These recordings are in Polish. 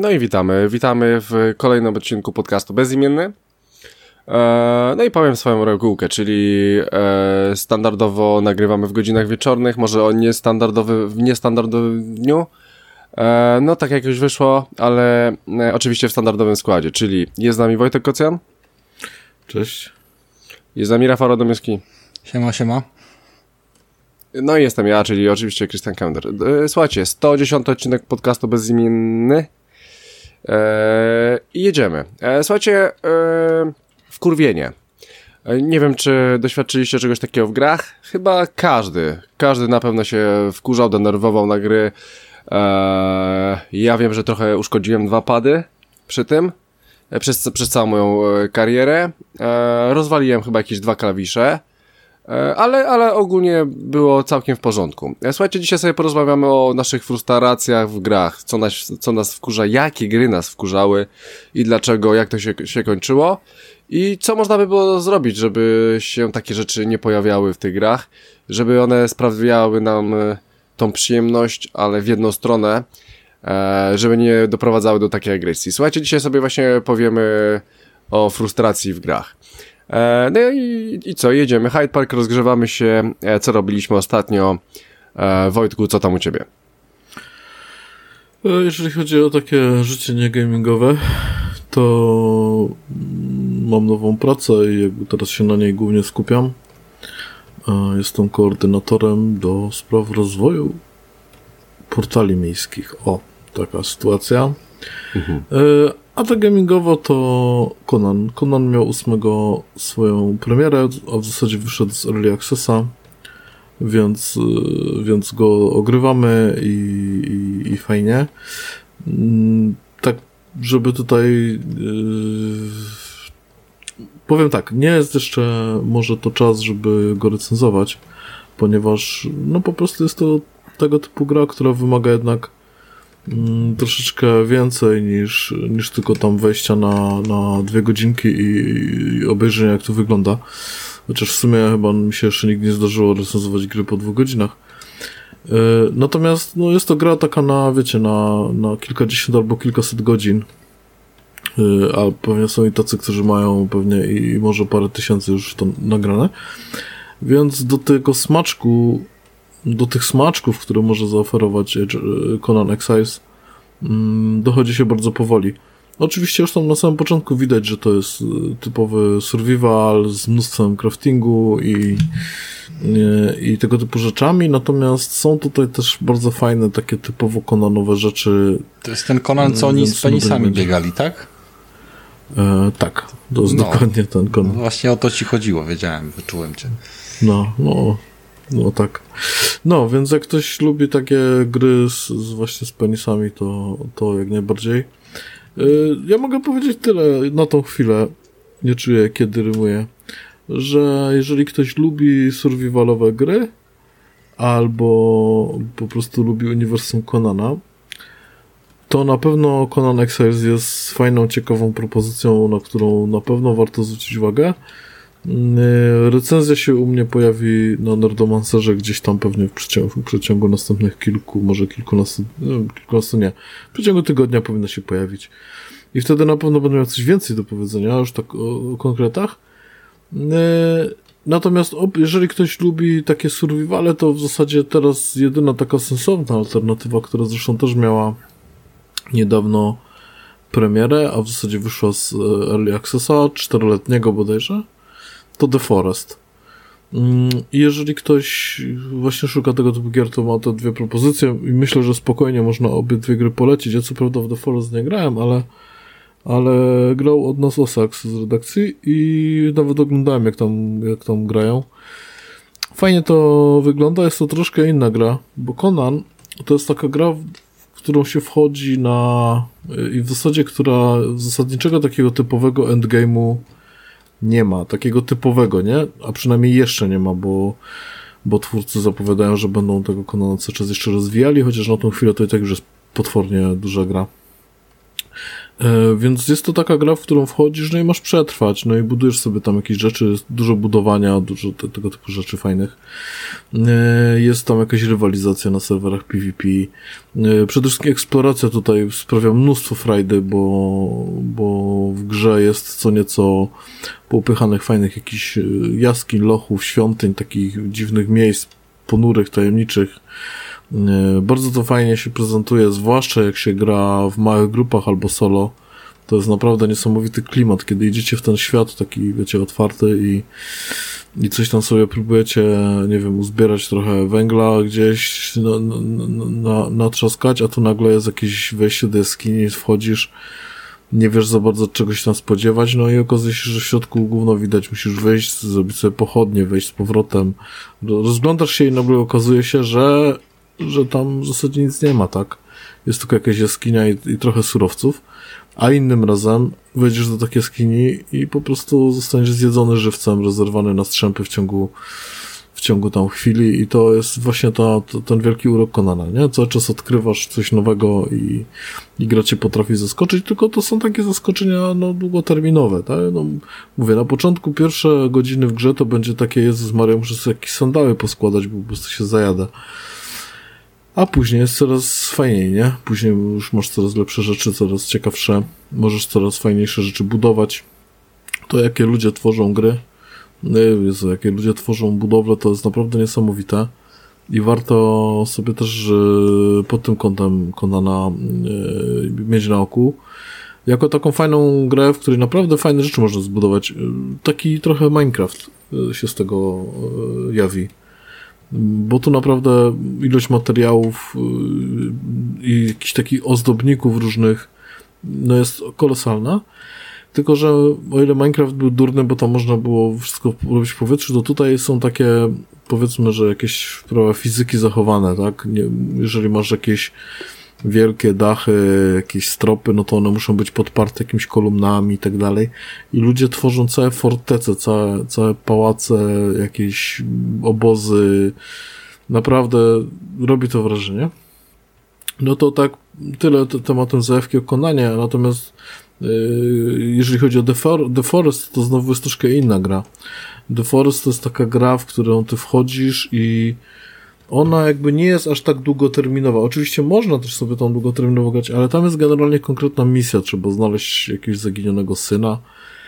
No i witamy w kolejnym odcinku podcastu Bezimienny. No i powiem swoją regułkę, czyli standardowo nagrywamy w godzinach wieczornych, może o w niestandardowym dniu. No tak jak już wyszło, ale oczywiście w standardowym składzie, czyli jest z nami Wojtek Kocjan. Cześć. Jest z nami Rafał Radomyski. Siema. No i jestem ja, czyli oczywiście Krystian Kender. Słuchajcie, 110 odcinek podcastu Bezimienny. I jedziemy. Słuchajcie, wkurwienie. Nie wiem, czy doświadczyliście czegoś takiego w grach. Chyba każdy na pewno się wkurzał, denerwował na gry. Ja wiem, że trochę uszkodziłem 2 pady przy tym, przez całą moją karierę. Rozwaliłem chyba jakieś 2 klawisze, ale ogólnie było całkiem w porządku. Słuchajcie, dzisiaj sobie porozmawiamy o naszych frustracjach w grach, co nas wkurza, jakie gry nas wkurzały i dlaczego, jak to się kończyło i co można by było zrobić, żeby się takie rzeczy nie pojawiały w tych grach, żeby one sprawiały nam tą przyjemność, ale w jedną stronę, żeby nie doprowadzały do takiej agresji. Słuchajcie, dzisiaj sobie właśnie powiemy o frustracji w grach. No i co, jedziemy. Hyde Park, rozgrzewamy się. Co robiliśmy ostatnio? Wojtku, co tam u ciebie? Jeżeli chodzi o takie życie niegamingowe, to mam nową pracę i jakby teraz się na niej głównie skupiam. Jestem koordynatorem do spraw rozwoju portali miejskich. O, taka sytuacja. A tak gamingowo to Conan. Conan miał 8 swoją premierę, a w zasadzie wyszedł z Early Accessa, więc go ogrywamy i fajnie. Tak, żeby tutaj powiem tak, nie jest jeszcze może to czas, żeby go recenzować, ponieważ no po prostu jest to tego typu gra, która wymaga jednak troszeczkę więcej niż tylko tam wejścia na 2 godzinki i obejrzenia, jak to wygląda. Chociaż w sumie chyba mi się jeszcze nigdy nie zdarzyło recenzować gry po 2 godzinach. Natomiast no jest to gra taka na kilkadziesiąt albo kilkaset godzin. A pewnie są i tacy, którzy mają pewnie i może parę tysięcy już to nagrane. Więc do tych smaczków, które może zaoferować Conan Exiles, dochodzi się bardzo powoli. Oczywiście już tam na samym początku widać, że to jest typowy survival z mnóstwem craftingu i tego typu rzeczami, natomiast są tutaj też bardzo fajne, takie typowo Conanowe rzeczy. To jest ten Conan, co oni z penisami biegali, tak? Tak, to jest dokładnie ten Conan. No właśnie o to ci chodziło, wiedziałem, wyczułem cię. No tak. No, więc jak ktoś lubi takie gry właśnie z penisami, to jak najbardziej. Ja mogę powiedzieć tyle na tą chwilę, nie czuję kiedy rymuję, że jeżeli ktoś lubi survivalowe gry albo po prostu lubi uniwersum Conana, to na pewno Conan Exiles jest fajną, ciekawą propozycją, na którą na pewno warto zwrócić uwagę. Recenzja się u mnie pojawi na Nerdomancerze gdzieś tam pewnie w przeciągu następnych kilkunastu nie. W przeciągu tygodnia powinna się pojawić. I wtedy na pewno będę miał coś więcej do powiedzenia, już tak o konkretach. Natomiast jeżeli ktoś lubi takie survivale, to w zasadzie teraz jedyna taka sensowna alternatywa, która zresztą też miała niedawno premierę, a w zasadzie wyszła z Early Accessa, 4-letniego bodajże, to The Forest. I jeżeli ktoś właśnie szuka tego typu gier, to ma te 2 propozycje i myślę, że spokojnie można obie 2 gry polecić. Ja co prawda w The Forest nie grałem, ale grał od nas Osax z redakcji i nawet oglądałem jak tam grają. Fajnie to wygląda, jest to troszkę inna gra, bo Conan to jest taka gra, w którą się wchodzi i w zasadzie, która zasadniczego takiego typowego endgame'u nie ma, takiego typowego, nie? A przynajmniej jeszcze nie ma, bo twórcy zapowiadają, że będą tego Conana cały czas jeszcze rozwijali, chociaż na tą chwilę to i tak już jest potwornie duża gra. Więc jest to taka gra, w którą wchodzisz, no i masz przetrwać, no i budujesz sobie tam jakieś rzeczy, jest dużo budowania, dużo tego typu rzeczy fajnych. Jest tam jakaś rywalizacja na serwerach PvP. Przede wszystkim eksploracja tutaj sprawia mnóstwo frajdy, bo w grze jest co nieco poupychanych fajnych jakichś jaskiń, lochów, świątyń, takich dziwnych miejsc, ponurych, tajemniczych. Bardzo to fajnie się prezentuje, zwłaszcza jak się gra w małych grupach albo solo. To jest naprawdę niesamowity klimat, kiedy idziecie w ten świat taki, wiecie, otwarty i coś tam sobie próbujecie, nie wiem, uzbierać trochę węgla gdzieś, natrzaskać, a tu nagle jest jakieś wejście do jaskini, wchodzisz, nie wiesz za bardzo czego się tam spodziewać, no i okazuje się, że w środku gówno widać, musisz wyjść, zrobić sobie pochodnie, wejść z powrotem, rozglądasz się i nagle okazuje się, że tam w zasadzie nic nie ma, tak? Jest tylko jakaś jaskinia i trochę surowców, a innym razem wejdziesz do takiej jaskini i po prostu zostaniesz zjedzony żywcem, rozerwany na strzępy w ciągu tam chwili i to jest właśnie ten wielki urok Conana, nie? Cały czas odkrywasz coś nowego i gra cię potrafi zaskoczyć, tylko to są takie zaskoczenia, no, długoterminowe, tak? No, mówię, na początku pierwsze godziny w grze to będzie takie, Jezus Maria, muszę sobie jakieś sandały poskładać, bo po prostu się zajadę. A później jest coraz fajniej, nie? Później już masz coraz lepsze rzeczy, coraz ciekawsze, możesz coraz fajniejsze rzeczy budować. To jakie ludzie tworzą gry, Jezu, jakie ludzie tworzą budowle, to jest naprawdę niesamowite i warto sobie też pod tym kątem Conana mieć na oku. Jako taką fajną grę, w której naprawdę fajne rzeczy można zbudować. Taki trochę Minecraft się z tego jawi. Bo tu naprawdę ilość materiałów i jakichś takich ozdobników różnych no jest kolosalna. Tylko że o ile Minecraft był durny, bo tam można było wszystko robić w powietrzu, to tutaj są takie, powiedzmy, że jakieś prawa fizyki zachowane, tak? Jeżeli masz jakieś wielkie dachy, jakieś stropy, no to one muszą być podparte jakimiś kolumnami i tak dalej. I ludzie tworzą całe fortece, całe pałace, jakieś obozy. Naprawdę robi to wrażenie. No to tak, tyle tematem zajawki o Conanie, natomiast jeżeli chodzi o The Forest, to znowu jest troszkę inna gra. The Forest to jest taka gra, w którą ty wchodzisz i ona jakby nie jest aż tak długoterminowa. Oczywiście można też sobie tą długoterminową grać, ale tam jest generalnie konkretna misja. Trzeba znaleźć jakiegoś zaginionego syna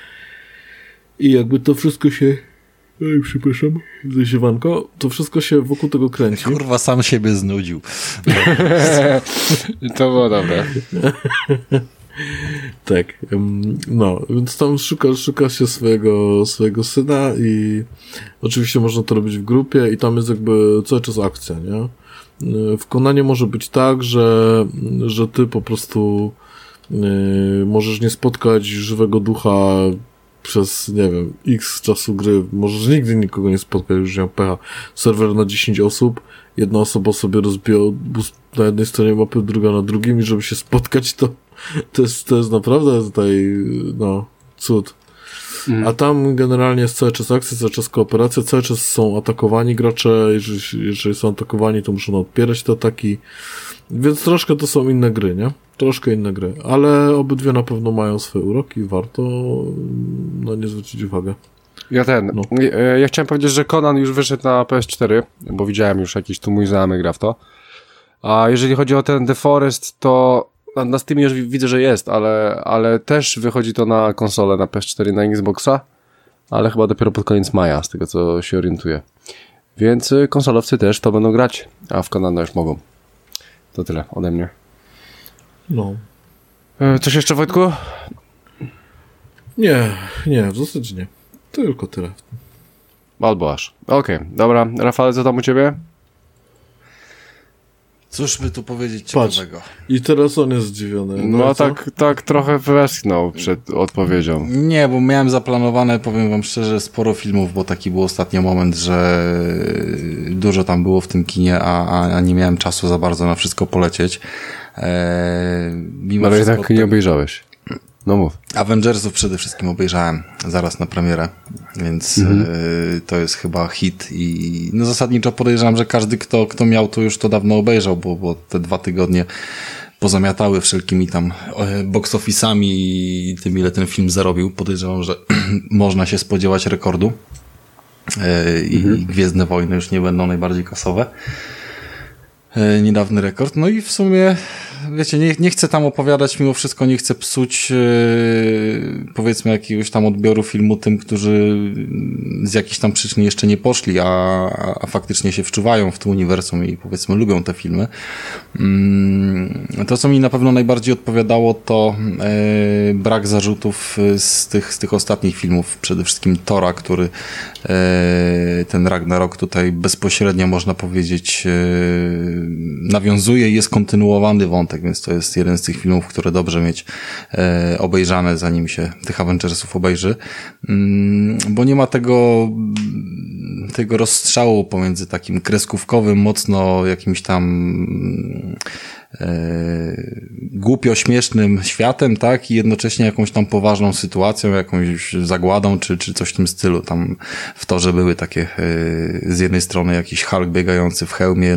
i jakby to wszystko się... Oj, przepraszam, zaziewanko. To wszystko się wokół tego kręci. Kurwa, sam siebie znudził. To było dobre. Tak, no, więc tam szuka się swojego syna i oczywiście można to robić w grupie i tam jest jakby cały czas akcja, nie? W Conanie może być tak, że ty po prostu możesz nie spotkać żywego ducha przez, nie wiem, x czasu gry, możesz nigdy nikogo nie spotkać, już miał pecha. Serwer na 10 osób, jedna osoba sobie rozbija bus na jednej stronie mapy, druga na drugim i żeby się spotkać, to jest naprawdę tutaj, no, cud. A tam generalnie jest cały czas akcja, cały czas kooperacja, cały czas są atakowani gracze, jeżeli są atakowani, to muszą odpierać te ataki, więc troszkę to są inne gry, nie? Troszkę inne gry, ale obydwie na pewno mają swoje uroki, warto na nie zwrócić uwagę. Ja chciałem powiedzieć, że Conan już wyszedł na PS4, bo widziałem już jakiś tu mój znajomy gra w to. A jeżeli chodzi o ten The Forest, to na Steamie już widzę, że jest, ale też wychodzi to na konsolę, na PS4, na Xboxa, ale chyba dopiero pod koniec maja, z tego co się orientuję. Więc konsolowcy też to będą grać, a w Conana już mogą. To tyle ode mnie. No. Coś jeszcze, Wojtku? Nie, w zasadzie nie. Tylko tyle. Albo aż. Okej, dobra. Rafale, co tam u ciebie? Cóż by tu powiedzieć Patrz, ciekawego? i teraz on jest zdziwiony. No tak trochę westchnął przed odpowiedzią. Nie, bo miałem zaplanowane, powiem wam szczerze, sporo filmów, bo taki był ostatnio moment, że dużo tam było w tym kinie, a nie miałem czasu za bardzo na wszystko polecieć. Ale tak nie obejrzałeś. No mów. Avengersów przede wszystkim obejrzałem zaraz na premierę, więc to jest chyba hit i no zasadniczo podejrzewam, że każdy, kto miał to już to dawno obejrzał, bo te 2 tygodnie pozamiatały wszelkimi tam box office'ami i tym, ile ten film zarobił. Podejrzewam, że można się spodziewać rekordu. I Gwiezdne Wojny już nie będą najbardziej kasowe. Niedawny rekord. No i w sumie, wiecie, nie chcę tam opowiadać, mimo wszystko nie chcę psuć powiedzmy jakiegoś tam odbioru filmu tym, którzy z jakichś tam przyczyn jeszcze nie poszli, a faktycznie się wczuwają w to uniwersum i powiedzmy lubią te filmy. To, co mi na pewno najbardziej odpowiadało, to brak zarzutów z tych ostatnich filmów, przede wszystkim Thora, który ten Ragnarok tutaj bezpośrednio, można powiedzieć, nawiązuje i jest kontynuowany wątek, więc to jest jeden z tych filmów, które dobrze mieć obejrzane, zanim się tych Avengersów obejrzy, bo nie ma tego rozstrzału pomiędzy takim kreskówkowym, mocno jakimś tam głupio śmiesznym światem, tak, i jednocześnie jakąś tam poważną sytuacją, jakąś zagładą, czy coś w tym stylu. Tam w Torze były takie z jednej strony jakiś Hulk biegający w hełmie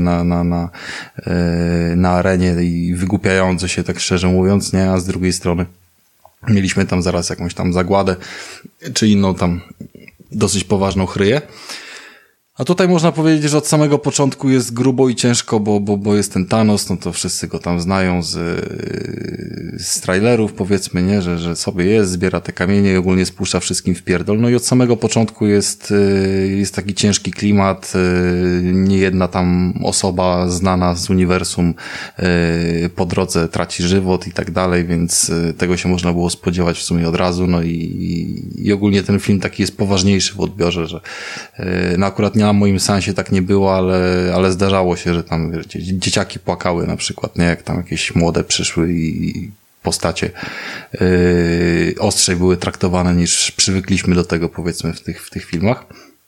na arenie i wygłupiający się, tak szczerze mówiąc, nie, a z drugiej strony mieliśmy tam zaraz jakąś tam zagładę, czy inną tam dosyć poważną chryję. A tutaj można powiedzieć, że od samego początku jest grubo i ciężko, bo jest ten Thanos, no to wszyscy go tam znają z trailerów, powiedzmy, nie, że sobie jest, zbiera te kamienie i ogólnie spuszcza wszystkim w pierdol. No i od samego początku jest taki ciężki klimat, niejedna tam osoba znana z uniwersum po drodze traci żywot i tak dalej, więc tego się można było spodziewać w sumie od razu, no i ogólnie ten film taki jest poważniejszy w odbiorze, że no akurat nie na moim seansie tak nie było, ale zdarzało się, że tam wiecie, dzieciaki płakały na przykład, nie, jak tam jakieś młode przyszły i postacie ostrzej były traktowane niż przywykliśmy do tego, powiedzmy, w tych filmach.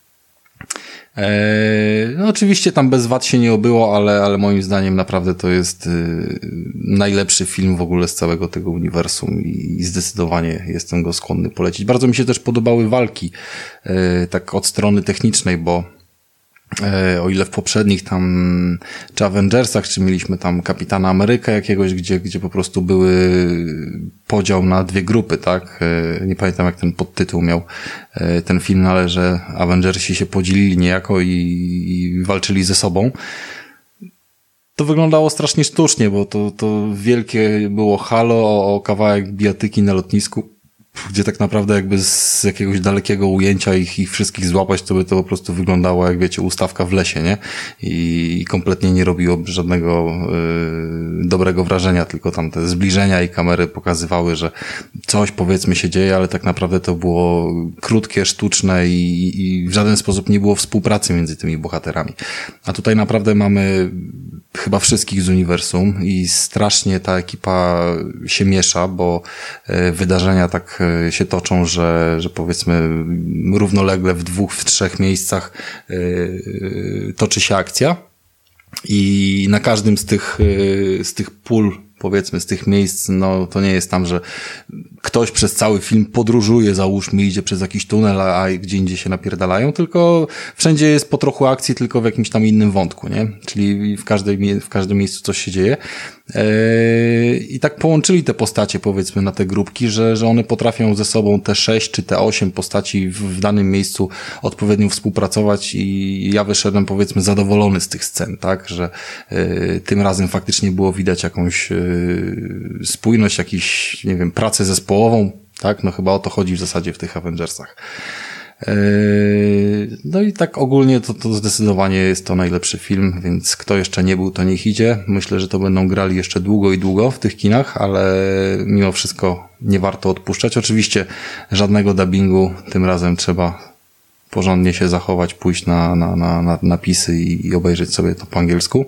No oczywiście tam bez wad się nie obyło, ale moim zdaniem naprawdę to jest najlepszy film w ogóle z całego tego uniwersum i zdecydowanie jestem go skłonny polecić. Bardzo mi się też podobały walki tak od strony technicznej, bo o ile w poprzednich tam czy Avengersach, czy mieliśmy tam Kapitana Amerykę jakiegoś, gdzie po prostu były podział na dwie grupy, tak? Nie pamiętam jak ten podtytuł miał ten film, ale że Avengersi się podzielili niejako i walczyli ze sobą. To wyglądało strasznie sztucznie, bo to wielkie było halo o kawałek bijatyki na lotnisku, gdzie tak naprawdę jakby z jakiegoś dalekiego ujęcia ich wszystkich złapać, to by to po prostu wyglądało jak, wiecie, ustawka w lesie, nie? I kompletnie nie robiło żadnego dobrego wrażenia, tylko tam te zbliżenia i kamery pokazywały, że coś, powiedzmy, się dzieje, ale tak naprawdę to było krótkie, sztuczne i w żaden sposób nie było współpracy między tymi bohaterami. A tutaj naprawdę mamy chyba wszystkich z uniwersum i strasznie ta ekipa się miesza, bo wydarzenia tak się toczą, że powiedzmy równolegle w 2, w 3 miejscach toczy się akcja i na każdym z tych pól, powiedzmy, z tych miejsc, no to nie jest tam, że ktoś przez cały film podróżuje, załóżmy, idzie przez jakiś tunel, a gdzie indziej się napierdalają, tylko wszędzie jest po trochu akcji, tylko w jakimś tam innym wątku, nie? Czyli w każdym miejscu coś się dzieje. I tak połączyli te postacie, powiedzmy, na te grupki, że one potrafią ze sobą te 6 czy te 8 postaci w danym miejscu odpowiednio współpracować i ja wyszedłem, powiedzmy, zadowolony z tych scen, tak? Że tym razem faktycznie było widać jakąś spójność, jakiś, nie wiem, pracę zespołową, tak? No chyba o to chodzi w zasadzie w tych Avengersach. No i tak ogólnie to zdecydowanie jest to najlepszy film, więc kto jeszcze nie był, to niech idzie. Myślę, że to będą grali jeszcze długo i długo w tych kinach, ale mimo wszystko nie warto odpuszczać. Oczywiście żadnego dubbingu, tym razem trzeba porządnie się zachować, pójść na napisy i obejrzeć sobie to po angielsku.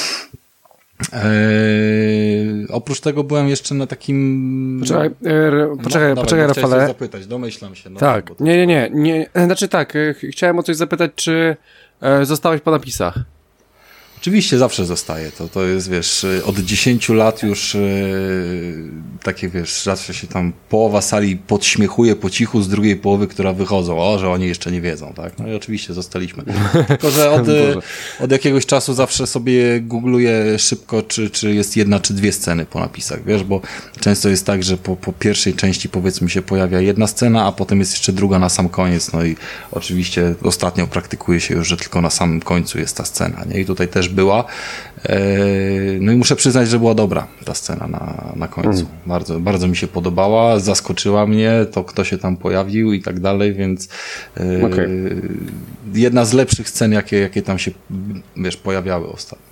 Oprócz tego byłem jeszcze na takim... Poczekaj, Rafale. Zapytać, domyślam się. No, tak, nie. Znaczy tak, chciałem o coś zapytać, czy zostałeś po napisach? Oczywiście zawsze zostaje. To jest, wiesz, od 10 lat już takie, wiesz, zawsze się tam połowa sali podśmiechuje po cichu z drugiej połowy, która wychodzą, że oni jeszcze nie wiedzą, tak? No i oczywiście zostaliśmy. Tylko, że od jakiegoś czasu zawsze sobie googluję szybko, czy jest jedna, czy dwie sceny po napisach, wiesz, bo często jest tak, że po pierwszej części, powiedzmy, się pojawia jedna scena, a potem jest jeszcze druga na sam koniec, no i oczywiście ostatnio praktykuje się już, że tylko na samym końcu jest ta scena, nie? I tutaj też była. No i muszę przyznać, że była dobra ta scena na końcu. Bardzo, bardzo mi się podobała, zaskoczyła mnie to, kto się tam pojawił i tak dalej, więc jedna z lepszych scen, jakie tam się, wiesz, pojawiały ostatnio.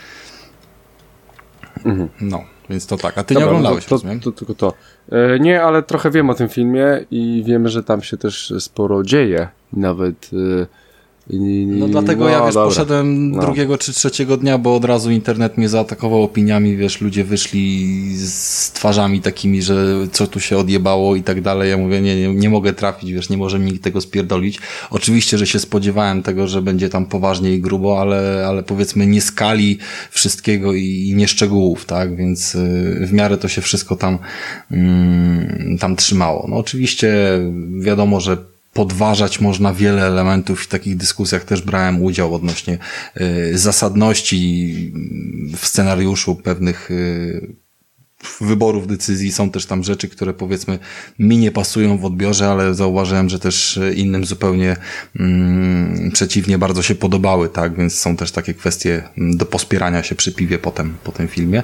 No, więc to tak. A ty nie oglądałeś, rozumiem? Tylko to. Nie, ale trochę wiem o tym filmie i wiemy, że tam się też sporo dzieje. Nawet... No dlatego ja, wiesz, poszedłem drugiego czy trzeciego dnia, bo od razu internet mnie zaatakował opiniami, wiesz, ludzie wyszli z twarzami takimi, że co tu się odjebało i tak dalej. Ja mówię, nie mogę trafić, wiesz, nie może mi nikt tego spierdolić. Oczywiście, że się spodziewałem tego, że będzie tam poważnie i grubo, ale powiedzmy nie skali wszystkiego i nie szczegółów, tak, więc w miarę to się wszystko tam trzymało. No oczywiście wiadomo, że podważać można wiele elementów i w takich dyskusjach też brałem udział odnośnie zasadności w scenariuszu pewnych wyborów, decyzji. Są też tam rzeczy, które powiedzmy mi nie pasują w odbiorze, ale zauważyłem, że też innym zupełnie przeciwnie bardzo się podobały, tak, więc są też takie kwestie do pospierania się przy piwie potem po tym filmie.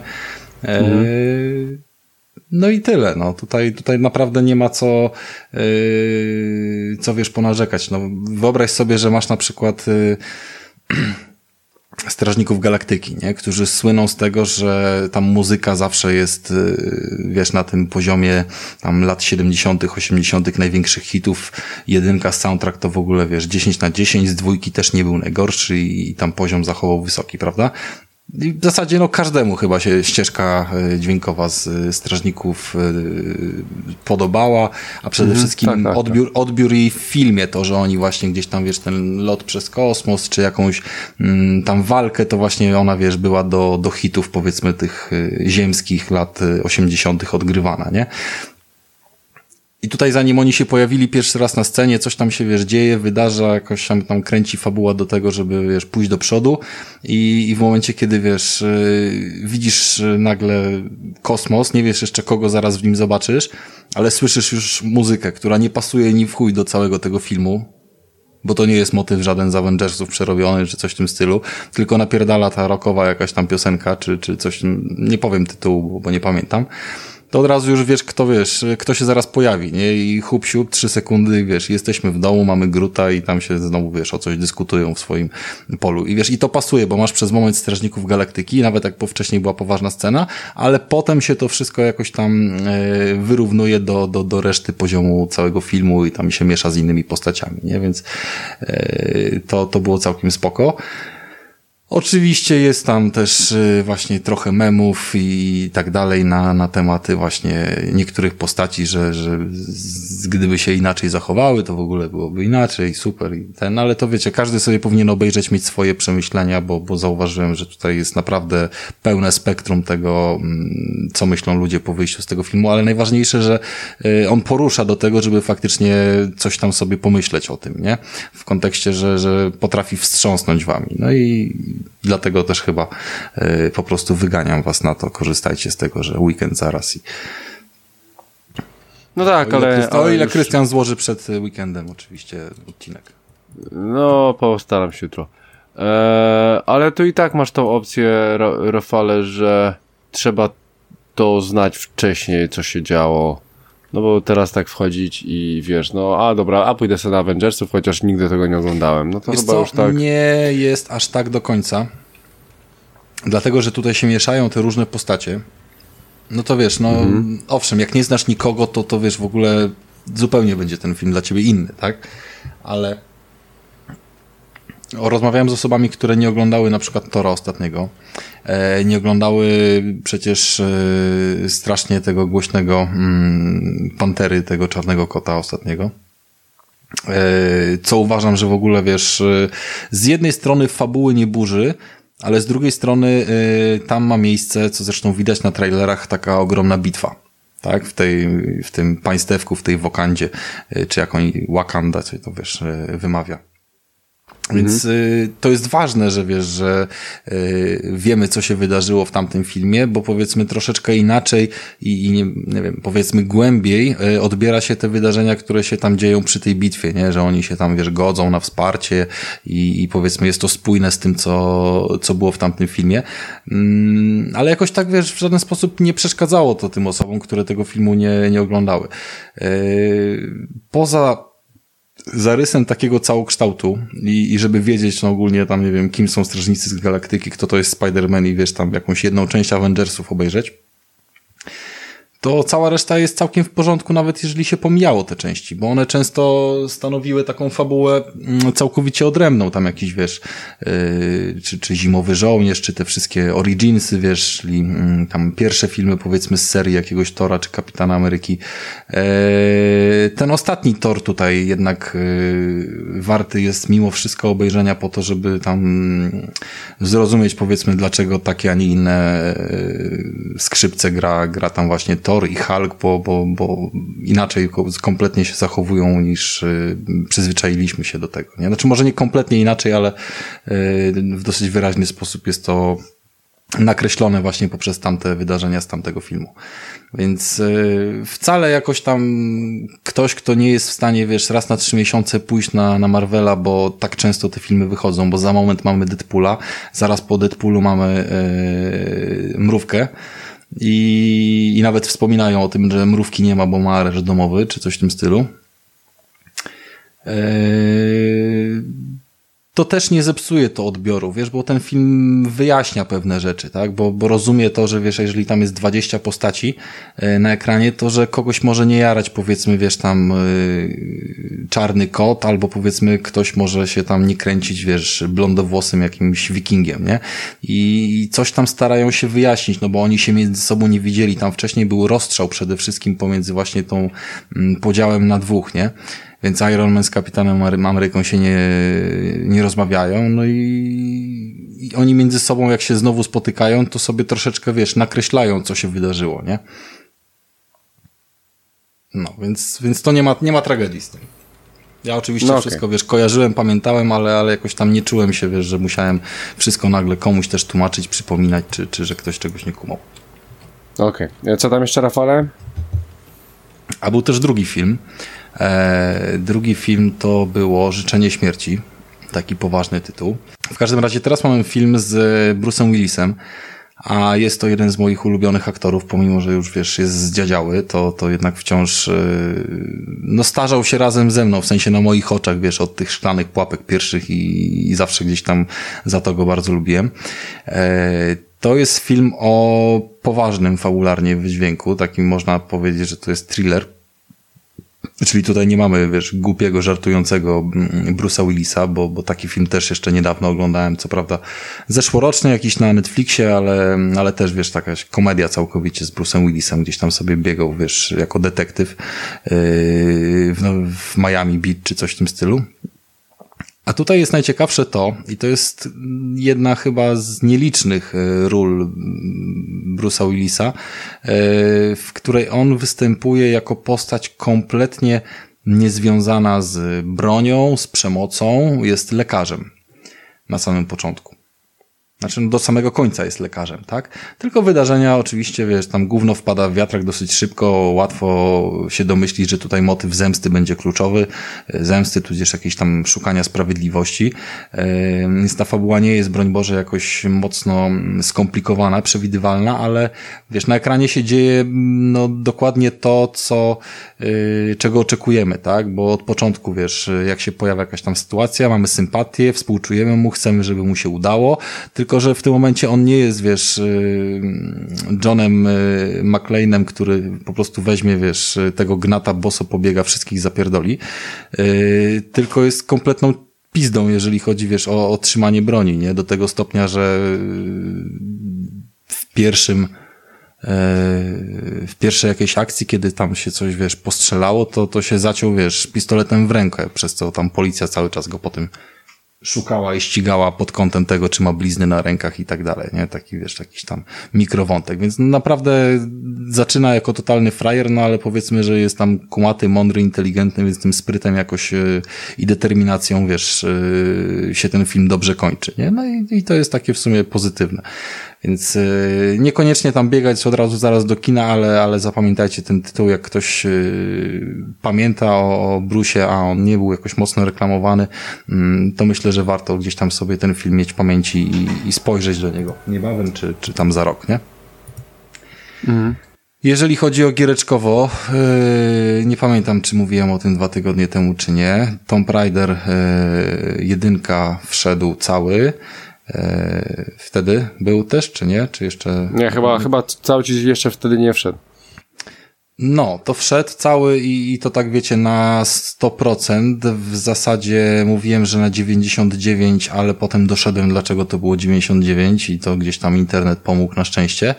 No i tyle, no. Tutaj naprawdę nie ma co wiesz, ponarzekać. No, wyobraź sobie, że masz na przykład Strażników Galaktyki, nie? Którzy słyną z tego, że tam muzyka zawsze jest, wiesz, na tym poziomie tam lat 70., 80., największych hitów. Jedynka soundtrack to w ogóle, wiesz, 10/10, z dwójki też nie był najgorszy i tam poziom zachował wysoki, prawda? I w zasadzie no każdemu chyba się ścieżka dźwiękowa z Strażników podobała, a przede wszystkim odbiór jej w filmie, to, że oni właśnie gdzieś tam, wiesz, ten lot przez kosmos, czy jakąś tam walkę, to właśnie ona, wiesz, była do hitów, powiedzmy, tych ziemskich lat 80. odgrywana, nie? I tutaj zanim oni się pojawili pierwszy raz na scenie, coś tam się, wiesz, dzieje, wydarza, jakoś tam kręci fabuła do tego, żeby, wiesz, pójść do przodu i w momencie, kiedy, wiesz, widzisz nagle kosmos, nie wiesz jeszcze kogo zaraz w nim zobaczysz, ale słyszysz już muzykę, która nie pasuje ni w chuj do całego tego filmu, bo to nie jest motyw żaden z Avengersów przerobiony, czy coś w tym stylu, tylko napierdala ta rockowa jakaś tam piosenka, czy coś, nie powiem tytułu, bo nie pamiętam. To od razu już wiesz, kto się zaraz pojawi, nie? I hup, siup, 3 sekundy, wiesz, jesteśmy w domu, mamy Groota i tam się znowu, wiesz, o coś dyskutują w swoim polu. I wiesz, i to pasuje, bo masz przez moment Strażników Galaktyki, nawet jak wcześniej była poważna scena, ale potem się to wszystko jakoś tam wyrównuje do reszty poziomu całego filmu i tam się miesza z innymi postaciami, nie? Więc to było całkiem spoko. Oczywiście jest tam też właśnie trochę memów i tak dalej na tematy właśnie niektórych postaci, że gdyby się inaczej zachowały, to w ogóle byłoby inaczej, super i ale to wiecie, każdy sobie powinien obejrzeć, mieć swoje przemyślenia, bo zauważyłem, że tutaj jest naprawdę pełne spektrum tego, co myślą ludzie po wyjściu z tego filmu, ale najważniejsze, że on porusza do tego, żeby faktycznie coś tam sobie pomyśleć o tym, nie? W kontekście, że potrafi wstrząsnąć wami. No i dlatego też chyba po prostu wyganiam was na to. Korzystajcie z tego, że weekend zaraz i... No tak, o ile Krystian złoży przed weekendem oczywiście odcinek. No, postaram się jutro. Ale tu i tak masz tą opcję, Rafale, że trzeba to znać wcześniej, co się działo. No bo teraz tak wchodzić i wiesz, dobra, pójdę sobie na Avengersów, chociaż nigdy tego nie oglądałem. No to wiesz chyba co, już tak. Nie jest aż tak do końca. Dlatego, że tutaj się mieszają te różne postacie. No to wiesz, owszem, jak nie znasz nikogo, to wiesz, w ogóle zupełnie będzie ten film dla ciebie inny, tak? Ale rozmawiałem z osobami, które nie oglądały na przykład Tora ostatniego. Nie oglądały przecież strasznie tego głośnego Pantery, tego Czarnego Kota ostatniego. Co uważam, że w ogóle, wiesz, z jednej strony fabuły nie burzy, ale z drugiej strony tam ma miejsce, co zresztą widać na trailerach, taka ogromna bitwa. Tak, w tym państewku, w tej Wakandzie, czy jak oni Wakanda, co to wiesz, wymawia. Więc to jest ważne, że wiesz, że wiemy, co się wydarzyło w tamtym filmie, bo powiedzmy troszeczkę inaczej i nie wiem, powiedzmy głębiej odbiera się te wydarzenia, które się tam dzieją przy tej bitwie, nie? Że oni się tam, wiesz, godzą na wsparcie i powiedzmy jest to spójne z tym, co było w tamtym filmie. Ale jakoś tak, wiesz, w żaden sposób nie przeszkadzało to tym osobom, które tego filmu nie oglądały. Poza zarysem takiego całokształtu i żeby wiedzieć, no ogólnie tam, nie wiem, kim są Strażnicy z Galaktyki, kto to jest Spider-Man i wiesz, tam jakąś jedną część Avengersów obejrzeć, to cała reszta jest całkiem w porządku, nawet jeżeli się pomijało te części, bo one często stanowiły taką fabułę całkowicie odrębną, tam jakiś, wiesz, czy Zimowy Żołnierz, czy te wszystkie Originsy, wiesz, czyli tam pierwsze filmy, powiedzmy, z serii jakiegoś Tora, czy Kapitana Ameryki. Ten ostatni Thor tutaj jednak warty jest mimo wszystko obejrzenia po to, żeby tam zrozumieć, powiedzmy, dlaczego takie, a nie inne skrzypce gra tam właśnie Thor i Hulk, bo inaczej kompletnie się zachowują niż przyzwyczailiśmy się do tego. Nie? Znaczy może nie kompletnie inaczej, ale w dosyć wyraźny sposób jest to nakreślone właśnie poprzez tamte wydarzenia z tamtego filmu. Więc wcale jakoś tam ktoś, kto nie jest w stanie, wiesz, raz na 3 miesiące pójść na Marvela, bo tak często te filmy wychodzą, bo za moment mamy Deadpoola, zaraz po Deadpoolu mamy Mrówkę, i nawet wspominają o tym, że Mrówki nie ma, bo ma areszt domowy, czy coś w tym stylu. To też nie zepsuje to odbioru, wiesz, bo ten film wyjaśnia pewne rzeczy, tak, bo rozumie to, że wiesz, jeżeli tam jest 20 postaci na ekranie, to że kogoś może nie jarać, powiedzmy, wiesz, tam czarny kot, albo powiedzmy ktoś może się tam nie kręcić, wiesz, blondowłosym jakimś wikingiem, nie? I coś tam starają się wyjaśnić, no bo oni się między sobą nie widzieli, tam wcześniej był rozstrzał przede wszystkim pomiędzy właśnie tą podziałem na dwóch, nie? Więc Iron Man z Kapitanem Ameryką się nie rozmawiają, no i oni między sobą, jak się znowu spotykają, to sobie troszeczkę, wiesz, nakreślają, co się wydarzyło, nie? No, więc to nie ma tragedii z tym. Ja oczywiście wszystko, wiesz, kojarzyłem, pamiętałem, ale jakoś tam nie czułem się, wiesz, że musiałem wszystko nagle komuś też tłumaczyć, przypominać, czy że ktoś czegoś nie kumał. Okej. Co tam jeszcze, Rafale? A był też drugi film. Drugi film to było Życzenie Śmierci. Taki poważny tytuł. W każdym razie teraz mamy film z Bruce'em Willisem, a jest to jeden z moich ulubionych aktorów, pomimo że już, wiesz, jest zdziadziały, to jednak wciąż no starzał się razem ze mną, w sensie na moich oczach, wiesz, od tych szklanych pułapek pierwszych i zawsze gdzieś tam za to go bardzo lubiłem. To jest film o poważnym fabularnie wydźwięku, takim można powiedzieć, że to jest thriller. Czyli tutaj nie mamy, wiesz, głupiego, żartującego Bruce'a Willisa, bo taki film też jeszcze niedawno oglądałem, co prawda zeszłoroczny jakiś na Netflixie, ale też, wiesz, taka komedia całkowicie z Bruce'em Willisem, gdzieś tam sobie biegał, wiesz, jako detektyw w Miami Beach czy coś w tym stylu. A tutaj jest najciekawsze to, i to jest jedna chyba z nielicznych ról Bruce'a Willisa, w której on występuje jako postać kompletnie niezwiązana z bronią, z przemocą, jest lekarzem na samym początku. Znaczy, no do samego końca jest lekarzem, tak? Tylko wydarzenia oczywiście, wiesz, tam gówno wpada w wiatrak dosyć szybko, łatwo się domyślić, że tutaj motyw zemsty będzie kluczowy, zemsty, tudzież jakieś tam szukania sprawiedliwości, więc ta fabuła nie jest, broń Boże, jakoś mocno skomplikowana, przewidywalna, ale wiesz, na ekranie się dzieje, no, dokładnie to, czego oczekujemy, tak? Bo od początku, wiesz, jak się pojawia jakaś tam sytuacja, mamy sympatię, współczujemy mu, chcemy, żeby mu się udało, tylko że w tym momencie on nie jest, wiesz, Johnem McClane'em, który po prostu weźmie, wiesz, tego gnata, boso pobiega, wszystkich zapierdoli, tylko jest kompletną pizdą, jeżeli chodzi, wiesz, o trzymanie broni, nie? Do tego stopnia, że w pierwszej jakiejś akcji, kiedy tam się coś, wiesz, postrzelało, to się zaciął, wiesz, pistoletem w rękę, przez co tam policja cały czas go po tym szukała i ścigała pod kątem tego, czy ma blizny na rękach i tak dalej, nie? Taki, wiesz, jakiś tam mikrowątek, więc naprawdę zaczyna jako totalny frajer, no ale powiedzmy, że jest tam kumaty, mądry, inteligentny, więc tym sprytem jakoś i determinacją, wiesz, się ten film dobrze kończy, nie? No i to jest takie w sumie pozytywne. Więc niekoniecznie tam biegać od razu zaraz do kina, ale zapamiętajcie ten tytuł, jak ktoś pamięta o Bruce'ie, a on nie był jakoś mocno reklamowany, to myślę, że warto gdzieś tam sobie ten film mieć w pamięci i spojrzeć do niego niebawem, czy tam za rok, nie? Mhm. Jeżeli chodzi o giereczkowo, nie pamiętam, czy mówiłem o tym 2 tygodnie temu, czy nie. Tomb Raider 1 wszedł cały. Wtedy był też, czy nie? Czy jeszcze... Nie, chyba cały ci jeszcze wtedy nie wszedł. No, to wszedł cały i to tak wiecie na 100%. W zasadzie mówiłem, że na 99, ale potem doszedłem, dlaczego to było 99 i to gdzieś tam internet pomógł na szczęście.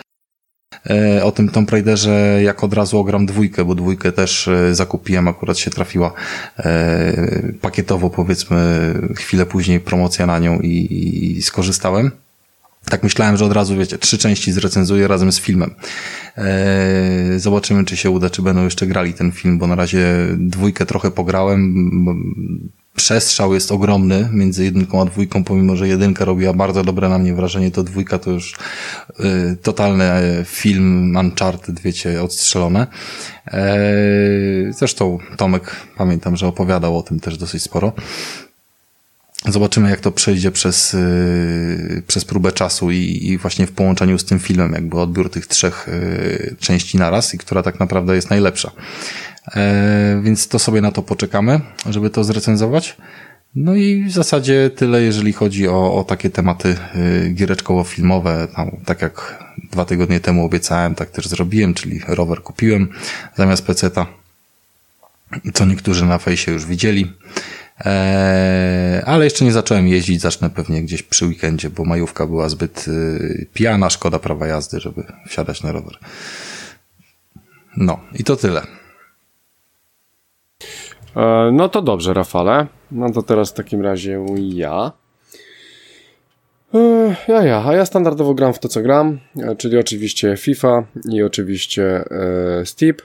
O tym Tomb Raiderze jak od razu ogram 2, bo 2 też zakupiłem, akurat się trafiła pakietowo, powiedzmy, chwilę później promocja na nią i skorzystałem. Tak myślałem, że od razu, wiecie, 3 części zrecenzuję razem z filmem. Zobaczymy, czy się uda, czy będą jeszcze grali ten film, bo na razie 2 trochę pograłem. Przestrzał jest ogromny między 1 a 2, pomimo że 1 robiła bardzo dobre na mnie wrażenie, to 2 to już totalny film Uncharted, wiecie, odstrzelone. Zresztą Tomek, pamiętam, że opowiadał o tym też dosyć sporo. Zobaczymy, jak to przejdzie przez próbę czasu i właśnie w połączeniu z tym filmem, jakby odbiór tych 3 części naraz i która tak naprawdę jest najlepsza. Więc to sobie na to poczekamy, żeby to zrecenzować. No i w zasadzie tyle, jeżeli chodzi o takie tematy giereczkowo-filmowe. Tam, tak jak 2 tygodnie temu obiecałem, tak też zrobiłem, czyli rower kupiłem zamiast peceta, co niektórzy na fejsie już widzieli. Ale jeszcze nie zacząłem jeździć, zacznę pewnie gdzieś przy weekendzie, bo majówka była zbyt pijana, szkoda prawa jazdy, żeby wsiadać na rower. No i to tyle. No to dobrze, Rafale. No to teraz w takim razie ja. A ja standardowo gram w to, co gram, czyli oczywiście FIFA i oczywiście Steep.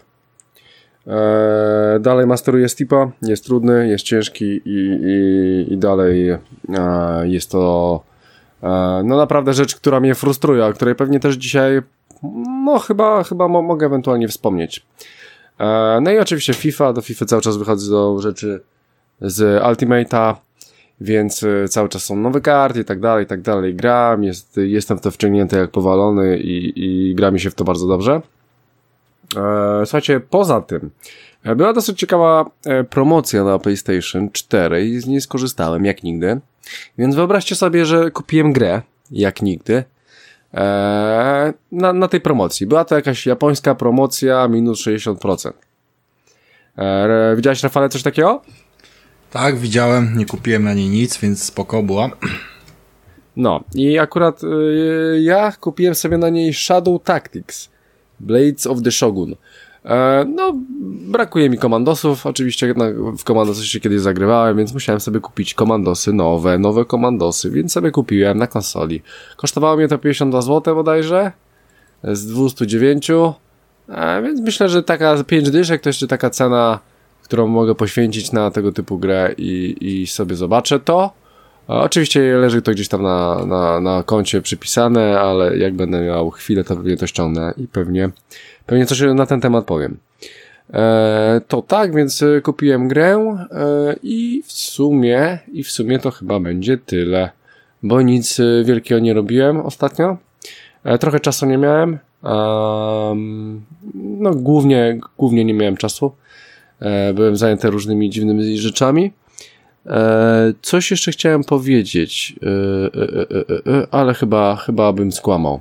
Dalej masteruję Steepa, jest trudny, jest ciężki i dalej jest to no naprawdę rzecz, która mnie frustruje, o której pewnie też dzisiaj no chyba mogę ewentualnie wspomnieć. No i oczywiście FIFA, do FIFA cały czas wychodzę do rzeczy z Ultimate'a, więc cały czas są nowe karty i tak dalej, gram, jestem w to wciągnięty jak powalony i gra mi się w to bardzo dobrze. Słuchajcie, poza tym była dosyć ciekawa promocja na PlayStation 4 i z niej skorzystałem jak nigdy, więc wyobraźcie sobie, że kupiłem grę jak nigdy na tej promocji. Była to jakaś japońska promocja minus 60%. Widziałeś, Rafale, coś takiego? Tak, widziałem, nie kupiłem na niej nic, więc spoko była. No i akurat ja kupiłem sobie na niej Shadow Tactics Blades of the Shogun. No, brakuje mi komandosów, oczywiście w komandosy się kiedyś zagrywałem, więc musiałem sobie kupić komandosy nowe komandosy, więc sobie kupiłem na konsoli. Kosztowało mnie to 52 zł bodajże, z 209, więc myślę, że taka 5 dyszek to jeszcze taka cena, którą mogę poświęcić na tego typu grę i sobie zobaczę to. Oczywiście leży to gdzieś tam na koncie przypisane, ale jak będę miał chwilę, to pewnie to ściągnę i pewnie coś na ten temat powiem. To tak, więc kupiłem grę i w sumie to chyba będzie tyle, bo nic wielkiego nie robiłem ostatnio. Trochę czasu nie miałem. No głównie nie miałem czasu. Byłem zajęty różnymi dziwnymi rzeczami. Coś jeszcze chciałem powiedzieć, ale chyba bym skłamał.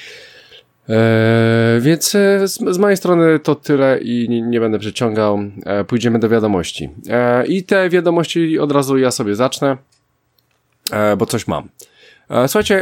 Więc z mojej strony to tyle i nie będę przeciągał. Pójdziemy do wiadomości. I te wiadomości od razu ja sobie zacznę, bo coś mam. Słuchajcie,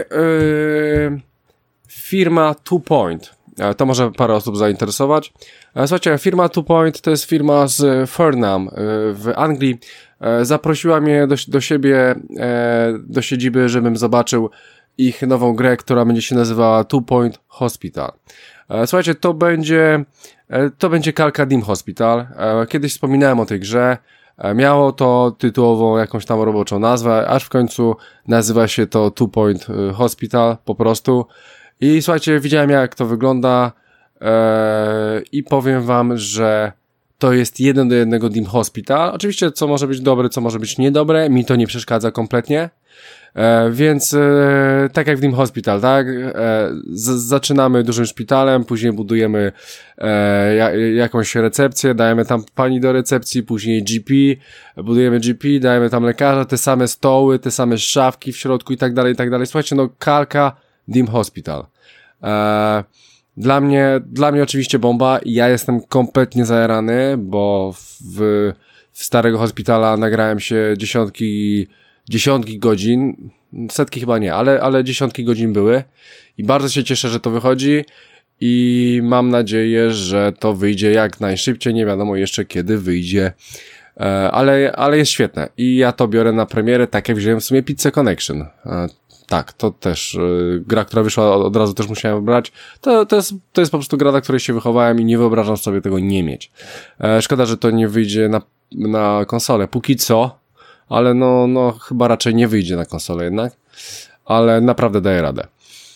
firma 2 Point. To może parę osób zainteresować. Słuchajcie, firma 2 Point to jest firma z Farnham w Anglii. zaprosiła mnie do siebie, do siedziby, żebym zobaczył ich nową grę, która będzie się nazywała Two Point Hospital. Słuchajcie, to będzie kalka Dim Hospital. Kiedyś wspominałem o tej grze. Miało to tytułową jakąś tam roboczą nazwę, aż w końcu nazywa się to Two Point Hospital po prostu. I słuchajcie, widziałem jak to wygląda i powiem wam, że to jest 1:1 Dim Hospital. Oczywiście co może być dobre, co może być niedobre, mi to nie przeszkadza kompletnie. Więc tak jak w Dim Hospital, tak? Zaczynamy dużym szpitalem, później budujemy jakąś recepcję, dajemy tam pani do recepcji, później GP, budujemy GP, dajemy tam lekarza, te same stoły, te same szafki w środku i tak dalej, i tak dalej. Słuchajcie, no kalka Dim Hospital. Dla mnie oczywiście bomba i ja jestem kompletnie zajarany, bo w starego hospitala nagrałem się dziesiątki godzin, setki chyba nie, ale dziesiątki godzin były i bardzo się cieszę, że to wychodzi i mam nadzieję, że to wyjdzie jak najszybciej, nie wiadomo jeszcze kiedy wyjdzie, ale jest świetne i ja to biorę na premierę, tak jak wziąłem w sumie Pizza Connection. Tak, to też gra, która wyszła od razu też musiałem wybrać. To jest po prostu gra, na której się wychowałem i nie wyobrażam sobie tego nie mieć. Szkoda, że to nie wyjdzie na konsolę. Póki co, ale no chyba raczej nie wyjdzie na konsolę jednak, ale naprawdę daje radę.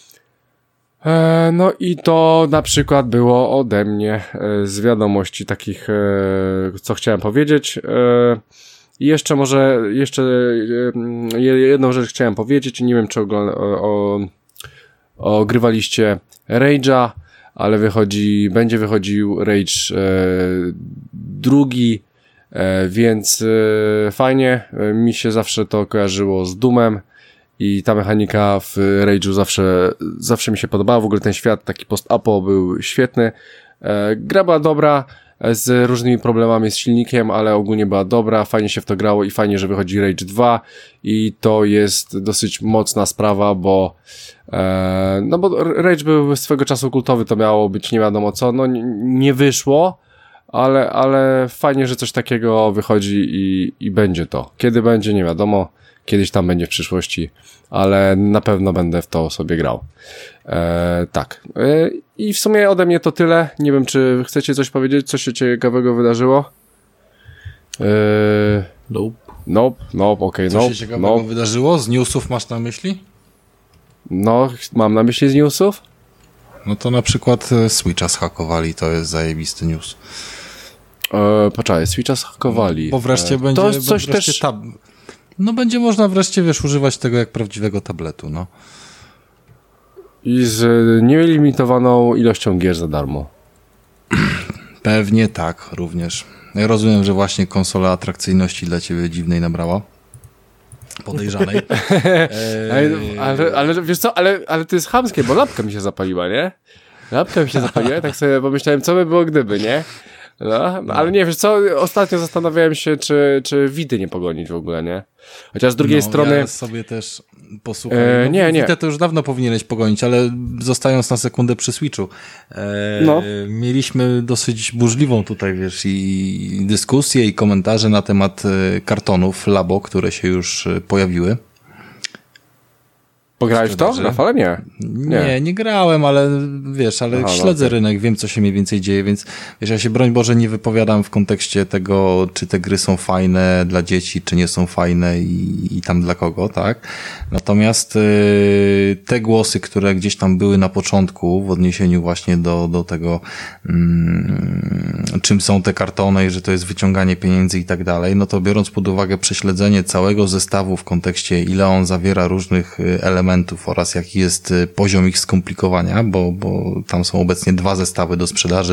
No i to na przykład było ode mnie z wiadomości takich, co chciałem powiedzieć. I jeszcze jedną rzecz chciałem powiedzieć, nie wiem czy ogrywaliście Rage'a, ale będzie wychodził Rage drugi, więc fajnie, mi się zawsze to kojarzyło z Doomem i ta mechanika w Rage'u zawsze mi się podobała, w ogóle ten świat taki post-apo był świetny, gra była dobra, z różnymi problemami z silnikiem, ale ogólnie była dobra, fajnie się w to grało i fajnie, że wychodzi Rage 2 i to jest dosyć mocna sprawa, bo bo Rage był swego czasu kultowy, to miało być nie wiadomo co, no nie wyszło, ale fajnie, że coś takiego wychodzi i będzie to. Kiedy będzie, nie wiadomo, kiedyś tam będzie w przyszłości, ale na pewno będę w to sobie grał. Tak. I w sumie ode mnie to tyle. Nie wiem, czy chcecie coś powiedzieć, co się ciekawego wydarzyło? Nope, okej, Co się ciekawego wydarzyło? Z newsów masz na myśli? No, mam na myśli z newsów. No to na przykład Switcha zhakowali, to jest zajebisty news. Poczekaj, Switcha zhakowali. Bo wreszcie będzie... To coś wreszcie też... No będzie można wreszcie, używać tego jak prawdziwego tabletu, no. I z nielimitowaną ilością gier za darmo. Pewnie tak, również. Ja rozumiem, że właśnie konsola atrakcyjności dla ciebie dziwnej nabrała. Podejrzanej. ale wiesz co, ale to jest chamskie, bo lampka mi się zapaliła, nie? Lampka mi się zapaliła, tak sobie pomyślałem, co by było gdyby, nie? No, ale nie, wiesz co, ostatnio zastanawiałem się, czy widy nie pogonić w ogóle, nie? Chociaż z drugiej strony... Ja sobie też posłuchaj. Nie. Widę to już dawno powinieneś pogonić, ale zostając na sekundę przy Switchu, mieliśmy dosyć burzliwą tutaj, wiesz, i dyskusję, i komentarze na temat kartonów Labo, które się już pojawiły. Pograłeś w to, Rafale? Nie grałem, ale wiesz, śledzę rynek, wiem, co się mniej więcej dzieje, więc wiesz, ja się broń Boże nie wypowiadam w kontekście tego, czy te gry są fajne dla dzieci, czy nie są fajne i tam dla kogo, tak? Natomiast te głosy, które gdzieś tam były na początku w odniesieniu właśnie do tego, czym są te kartony i że to jest wyciąganie pieniędzy i tak dalej, no to biorąc pod uwagę prześledzenie całego zestawu w kontekście, ile on zawiera różnych elementów oraz jaki jest poziom ich skomplikowania, bo tam są obecnie 2 zestawy do sprzedaży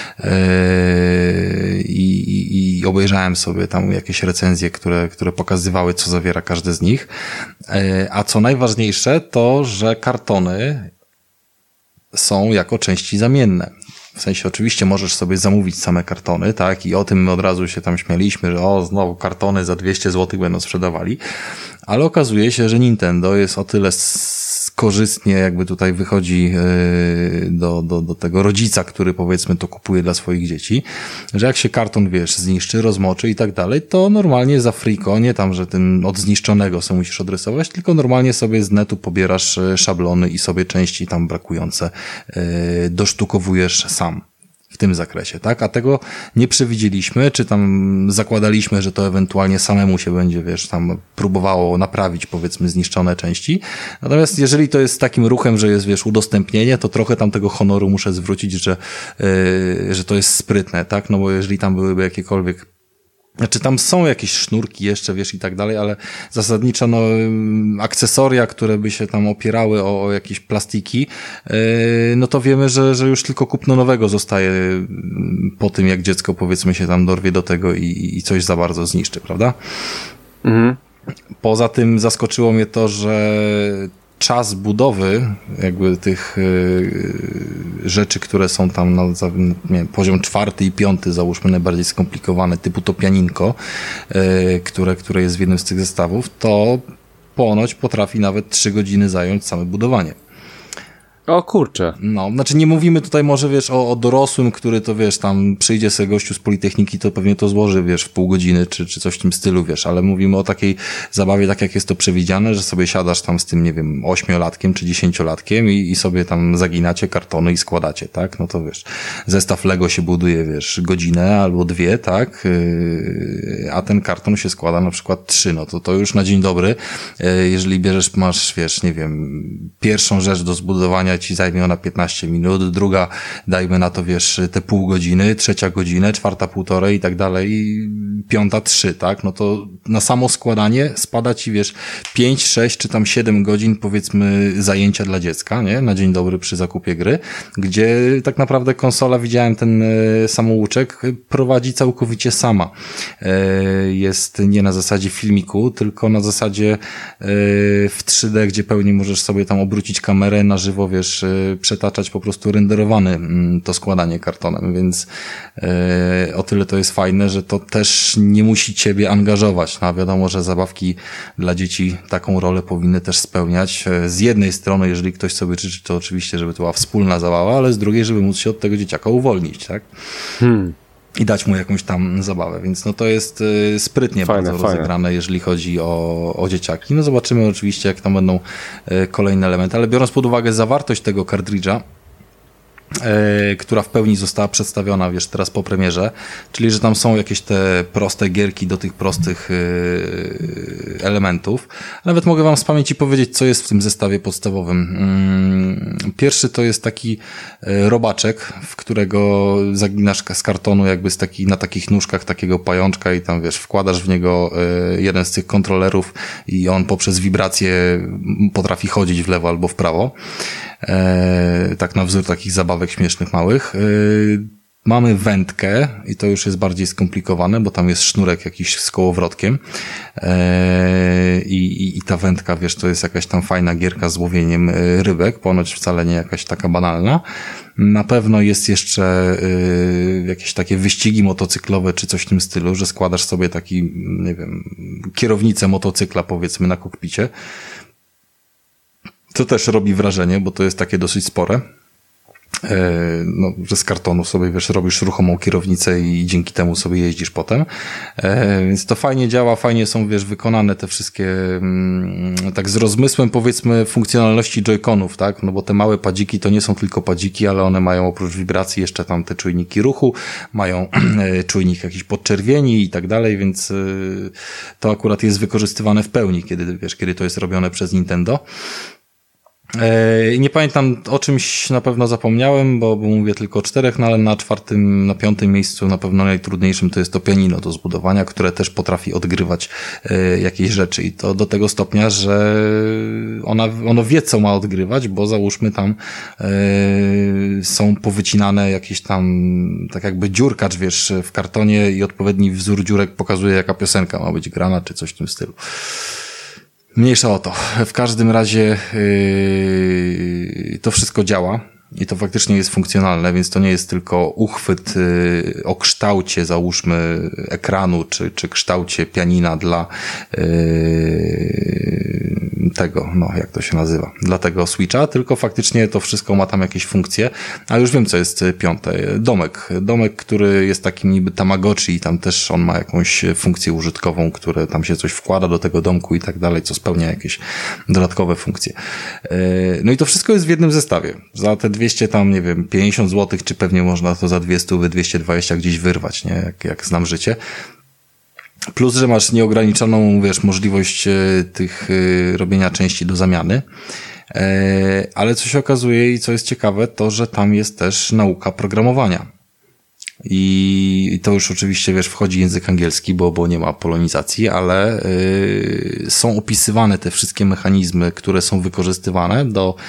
i obejrzałem sobie tam jakieś recenzje, które pokazywały, co zawiera każdy z nich. A co najważniejsze, to, że kartony są jako części zamienne. W sensie oczywiście możesz sobie zamówić same kartony, tak? I o tym my od razu się tam śmialiśmy, że znowu kartony za 200 zł będą sprzedawali. Ale okazuje się, że Nintendo jest o tyle korzystnie jakby tutaj wychodzi do tego rodzica, który powiedzmy to kupuje dla swoich dzieci, że jak się karton, wiesz, zniszczy, rozmoczy i tak dalej, to normalnie za friko, nie tam, że ten od zniszczonego sobie musisz odrysować, tylko normalnie sobie z netu pobierasz szablony i sobie części tam brakujące dosztukowujesz sam. W tym zakresie, tak? A tego nie przewidzieliśmy, czy tam zakładaliśmy, że to ewentualnie samemu się będzie, wiesz, tam próbowało naprawić, powiedzmy, zniszczone części. Natomiast jeżeli to jest takim ruchem, że jest, wiesz, udostępnienie, to trochę tam tego honoru muszę zwrócić, że to jest sprytne, tak? No bo jeżeli tam byłyby jakiekolwiek znaczy tam są jakieś sznurki jeszcze, wiesz, i tak dalej, ale zasadniczo no akcesoria, które by się tam opierały o jakieś plastiki, no to wiemy, że już tylko kupno nowego zostaje po tym, jak dziecko powiedzmy się tam dorwie do tego i coś za bardzo zniszczy, prawda? Mhm. Poza tym zaskoczyło mnie to, że czas budowy jakby tych rzeczy, które są tam na nie wiem, poziom 4. i 5, załóżmy najbardziej skomplikowane, typu to pianinko, które jest w jednym z tych zestawów, to ponoć potrafi nawet 3 godziny zająć same budowanie. O kurczę. No, znaczy nie mówimy tutaj może, wiesz, o dorosłym, który to, wiesz, tam przyjdzie sobie gościu z Politechniki, to pewnie to złoży, wiesz, w pół godziny, czy coś w tym stylu, wiesz, ale mówimy o takiej zabawie, tak jak jest to przewidziane, że sobie siadasz tam z tym, nie wiem, 8-latkiem czy 10-latkiem i sobie tam zaginacie kartony i składacie, tak? No to wiesz, zestaw Lego się buduje, wiesz, godzinę albo 2, tak? A ten karton się składa na przykład 3, no to już na dzień dobry, jeżeli bierzesz, masz, wiesz, nie wiem, pierwszą rzecz do zbudowania ci zajmie ona 15 minut, druga dajmy na to, wiesz, te pół godziny, trzecia godzinę, czwarta 1,5 i tak dalej, i 5 3, tak? No to na samo składanie spada ci, wiesz, 5, 6 czy tam 7 godzin, powiedzmy, zajęcia dla dziecka, nie? Na dzień dobry przy zakupie gry, gdzie tak naprawdę konsola, widziałem ten samouczek, prowadzi całkowicie sama. Jest nie na zasadzie filmiku, tylko na zasadzie w 3D, gdzie pełni możesz sobie tam obrócić kamerę na żywo, wiesz, przetaczać po prostu renderowane to składanie kartonem, więc o tyle to jest fajne, że to też nie musi ciebie angażować. No, wiadomo, że zabawki dla dzieci taką rolę powinny też spełniać. Z jednej strony, jeżeli ktoś sobie życzy, to oczywiście, żeby to była wspólna zabawa, ale z drugiej, żeby móc się od tego dzieciaka uwolnić, tak? I dać mu jakąś tam zabawę, więc no to jest sprytnie bardzo rozegrane, jeżeli chodzi o dzieciaki. No zobaczymy oczywiście, jak tam będą kolejne elementy, ale biorąc pod uwagę zawartość tego kartridża, która w pełni została przedstawiona, wiesz, teraz po premierze, czyli że tam są jakieś te proste gierki do tych prostych elementów. Nawet mogę wam z pamięci powiedzieć, co jest w tym zestawie podstawowym. Pierwszy to jest taki robaczek, w którego zaginasz z kartonu jakby na takich nóżkach takiego pajączka i tam, wiesz, wkładasz w niego jeden z tych kontrolerów i on poprzez wibrację potrafi chodzić w lewo albo w prawo. Tak na wzór takich zabawek śmiesznych małych. Mamy wędkę i to już jest bardziej skomplikowane, bo tam jest sznurek jakiś z kołowrotkiem i ta wędka, wiesz, to jest jakaś tam fajna gierka z łowieniem rybek, ponoć wcale nie jakaś taka banalna. Na pewno jest jeszcze jakieś takie wyścigi motocyklowe czy coś w tym stylu, że składasz sobie taki, nie wiem, kierownicę motocykla, powiedzmy, na kokpicie. To też robi wrażenie, bo to jest takie dosyć spore. No, że z kartonu sobie, wiesz, robisz ruchomą kierownicę i dzięki temu sobie jeździsz potem. Więc to fajnie działa, fajnie są, wiesz, wykonane te wszystkie tak z rozmysłem, powiedzmy, funkcjonalności joyconów, tak? No bo te małe padziki to nie są tylko padziki, ale one mają oprócz wibracji jeszcze tam te czujniki ruchu, mają czujnik jakiś podczerwieni i tak dalej, więc to akurat jest wykorzystywane w pełni, kiedy to jest robione przez Nintendo. Nie pamiętam, o czymś na pewno zapomniałem, bo mówię tylko o 4, no ale na 4., na 5. miejscu na pewno najtrudniejszym to jest to pianino do zbudowania, które też potrafi odgrywać jakieś rzeczy i to do tego stopnia, że ono wie, co ma odgrywać, bo załóżmy tam są powycinane jakieś tam, tak jakby dziurkacz, wiesz, w kartonie i odpowiedni wzór dziurek pokazuje, jaka piosenka ma być grana, czy coś w tym stylu. Mniejsza o to. W każdym razie to wszystko działa. I to faktycznie jest funkcjonalne, więc to nie jest tylko uchwyt o kształcie, załóżmy, ekranu, czy kształcie pianina dla tego, no jak to się nazywa, dla tego Switcha, tylko faktycznie to wszystko ma tam jakieś funkcje, a już wiem, co jest piąte. Domek, który jest takim niby Tamagotchi i tam też on ma jakąś funkcję użytkową, które tam się coś wkłada do tego domku i tak dalej, co spełnia jakieś dodatkowe funkcje. No i to wszystko jest w jednym zestawie. Za te 200 tam, nie wiem, 50 zł, czy pewnie można to za 200, 220 gdzieś wyrwać, nie? Jak znam życie. Plus, że masz nieograniczoną, wiesz, możliwość tych robienia części do zamiany. Ale co się okazuje i co jest ciekawe, to, że tam jest też nauka programowania. I to już oczywiście, wiesz, wchodzi język angielski, bo nie ma polonizacji, ale są opisywane te wszystkie mechanizmy, które są wykorzystywane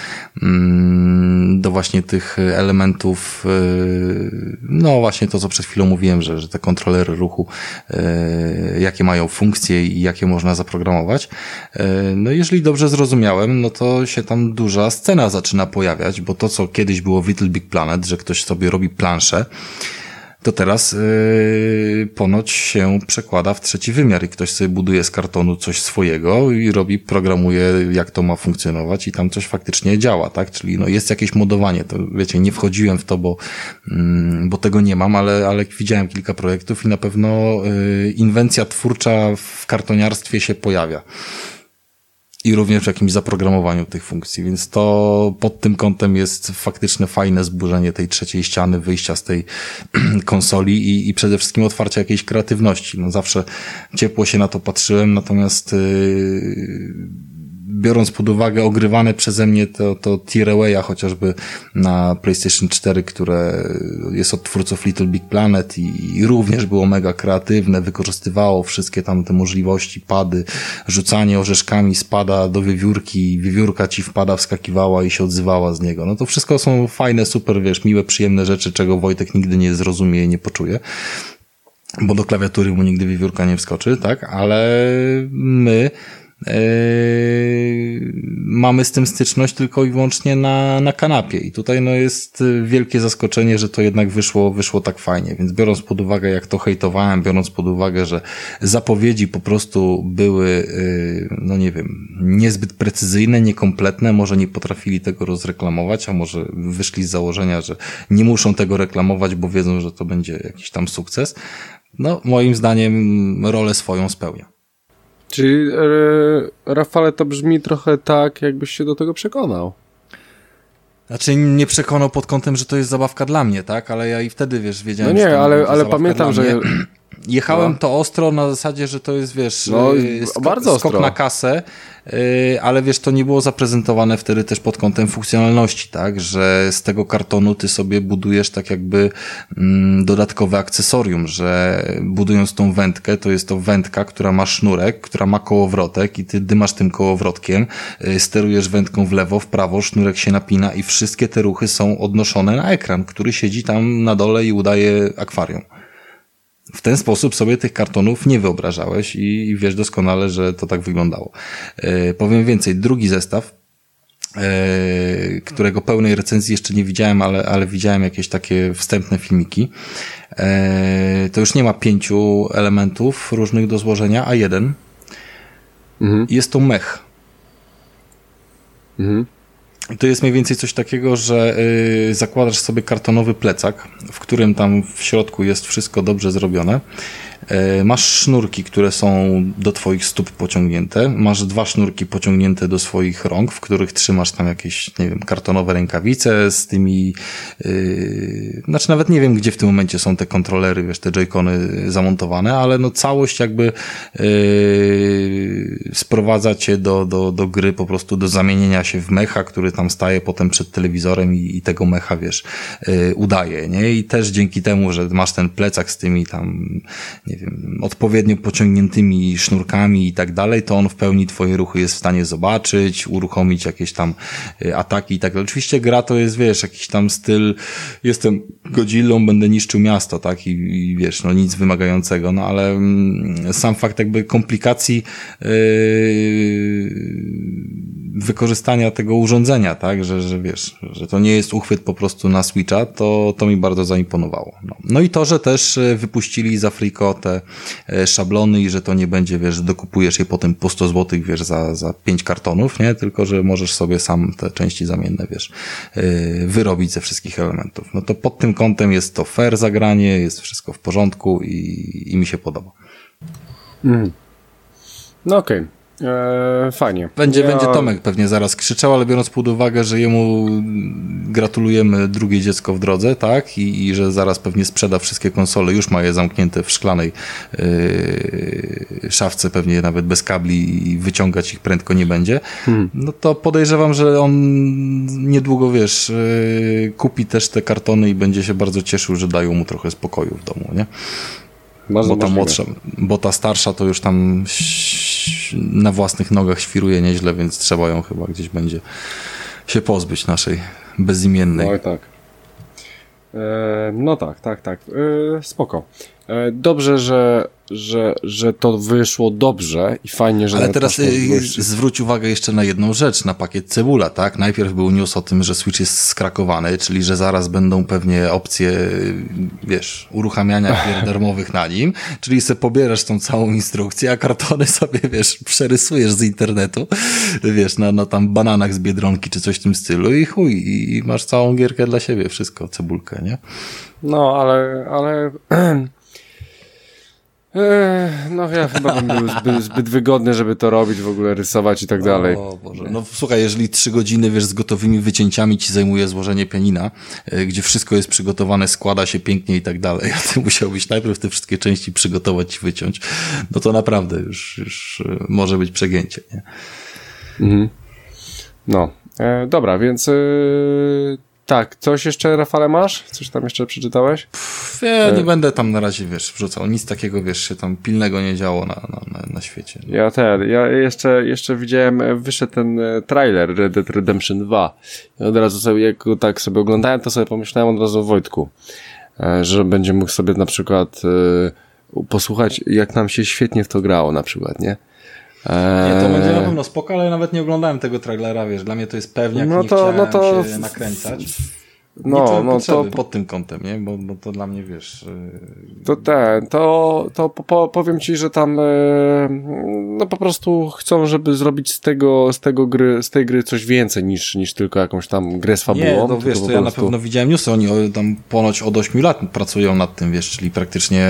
do właśnie tych elementów, no właśnie to, co przed chwilą mówiłem, że te kontrolery ruchu, jakie mają funkcje i jakie można zaprogramować. No jeżeli dobrze zrozumiałem, no to się tam duża scena zaczyna pojawiać, bo to, co kiedyś było w Little Big Planet, że ktoś sobie robi planszę, to teraz ponoć się przekłada w trzeci wymiar i ktoś sobie buduje z kartonu coś swojego i programuje, jak to ma funkcjonować i tam coś faktycznie działa, tak? Czyli no jest jakieś modowanie, to wiecie, nie wchodziłem w to, bo tego nie mam, ale widziałem kilka projektów i na pewno inwencja twórcza w kartoniarstwie się pojawia. I również w jakimś zaprogramowaniu tych funkcji, więc to pod tym kątem jest faktyczne fajne zburzenie tej trzeciej ściany, wyjścia z tej konsoli i przede wszystkim otwarcia jakiejś kreatywności. No zawsze ciepło się na to patrzyłem, natomiast biorąc pod uwagę ogrywane przeze mnie to Tearaway'a chociażby na PlayStation 4, które jest od twórców Little Big Planet i również było mega kreatywne, wykorzystywało wszystkie tam te możliwości, pady, rzucanie orzeszkami spada do wiewiórki, wiewiórka ci wpada, wskakiwała i się odzywała z niego. No to wszystko są fajne, super, wiesz, miłe, przyjemne rzeczy, czego Wojtek nigdy nie zrozumie i nie poczuje, bo do klawiatury mu nigdy wiewiórka nie wskoczy, tak? Ale my mamy z tym styczność tylko i wyłącznie na kanapie i tutaj no jest wielkie zaskoczenie, że to jednak wyszło tak fajnie, więc biorąc pod uwagę, jak to hejtowałem, biorąc pod uwagę, że zapowiedzi po prostu były, no nie wiem, niezbyt precyzyjne, niekompletne, może nie potrafili tego rozreklamować, a może wyszli z założenia, że nie muszą tego reklamować, bo wiedzą, że to będzie jakiś tam sukces, no moim zdaniem rolę swoją spełnia. Czyli, Rafale, to brzmi trochę tak, jakbyś się do tego przekonał. Znaczy nie przekonał pod kątem, że to jest zabawka dla mnie, tak? Ale ja i wtedy, wiesz, wiedziałem, no nie, że to ale pamiętam, że... Jechałem to ostro na zasadzie, że to jest, wiesz, bardzo skok na kasę, ale wiesz, to nie było zaprezentowane wtedy też pod kątem funkcjonalności, tak? Że z tego kartonu ty sobie budujesz tak jakby dodatkowe akcesorium, że budując tą wędkę, to jest to wędka, która ma sznurek, która ma kołowrotek i ty dymasz tym kołowrotkiem, sterujesz wędką w lewo, w prawo, sznurek się napina i wszystkie te ruchy są odnoszone na ekran, który siedzi tam na dole i udaje akwarium. W ten sposób sobie tych kartonów nie wyobrażałeś i wiesz doskonale, że to tak wyglądało. Powiem więcej, drugi zestaw, którego pełnej recenzji jeszcze nie widziałem, ale widziałem jakieś takie wstępne filmiki. To już nie ma 5 elementów różnych do złożenia, a 1. Mhm. Jest to mech. Mhm. To jest mniej więcej coś takiego, że zakładasz sobie kartonowy plecak, w którym tam w środku jest wszystko dobrze zrobione. Masz sznurki, które są do twoich stóp pociągnięte. Masz 2 sznurki pociągnięte do swoich rąk, w których trzymasz tam jakieś, nie wiem, kartonowe rękawice z tymi... Znaczy nawet nie wiem, gdzie w tym momencie są te kontrolery, wiesz, te joycony zamontowane, ale no całość jakby sprowadza cię do gry, po prostu do zamienienia się w mecha, który tam staje potem przed telewizorem i tego mecha, wiesz, udaje, nie? I też dzięki temu, że masz ten plecak z tymi tam, nie wiem, odpowiednio pociągniętymi sznurkami i tak dalej, to on w pełni twoje ruchy jest w stanie zobaczyć, uruchomić jakieś tam ataki i tak dalej. Oczywiście gra to jest, wiesz, jakiś tam styl, jestem Godzillą, będę niszczył miasto, tak? I wiesz, no nic wymagającego, no ale sam fakt jakby komplikacji wykorzystania tego urządzenia, tak, że wiesz, że to nie jest uchwyt po prostu na Switcha, to mi bardzo zaimponowało. No i to, że też wypuścili za Frico te szablony i że to nie będzie, wiesz, dokupujesz je potem po 100 zł, wiesz, za 5 kartonów, nie, tylko że możesz sobie sam te części zamienne, wiesz, wyrobić ze wszystkich elementów. No to pod tym kątem jest to fair zagranie, jest wszystko w porządku i mi się podoba. No okej. Fajnie. Będzie Tomek pewnie zaraz krzyczał, ale biorąc pod uwagę, że jemu gratulujemy drugie dziecko w drodze, tak? I że zaraz pewnie sprzeda wszystkie konsole, już ma je zamknięte w szklanej szafce, pewnie nawet bez kabli i wyciągać ich prędko nie będzie. No to podejrzewam, że on niedługo, wiesz, kupi też te kartony i będzie się bardzo cieszył, że dają mu trochę spokoju w domu, nie? Bo ta młodsza, bo ta starsza to już tam na własnych nogach świruje nieźle, więc trzeba ją chyba gdzieś będzie się pozbyć, naszej bezimiennej. Oj, tak. No tak. Spoko. Dobrze, że to wyszło dobrze i fajnie, że... Ale teraz zwróć uwagę jeszcze na jedną rzecz, na pakiet Cebula, tak? Najpierw był news o tym, że Switch jest skrakowany, czyli że zaraz będą pewnie opcje, wiesz, uruchamiania gier darmowych na nim, czyli sobie pobierasz tą całą instrukcję, a kartony sobie, wiesz, przerysujesz z internetu, wiesz, na tam bananach z Biedronki czy coś w tym stylu i chuj, i masz całą gierkę dla siebie, wszystko, cebulkę, nie? No, ale no ja chyba bym był zbyt wygodny, żeby to robić, w ogóle rysować i tak dalej. O Boże. No słuchaj, jeżeli 3 godziny, wiesz, z gotowymi wycięciami ci zajmuje złożenie pianina, gdzie wszystko jest przygotowane, składa się pięknie i tak dalej, a ty musiałbyś najpierw te wszystkie części przygotować i wyciąć, no to naprawdę już może być przegięcie, nie? No, dobra, więc tak, coś jeszcze, Rafale, masz? Coś tam jeszcze przeczytałeś? Ja nie będę tam na razie, wiesz, wrzucał. Nic takiego, wiesz, się tam pilnego nie działo na świecie. Ja jeszcze widziałem, wyszedł ten trailer Red Dead Redemption 2. I od razu sobie, jak go tak sobie oglądałem, to sobie pomyślałem od razu o Wojtku. Że będzie mógł sobie na przykład posłuchać, jak nam się świetnie w to grało na przykład, nie? Nie, to będzie na pewno spoko, ale nawet nie oglądałem tego trailera, wiesz, dla mnie to jest pewniak, nie chciałem się nakręcać. To pod tym kątem, nie? Bo to dla mnie, wiesz... Powiem ci, że tam no po prostu chcą, żeby zrobić z tej gry coś więcej niż tylko jakąś tam grę z fabułą. Nie, no wiesz, to ja na pewno widziałem newsy, oni tam ponoć od 8 lat pracują nad tym, wiesz, czyli praktycznie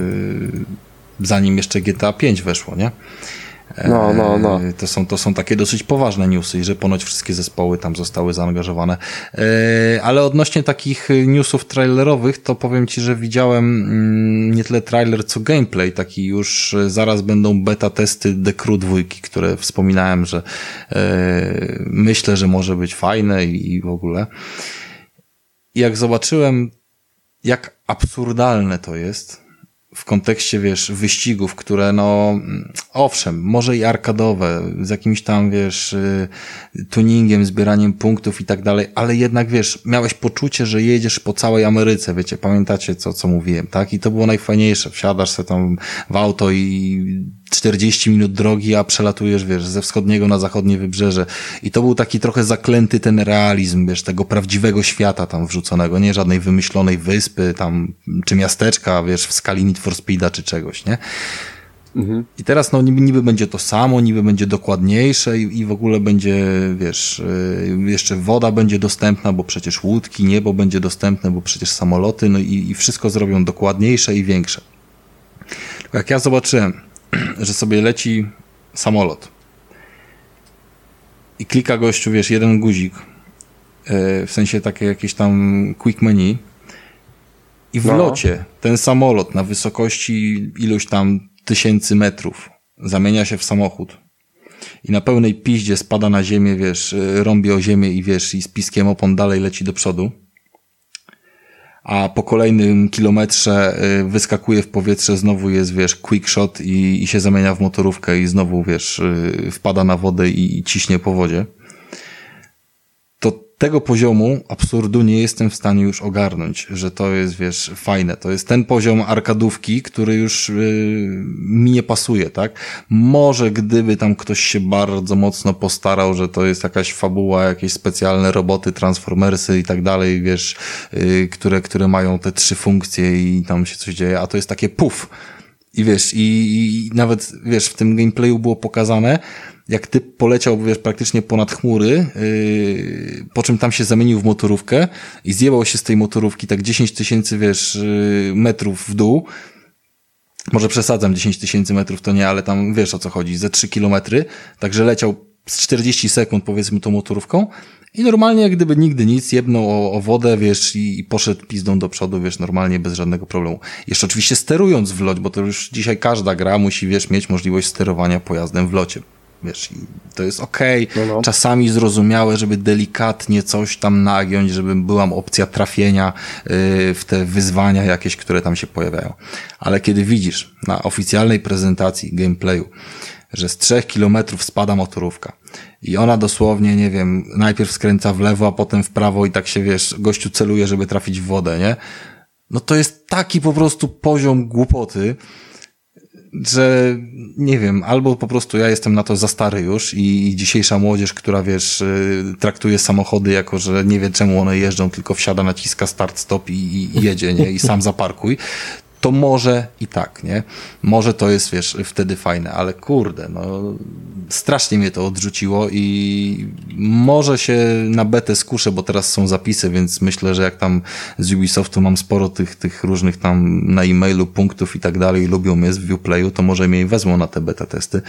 zanim jeszcze GTA 5 weszło, nie? No. To są takie dosyć poważne newsy, że ponoć wszystkie zespoły tam zostały zaangażowane. Ale odnośnie takich newsów trailerowych, to powiem ci, że widziałem nie tyle trailer, co gameplay. Taki już zaraz będą beta testy The Crew 2, które wspominałem, że myślę, że może być fajne i w ogóle. I jak zobaczyłem, jak absurdalne to jest, w kontekście, wiesz, wyścigów, które no, owszem, może i arkadowe, z jakimś tam, wiesz, tuningiem, zbieraniem punktów i tak dalej, ale jednak, wiesz, miałeś poczucie, że jedziesz po całej Ameryce, wiecie, pamiętacie, co mówiłem, tak? I to było najfajniejsze. Wsiadasz sobie tam w auto i 40 minut drogi, a przelatujesz, wiesz, ze wschodniego na zachodnie wybrzeże. I to był taki trochę zaklęty ten realizm, wiesz, tego prawdziwego świata tam wrzuconego, nie żadnej wymyślonej wyspy tam, czy miasteczka, wiesz, w skali Need for Speeda, czy czegoś, nie? I teraz, no, niby będzie to samo, niby będzie dokładniejsze i w ogóle będzie, wiesz, jeszcze woda będzie dostępna, bo przecież łódki, niebo będzie dostępne, bo przecież samoloty, no i wszystko zrobią dokładniejsze i większe. Tylko jak ja zobaczyłem, że sobie leci samolot i klika gościu, wiesz, jeden guzik, w sensie takie jakieś tam quick menu i w locie ten samolot na wysokości iluś tam 1000 metrów zamienia się w samochód i na pełnej piździe spada na ziemię, wiesz, rąbie o ziemię i wiesz, i z piskiem opon dalej leci do przodu, a po kolejnym kilometrze wyskakuje w powietrze, znowu jest, wiesz, quick shot i się zamienia w motorówkę i znowu, wiesz, wpada na wodę i ciśnie po wodzie. tego poziomu absurdu nie jestem w stanie już ogarnąć, że to jest, wiesz, fajne. To jest ten poziom arkadówki, który już mi nie pasuje, tak? Może gdyby tam ktoś się bardzo mocno postarał, że to jest jakaś fabuła, jakieś specjalne roboty, transformersy i tak dalej, wiesz, które mają te 3 funkcje i tam się coś dzieje, a to jest takie puf. I wiesz, i nawet, wiesz, w tym gameplayu było pokazane, jak typ poleciał, wiesz, praktycznie ponad chmury, po czym tam się zamienił w motorówkę i zjebał się z tej motorówki tak 10 000, wiesz, metrów w dół. Może przesadzam, 10 000 metrów to nie, ale tam wiesz o co chodzi, ze 3 kilometry, także leciał z 40 sekund, powiedzmy, tą motorówką i normalnie jak gdyby nigdy nic, jebnął o wodę, wiesz, i poszedł pizdą do przodu, wiesz, normalnie, bez żadnego problemu. Jeszcze oczywiście sterując w locie, bo to już dzisiaj każda gra musi, wiesz, mieć możliwość sterowania pojazdem w locie. Wiesz, i to jest okej. No. Czasami zrozumiałe, żeby delikatnie coś tam nagiąć, żeby była opcja trafienia w te wyzwania jakieś, które tam się pojawiają. Ale kiedy widzisz na oficjalnej prezentacji gameplayu, że z 3 kilometrów spada motorówka i ona dosłownie, nie wiem, najpierw skręca w lewo, a potem w prawo i tak się, wiesz, gościu celuje, żeby trafić w wodę, nie? No to jest taki po prostu poziom głupoty, że nie wiem, albo po prostu ja jestem na to za stary już i dzisiejsza młodzież, która, wiesz, traktuje samochody jako, że nie wie czemu one jeżdżą, tylko wsiada, naciska start, stop i jedzie, nie? I sam zaparkuj. To może i tak, nie? Może to jest, wiesz, wtedy fajne, ale kurde, no strasznie mnie to odrzuciło i może się na betę skuszę, bo teraz są zapisy, więc myślę, że jak tam z Ubisoftu mam sporo tych różnych tam na e-mailu punktów i tak dalej, lubią mnie z Viewplayu, to może mnie wezmą na te beta testy,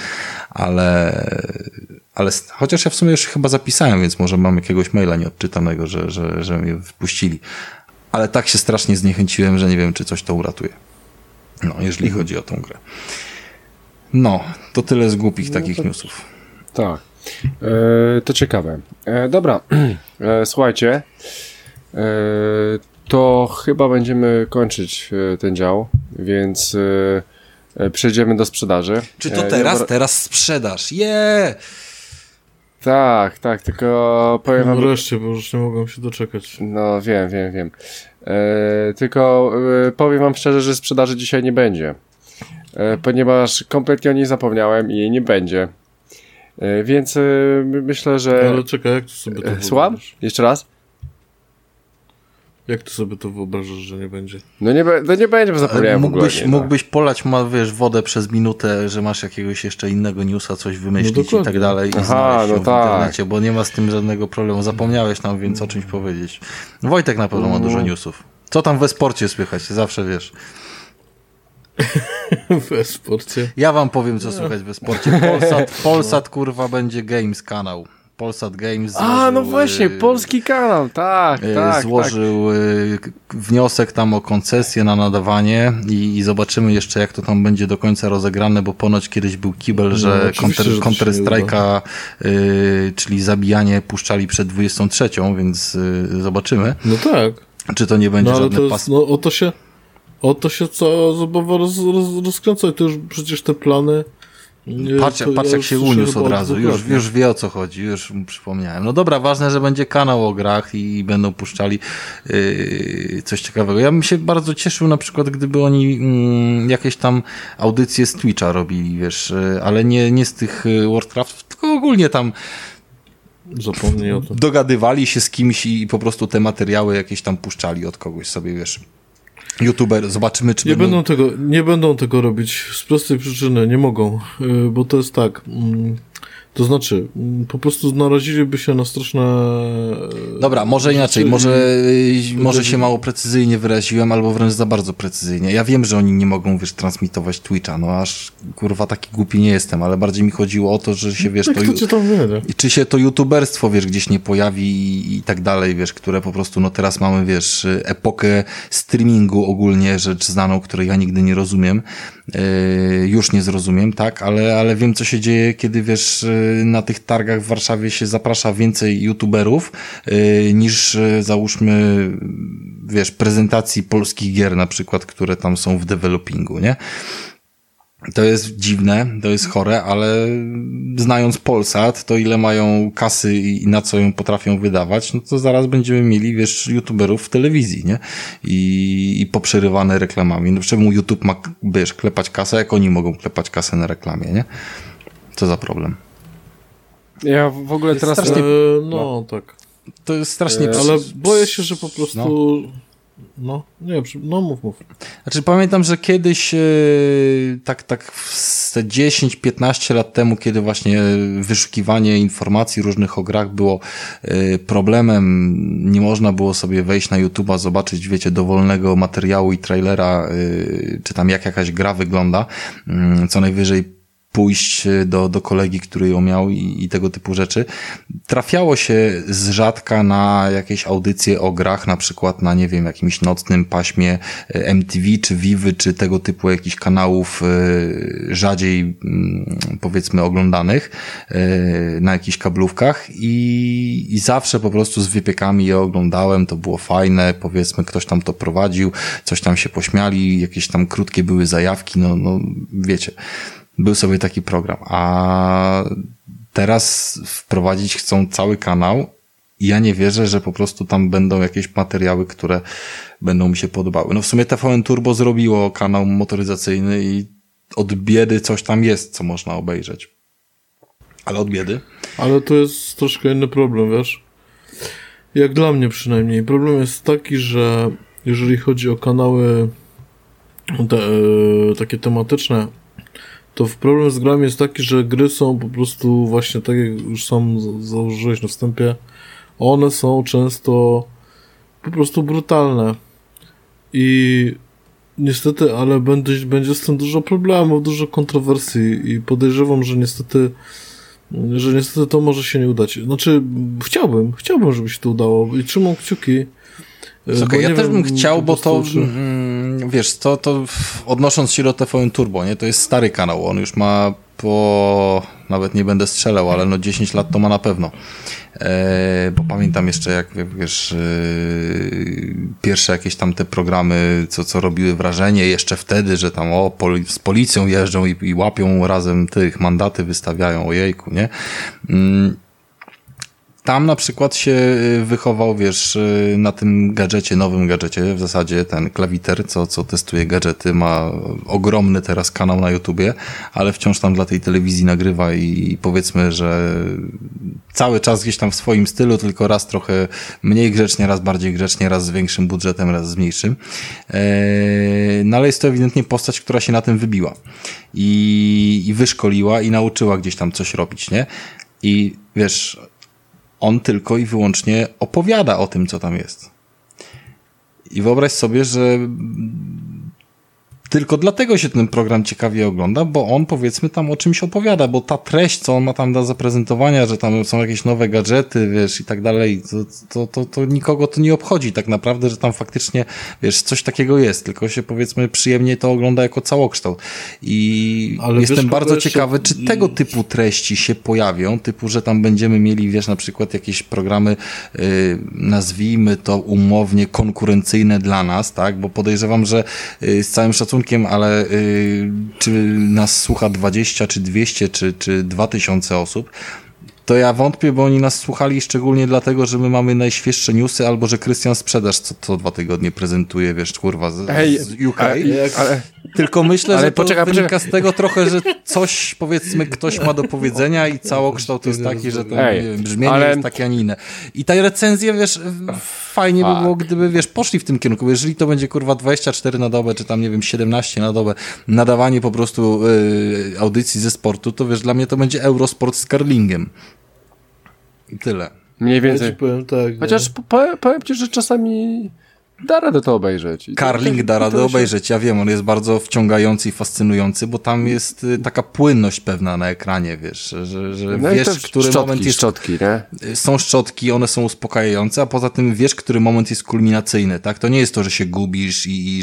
ale chociaż ja w sumie już chyba zapisałem, więc może mam jakiegoś maila nieodczytanego, że mnie wpuścili. Ale tak się strasznie zniechęciłem, że nie wiem, czy coś to uratuje. No, jeżeli chodzi o tą grę. No, to tyle z głupich takich newsów. Tak. To ciekawe. Dobra. Słuchajcie. To chyba będziemy kończyć ten dział, więc przejdziemy do sprzedaży. Czy to teraz sprzedaż? Tak, tylko powiem wam... Wreszcie, bo już nie mogłem się doczekać. No, wiem. Tylko powiem wam szczerze, że sprzedaży dzisiaj nie będzie. Ponieważ kompletnie o niej zapomniałem i jej nie będzie. Więc myślę, że... Ale czekaj, jak ty sobie to wyobrażasz? Słucham? Jeszcze raz? Jak ty sobie to wyobrażasz, że nie będzie? No nie będzie, bo zapomniałem mógłbyś polać wiesz, wodę przez minutę, że masz jakiegoś jeszcze innego newsa, coś wymyślić i tak dalej i znaleźć w internecie, bo nie ma z tym żadnego problemu. Zapomniałeś nam więc o czymś powiedzieć. Wojtek na pewno ma dużo newsów. Co tam w e-sporcie słychać? Zawsze wiesz. W e-sporcie? Ja wam powiem, co słychać w e-sporcie. Polsat kurwa będzie Games kanał. Polsat Games złożył, no właśnie, polski kanał, tak. Złożył wniosek tam o koncesję na nadawanie i zobaczymy jeszcze, jak to tam będzie do końca rozegrane, bo ponoć kiedyś był kibel, że Counter-Strike'a, czyli zabijanie puszczali przed 23, więc zobaczymy. No tak. Czy to nie będzie żadne o to się cała zabawa rozkręca i to już przecież te plany... Patrz jak się uniósł od razu, już wie o co chodzi, już mu przypomniałem. No dobra, ważne, że będzie kanał o grach i będą puszczali coś ciekawego. Ja bym się bardzo cieszył na przykład, gdyby oni jakieś tam audycje z Twitcha robili, wiesz, ale nie z tych Warcraftów, tylko ogólnie tam zapomnij o tym. Dogadywali się z kimś i po prostu te materiały jakieś tam puszczali od kogoś sobie, wiesz. YouTuber, zobaczymy, czy nie będą tego robić z prostej przyczyny, nie mogą, bo to jest tak, to znaczy, po prostu naraziliby się na straszne... Dobra, może inaczej, może się mało precyzyjnie wyraziłem, albo wręcz za bardzo precyzyjnie. Ja wiem, że oni nie mogą, wiesz, transmitować Twitcha, no aż, kurwa, taki głupi nie jestem, ale bardziej mi chodziło o to, że się, wiesz, czy się to youtuberstwo, wiesz, gdzieś nie pojawi i tak dalej, wiesz, które po prostu, no teraz mamy, wiesz, epokę streamingu ogólnie, rzecz znaną, której ja nigdy nie rozumiem, już nie zrozumiem, tak, ale wiem, co się dzieje, kiedy, wiesz, na tych targach w Warszawie się zaprasza więcej youtuberów niż załóżmy, wiesz, prezentacji polskich gier na przykład, które tam są w developingu, nie? To jest dziwne, to jest chore, ale znając Polsat, to ile mają kasy i na co ją potrafią wydawać, no to zaraz będziemy mieli, wiesz, youtuberów w telewizji, nie? I poprzerywane reklamami. No czemu YouTube ma, wiesz, klepać kasę, jak oni mogą klepać kasę na reklamie, nie? Co za problem? Ja w ogóle jest teraz... strasznie... tak. To jest strasznie... Ale boję się, że po prostu... Mów. Znaczy pamiętam, że kiedyś tak te 10-15 lat temu, kiedy właśnie wyszukiwanie informacji różnych o grach było problemem, nie można było sobie wejść na YouTube'a, zobaczyć, wiecie, dowolnego materiału i trailera, czy tam jak jakaś gra wygląda, co najwyżej pójść do kolegi, który ją miał i tego typu rzeczy. Trafiało się z rzadka na jakieś audycje o grach, na przykład na, nie wiem, jakimś nocnym paśmie MTV, czy Vivy, czy tego typu jakichś kanałów rzadziej, powiedzmy, oglądanych na jakichś kablówkach i zawsze po prostu z wypiekami je oglądałem, to było fajne, powiedzmy, ktoś tam to prowadził, coś tam się pośmiali, jakieś tam krótkie były zajawki, no wiecie. Był sobie taki program, a teraz wprowadzić chcą cały kanał i ja nie wierzę, że po prostu tam będą jakieś materiały, które będą mi się podobały. No w sumie TVN Turbo zrobiło kanał motoryzacyjny i od biedy coś tam jest, co można obejrzeć. Ale od biedy. Ale to jest troszkę inny problem, wiesz? Jak dla mnie przynajmniej. Problem jest taki, że jeżeli chodzi o kanały takie tematyczne, to problem z grami jest taki, że gry są po prostu właśnie tak, jak już sam założyłeś na wstępie, one są często po prostu brutalne i niestety, ale będzie z tym dużo problemów, dużo kontrowersji i podejrzewam, że niestety to może się nie udać. Znaczy, chciałbym, żeby się to udało i trzymam kciuki. Okay, ja też bym chciał, bo to, wiesz, to odnosząc się do TVN Turbo, nie, to jest stary kanał, on już ma nawet nie będę strzelał, ale 10 lat to ma na pewno. Bo pamiętam jeszcze, jak wiesz, pierwsze jakieś tam te programy, co robiły wrażenie jeszcze wtedy, że tam z policją jeżdżą i łapią razem tych mandaty, wystawiają, ojejku, nie? Tam na przykład się wychował, wiesz, na tym gadżecie, nowym gadżecie, w zasadzie ten Klawiter, co testuje gadżety, ma ogromny teraz kanał na YouTubie, ale wciąż tam dla tej telewizji nagrywa i powiedzmy, że cały czas gdzieś tam w swoim stylu, tylko raz trochę mniej grzecznie, raz bardziej grzecznie, raz z większym budżetem, raz z mniejszym. No ale jest to ewidentnie postać, która się na tym wybiła i wyszkoliła i nauczyła gdzieś tam coś robić, nie? I wiesz, on tylko i wyłącznie opowiada o tym, co tam jest. I wyobraź sobie, że tylko dlatego się ten program ciekawie ogląda, bo on, powiedzmy, tam o czymś opowiada, bo ta treść, co on ma tam do zaprezentowania, że tam są jakieś nowe gadżety, wiesz, i tak dalej, to nikogo to nie obchodzi tak naprawdę, że tam faktycznie, wiesz, coś takiego jest, tylko się, powiedzmy, przyjemnie to ogląda jako całokształt. I ale jestem wiesz, bardzo ciekawy, czy tego typu treści się pojawią, typu, że tam będziemy mieli, wiesz, na przykład jakieś programy, nazwijmy to umownie konkurencyjne dla nas, tak, bo podejrzewam, że z całym szacunkiem, ale czy nas słucha 20, czy 200, czy 2000 osób, to ja wątpię, bo oni nas słuchali szczególnie dlatego, że my mamy najświeższe newsy, albo że Krystian Sprzedaż co 2 tygodnie prezentuje, wiesz, kurwa, z UK. Tylko myślę, że to wynika z tego trochę, że coś, powiedzmy, ktoś ma do powiedzenia i całokształt jest taki, że to brzmienie jest takie, a nie inne. I ta recenzja, wiesz, fajnie by było, gdyby, wiesz, poszli w tym kierunku. Jeżeli to będzie, kurwa, 24 na dobę, czy tam, nie wiem, 17 na dobę, nadawanie po prostu audycji ze sportu, to wiesz, dla mnie to będzie Eurosport z curlingiem. I tyle. Mniej więcej. Ja powiem tak, chociaż powiem ci, że czasami da radę to obejrzeć. Curling da radę obejrzeć, ja wiem, on jest bardzo wciągający i fascynujący, bo tam jest taka płynność pewna na ekranie, wiesz, że no wiesz, który moment jest... Szczotki, nie? Są szczotki, one są uspokajające, a poza tym wiesz, który moment jest kulminacyjny, tak? To nie jest to, że się gubisz i że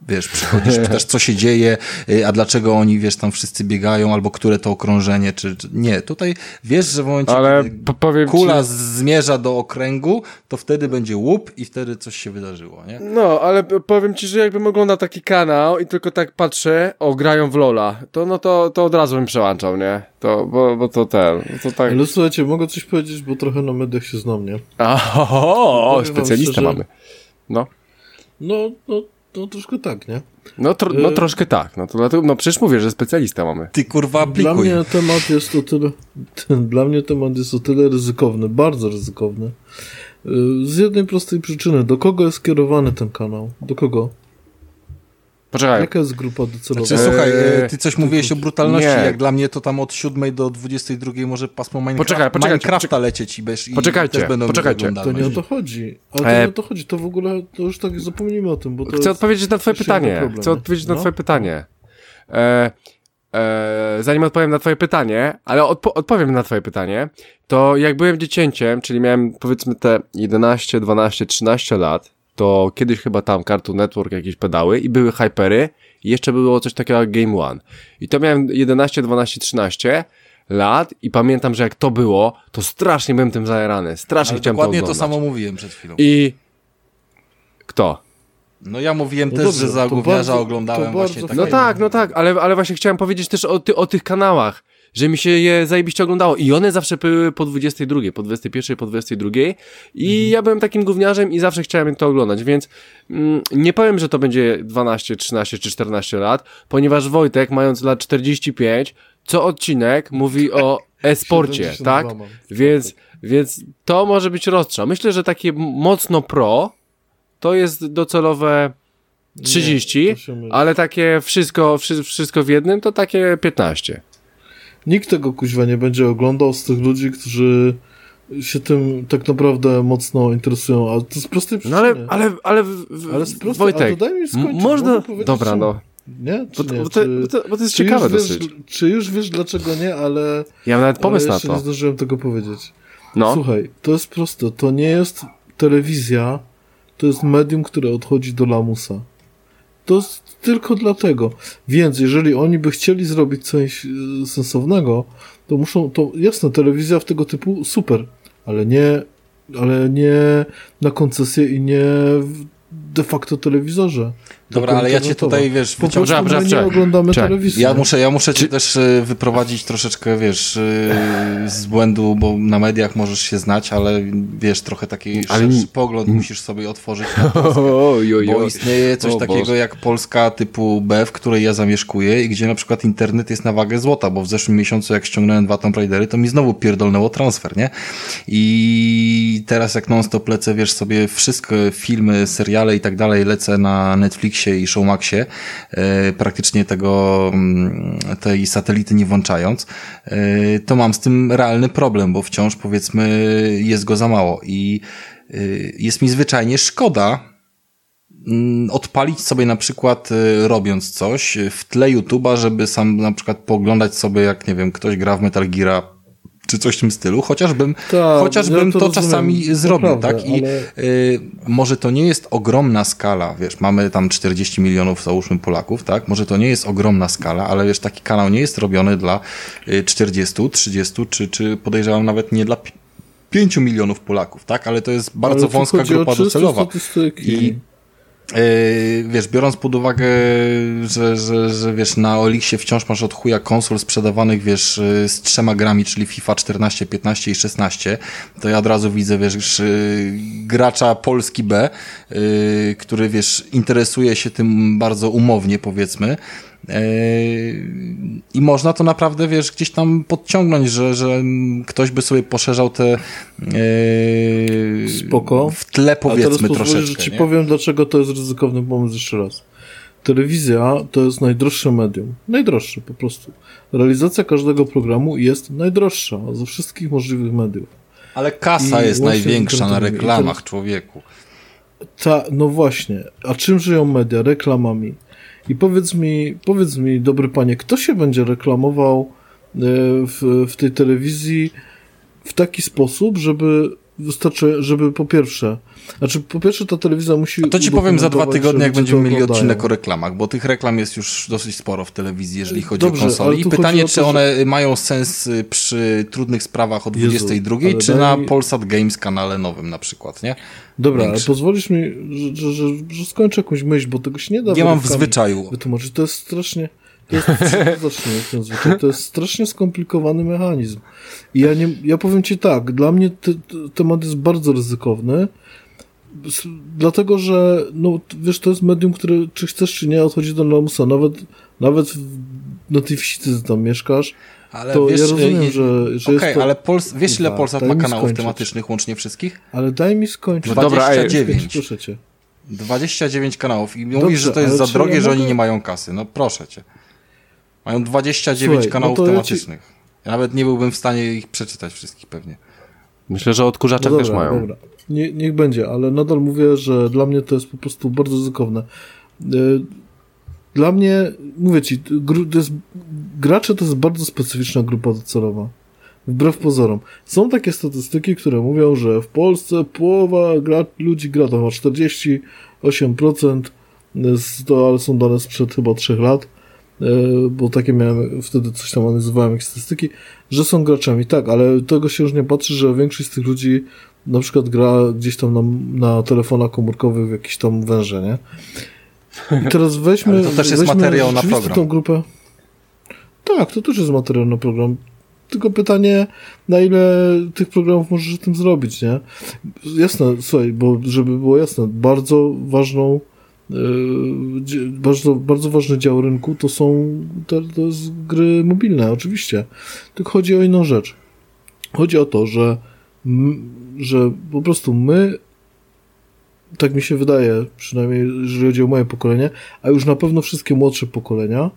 wiesz, przychodzisz, pytasz, co się dzieje, a dlaczego oni, wiesz, tam wszyscy biegają, albo które to okrążenie, czy nie. Tutaj wiesz, że w momencie, kiedy kula zmierza do okręgu, to wtedy będzie łup i wtedy coś się wydarzyło, nie? No, ale powiem ci, że jakbym oglądał taki kanał i tylko tak patrzę, grają w Lola, to od razu bym przełączał, nie? Bo to tak... Ale słuchajcie, mogę coś powiedzieć, bo trochę na mediach się znam, nie? Specjalista mamy. No, troszkę tak, nie? Troszkę tak. No przecież mówię, że specjalista mamy. Ty kurwa aplikuj. Dla mnie temat jest o tyle ryzykowny, bardzo ryzykowny. Z jednej prostej przyczyny. Do kogo jest skierowany ten kanał? Do kogo? Poczekaj. Jaka jest grupa docelowa? Znaczy, słuchaj, ty coś mówiłeś o brutalności, jak dla mnie to tam od 7 do 22 może pasmo Minecrafta lecieć i też będą poczekajcie. To nie o to chodzi. Ale to nie o to chodzi. To w ogóle, to już tak zapomnijmy o tym, bo to Chcę odpowiedzieć na twoje pytanie. Zanim odpowiem na twoje pytanie, ale odpowiem na twoje pytanie, to jak byłem dziecięciem, czyli miałem powiedzmy te 11, 12, 13 lat, to kiedyś chyba tam Cartoon Network jakieś pedały i były hypery i jeszcze było coś takiego jak Game One. I to miałem 11, 12, 13 lat i pamiętam, że jak to było, to strasznie byłem tym zajarany. Strasznie chciałem to oglądać. Dokładnie to samo mówiłem przed chwilą. I kto? No ja mówiłem też, że za gówniarza oglądałem właśnie takie... No tak, ale właśnie chciałem powiedzieć też o tych kanałach, że mi się je zajebiście oglądało i one zawsze były po 22, po 21, po 22 i ja byłem takim gówniarzem i zawsze chciałem to oglądać, więc nie powiem, że to będzie 12, 13 czy 14 lat, ponieważ Wojtek, mając lat 45, co odcinek mówi o e-sporcie, tak? Więc to może być rozstrzał. Myślę, że takie mocno pro to jest docelowe 30, ale takie wszystko w jednym to takie 15. Nikt tego kuźwa nie będzie oglądał z tych ludzi, którzy się tym tak naprawdę mocno interesują, a to z prostej przyczyny. No ale z prostej, Wojtek, to daj mi skończyć. Można... Dobra, no. Nie? Czy nie? Bo to jest ciekawe dosyć. Czy już wiesz dlaczego nie, ale... Ja mam nawet pomysł na to. nie zdążyłem tego powiedzieć. No. Słuchaj, to jest proste. To nie jest telewizja, to jest medium, które odchodzi do lamusa. To jest tylko dlatego. Więc jeżeli oni by chcieli zrobić coś sensownego, to muszą, to jasne, telewizja w tego typu super, ale nie na koncesję i nie de facto telewizorze. Dobra, ale ja cię tutaj, wiesz, nie oglądamy telewizji. Ja muszę cię też wyprowadzić troszeczkę, wiesz, z błędu, bo na mediach możesz się znać, ale wiesz, trochę taki szerszy pogląd musisz sobie otworzyć na Polskę, bo istnieje coś takiego jak Polska typu B, w której ja zamieszkuję i gdzie na przykład internet jest na wagę złota, bo w zeszłym miesiącu jak ściągnąłem 2 Tomb Raidery, to mi znowu pierdolnęło transfer, nie? I teraz jak non-stop lecę, wiesz, sobie wszystkie filmy, seriale i tak dalej lecę na Netflixie i Showmaxie, praktycznie tej satelity nie włączając, to mam z tym realny problem, bo wciąż powiedzmy jest go za mało i jest mi zwyczajnie szkoda odpalić sobie na przykład robiąc coś w tle YouTube'a, żeby sam na przykład pooglądać sobie, jak nie wiem, ktoś gra w Metal Gear'a czy coś w tym stylu, chociażbym to czasami zrobił, naprawdę, tak? I może to nie jest ogromna skala, wiesz, mamy tam 40 milionów, załóżmy, Polaków, tak? Może to nie jest ogromna skala, ale wiesz, taki kanał nie jest robiony dla 40, 30, czy podejrzewam nawet nie dla 5 milionów Polaków, tak? Ale to jest bardzo wąska grupa docelowa. I wiesz, biorąc pod uwagę, że wiesz, na Olixie wciąż masz od chuja konsol sprzedawanych, wiesz, z 3 grami, czyli FIFA 14, 15 i 16, to ja od razu widzę, wiesz, gracza Polski B, który, wiesz, interesuje się tym bardzo umownie, powiedzmy, i można to naprawdę, wiesz, gdzieś tam podciągnąć, że ktoś by sobie poszerzał te spoko. W tle, powiedzmy, troszeczkę. Że ci powiem, dlaczego to jest ryzykowny pomysł jeszcze raz. Telewizja to jest najdroższe medium. Najdroższe po prostu. Realizacja każdego programu jest najdroższa ze wszystkich możliwych mediów. Ale kasa jest największa na reklamach, człowieku. No właśnie. A czym żyją media? Reklamami. I powiedz mi, dobry panie, kto się będzie reklamował w tej telewizji w taki sposób, żeby wystarczy, żeby po pierwsze ta telewizja musi... A to ci powiem za 2 tygodnie, jak będziemy mieli oglądają. odcinek o reklamach, bo tych reklam jest już dosyć sporo w telewizji, jeżeli chodzi Dobrze, o konsole. ale I tu pytanie, chodzi o czy to, one mają sens przy trudnych sprawach o 22, ale czy daj na mi- Polsat Games kanale nowym na przykład, nie? Dobra, Większy. ale pozwolisz mi, że skończę jakąś myśl, bo tego się nie da Ja mam w wyrywkami zwyczaju. wytłumaczyć. To jest strasznie... To jest strasznie skomplikowany mechanizm. I ja powiem ci tak, dla mnie temat jest bardzo ryzykowny, dlatego, że no, wiesz, to jest medium, które czy chcesz, czy nie, odchodzi do lamusa. Nawet na tej wsi, ty tam mieszkasz, Ale to wiesz, ja rozumiem, że jest to... ale wiesz, ile Polsat daj ma mi kanałów skończyć. tematycznych łącznie wszystkich? Ale daj mi skończyć. No dobra, 29. Proszę cię. 29 kanałów i mówisz, Dobrze, że to jest ale za czy drogie, ja że oni mogę- nie mają kasy. No proszę cię. Mają 29 Słuchaj, kanałów no to ja tematycznych. Ja nawet nie byłbym w stanie ich przeczytać wszystkich pewnie. Myślę, że odkurzaczek No też dobra, mają. dobra. Niech będzie, ale nadal mówię, że dla mnie to jest po prostu bardzo ryzykowne. Dla mnie, mówię ci, gracze to jest bardzo specyficzna grupa docelowa. Wbrew pozorom. Są takie statystyki, które mówią, że w Polsce połowa ludzi gra, to ma 48%, ale są dane sprzed chyba 3 lat, bo takie miałem, wtedy coś tam analizowałem, jakieś statystyki, że są graczami. Tak, ale tego się już nie patrzy, że większość z tych ludzi na przykład gra gdzieś tam na telefonach komórkowych w jakieś tam węże, nie? I teraz weźmy... Ale to też jest materiał na program. Tą grupę. Tak, to też jest materiał na program. Tylko pytanie, na ile tych programów możesz z tym zrobić, nie? Jasne, słuchaj, bo żeby było jasne, bardzo ważny dział rynku to jest gry mobilne, oczywiście. Tylko chodzi o inną rzecz. Chodzi o to, że po prostu my, tak mi się wydaje, przynajmniej jeżeli chodzi o moje pokolenie, a już na pewno wszystkie młodsze pokolenia,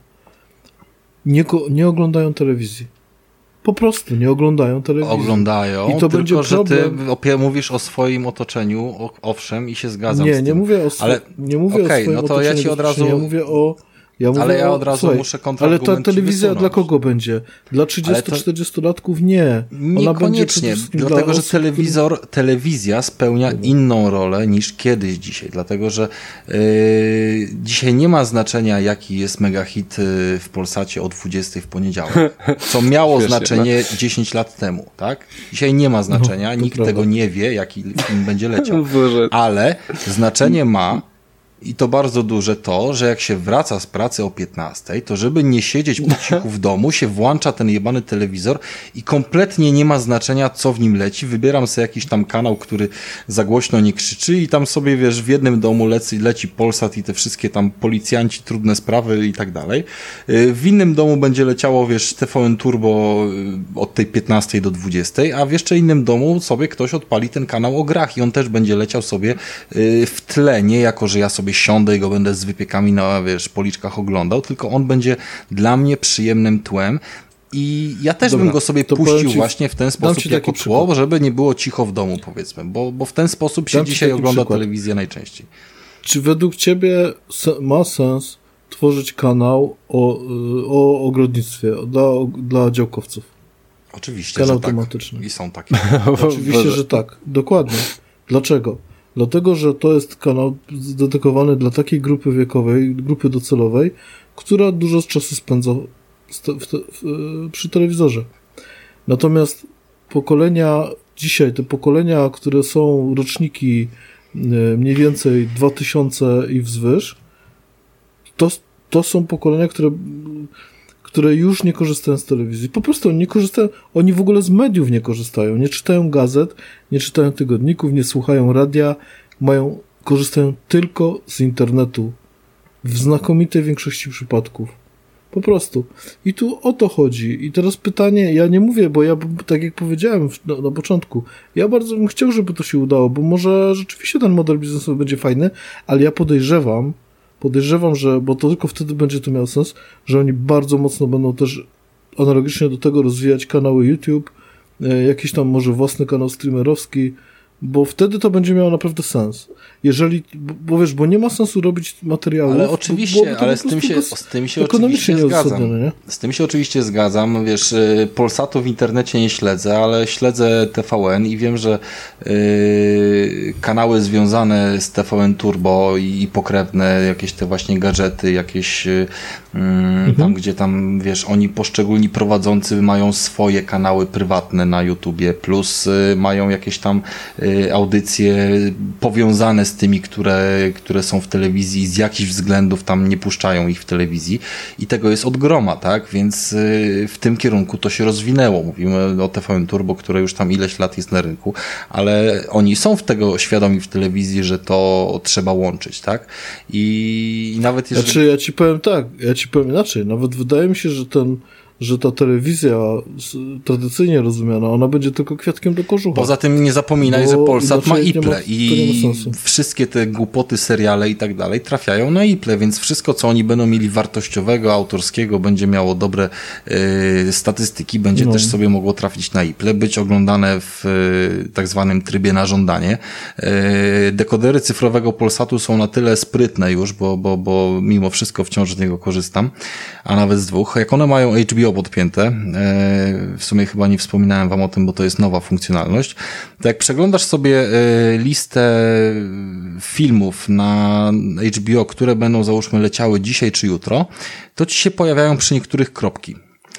nie oglądają telewizji. Po prostu nie oglądają telewizji. Oglądają, I to tylko będzie że problem. ty mówisz o swoim otoczeniu, owszem, i się zgadzam z tym. Nie mówię o Ale nie mówię okej, o swoim no to ja otoczeniu ci od razu... bezpośrednio, ja mówię Ale ja o, od razu słuchaj, muszę ale kontrargument ta ci telewizja wysunąć. dla kogo będzie? Dla 30-40-latków? Nie. Ona będzie Niekoniecznie, przede wszystkim dlatego dla że osób, telewizja spełnia inną rolę niż kiedyś dzisiaj, dlatego że dzisiaj nie ma znaczenia, jaki jest megahit w Polsacie o 20 w poniedziałek, co miało Świetnie, znaczenie 10 lat temu, tak? Dzisiaj nie ma znaczenia, to nikt prawda. tego nie wie, jaki film będzie leciał, Boże. ale znaczenie ma i to bardzo duże to, że jak się wraca z pracy o 15, to żeby nie siedzieć po cichu w domu, się włącza ten jebany telewizor i kompletnie nie ma znaczenia, co w nim leci. Wybieram sobie jakiś tam kanał, który za głośno nie krzyczy i tam sobie, wiesz, w jednym domu leci Polsat i te wszystkie tam policjanci, trudne sprawy i tak dalej. W innym domu będzie leciało, wiesz, TVN Turbo od tej 15 do 20, a w jeszcze innym domu sobie ktoś odpali ten kanał o grach i on też będzie leciał sobie w tle, nie jako, że ja sobie siądę i go będę z wypiekami na, wiesz, policzkach oglądał, tylko on będzie dla mnie przyjemnym tłem i ja też bym go sobie puścił właśnie w ten sposób jako tło, żeby nie było cicho w domu, powiedzmy, bo w ten sposób się dzisiaj ogląda telewizję najczęściej. Czy według ciebie ma sens tworzyć kanał o ogrodnictwie dla działkowców? Oczywiście, Kanał że tak. tematyczny. I są takie. Oczywiście, że tak. Dokładnie. Dlaczego? Dlatego, że to jest kanał dedykowany dla takiej grupy wiekowej, grupy docelowej, która dużo czasu spędza przy telewizorze. Natomiast te pokolenia, które są roczniki mniej więcej 2000 i wzwyż, to są pokolenia, które już nie korzystają z telewizji. Po prostu nie korzystają, oni w ogóle z mediów nie korzystają, nie czytają gazet, nie czytają tygodników, nie słuchają radia, korzystają tylko z internetu. W znakomitej większości przypadków. Po prostu. I tu o to chodzi. I teraz pytanie, ja nie mówię, bo ja, tak jak powiedziałem na początku, ja bardzo bym chciał, żeby to się udało, bo może rzeczywiście ten model biznesowy będzie fajny, ale ja podejrzewam, że, bo to tylko wtedy będzie to miało sens, że oni bardzo mocno będą też analogicznie do tego rozwijać kanały YouTube, jakiś tam może własny kanał streamerowski, bo wtedy to będzie miało naprawdę sens. Jeżeli, bo wiesz, bo nie ma sensu robić materiałów. Ale oczywiście, ale z tym się oczywiście zgadzam. Nie? Z tym się oczywiście zgadzam. Wiesz, Polsatu w internecie nie śledzę, ale śledzę TVN i wiem, że kanały związane z TVN Turbo i pokrewne, jakieś te właśnie gadżety, jakieś tam, gdzie tam, wiesz, oni poszczególni prowadzący mają swoje kanały prywatne na YouTubie, plus mają jakieś tam audycje powiązane z tymi, które są w telewizji, z jakichś względów tam nie puszczają ich w telewizji i tego jest od groma, tak? Więc w tym kierunku to się rozwinęło. Mówimy o TVN Turbo, które już tam ileś lat jest na rynku, ale oni są tego świadomi w telewizji, że to trzeba łączyć, tak? I nawet jeżeli... Znaczy, ja ci powiem inaczej. Nawet wydaje mi się, że ta telewizja tradycyjnie rozumiana, ona będzie tylko kwiatkiem do kożucha. Poza tym nie zapominaj, że Polsat ma Iple i sensu. wszystkie te głupoty, seriale i tak dalej trafiają na Iple, więc wszystko, co oni będą mieli wartościowego, autorskiego, będzie miało dobre statystyki, będzie też sobie mogło trafić na Iple, być oglądane w tak zwanym trybie na żądanie. Dekodery cyfrowego Polsatu są na tyle sprytne już, bo mimo wszystko wciąż z niego korzystam, a nawet z dwóch. Jak one mają HBO podpięte, w sumie chyba nie wspominałem wam o tym, bo to jest nowa funkcjonalność, to jak przeglądasz sobie listę filmów na HBO, które będą załóżmy leciały dzisiaj czy jutro, to ci się pojawiają przy niektórych kropki.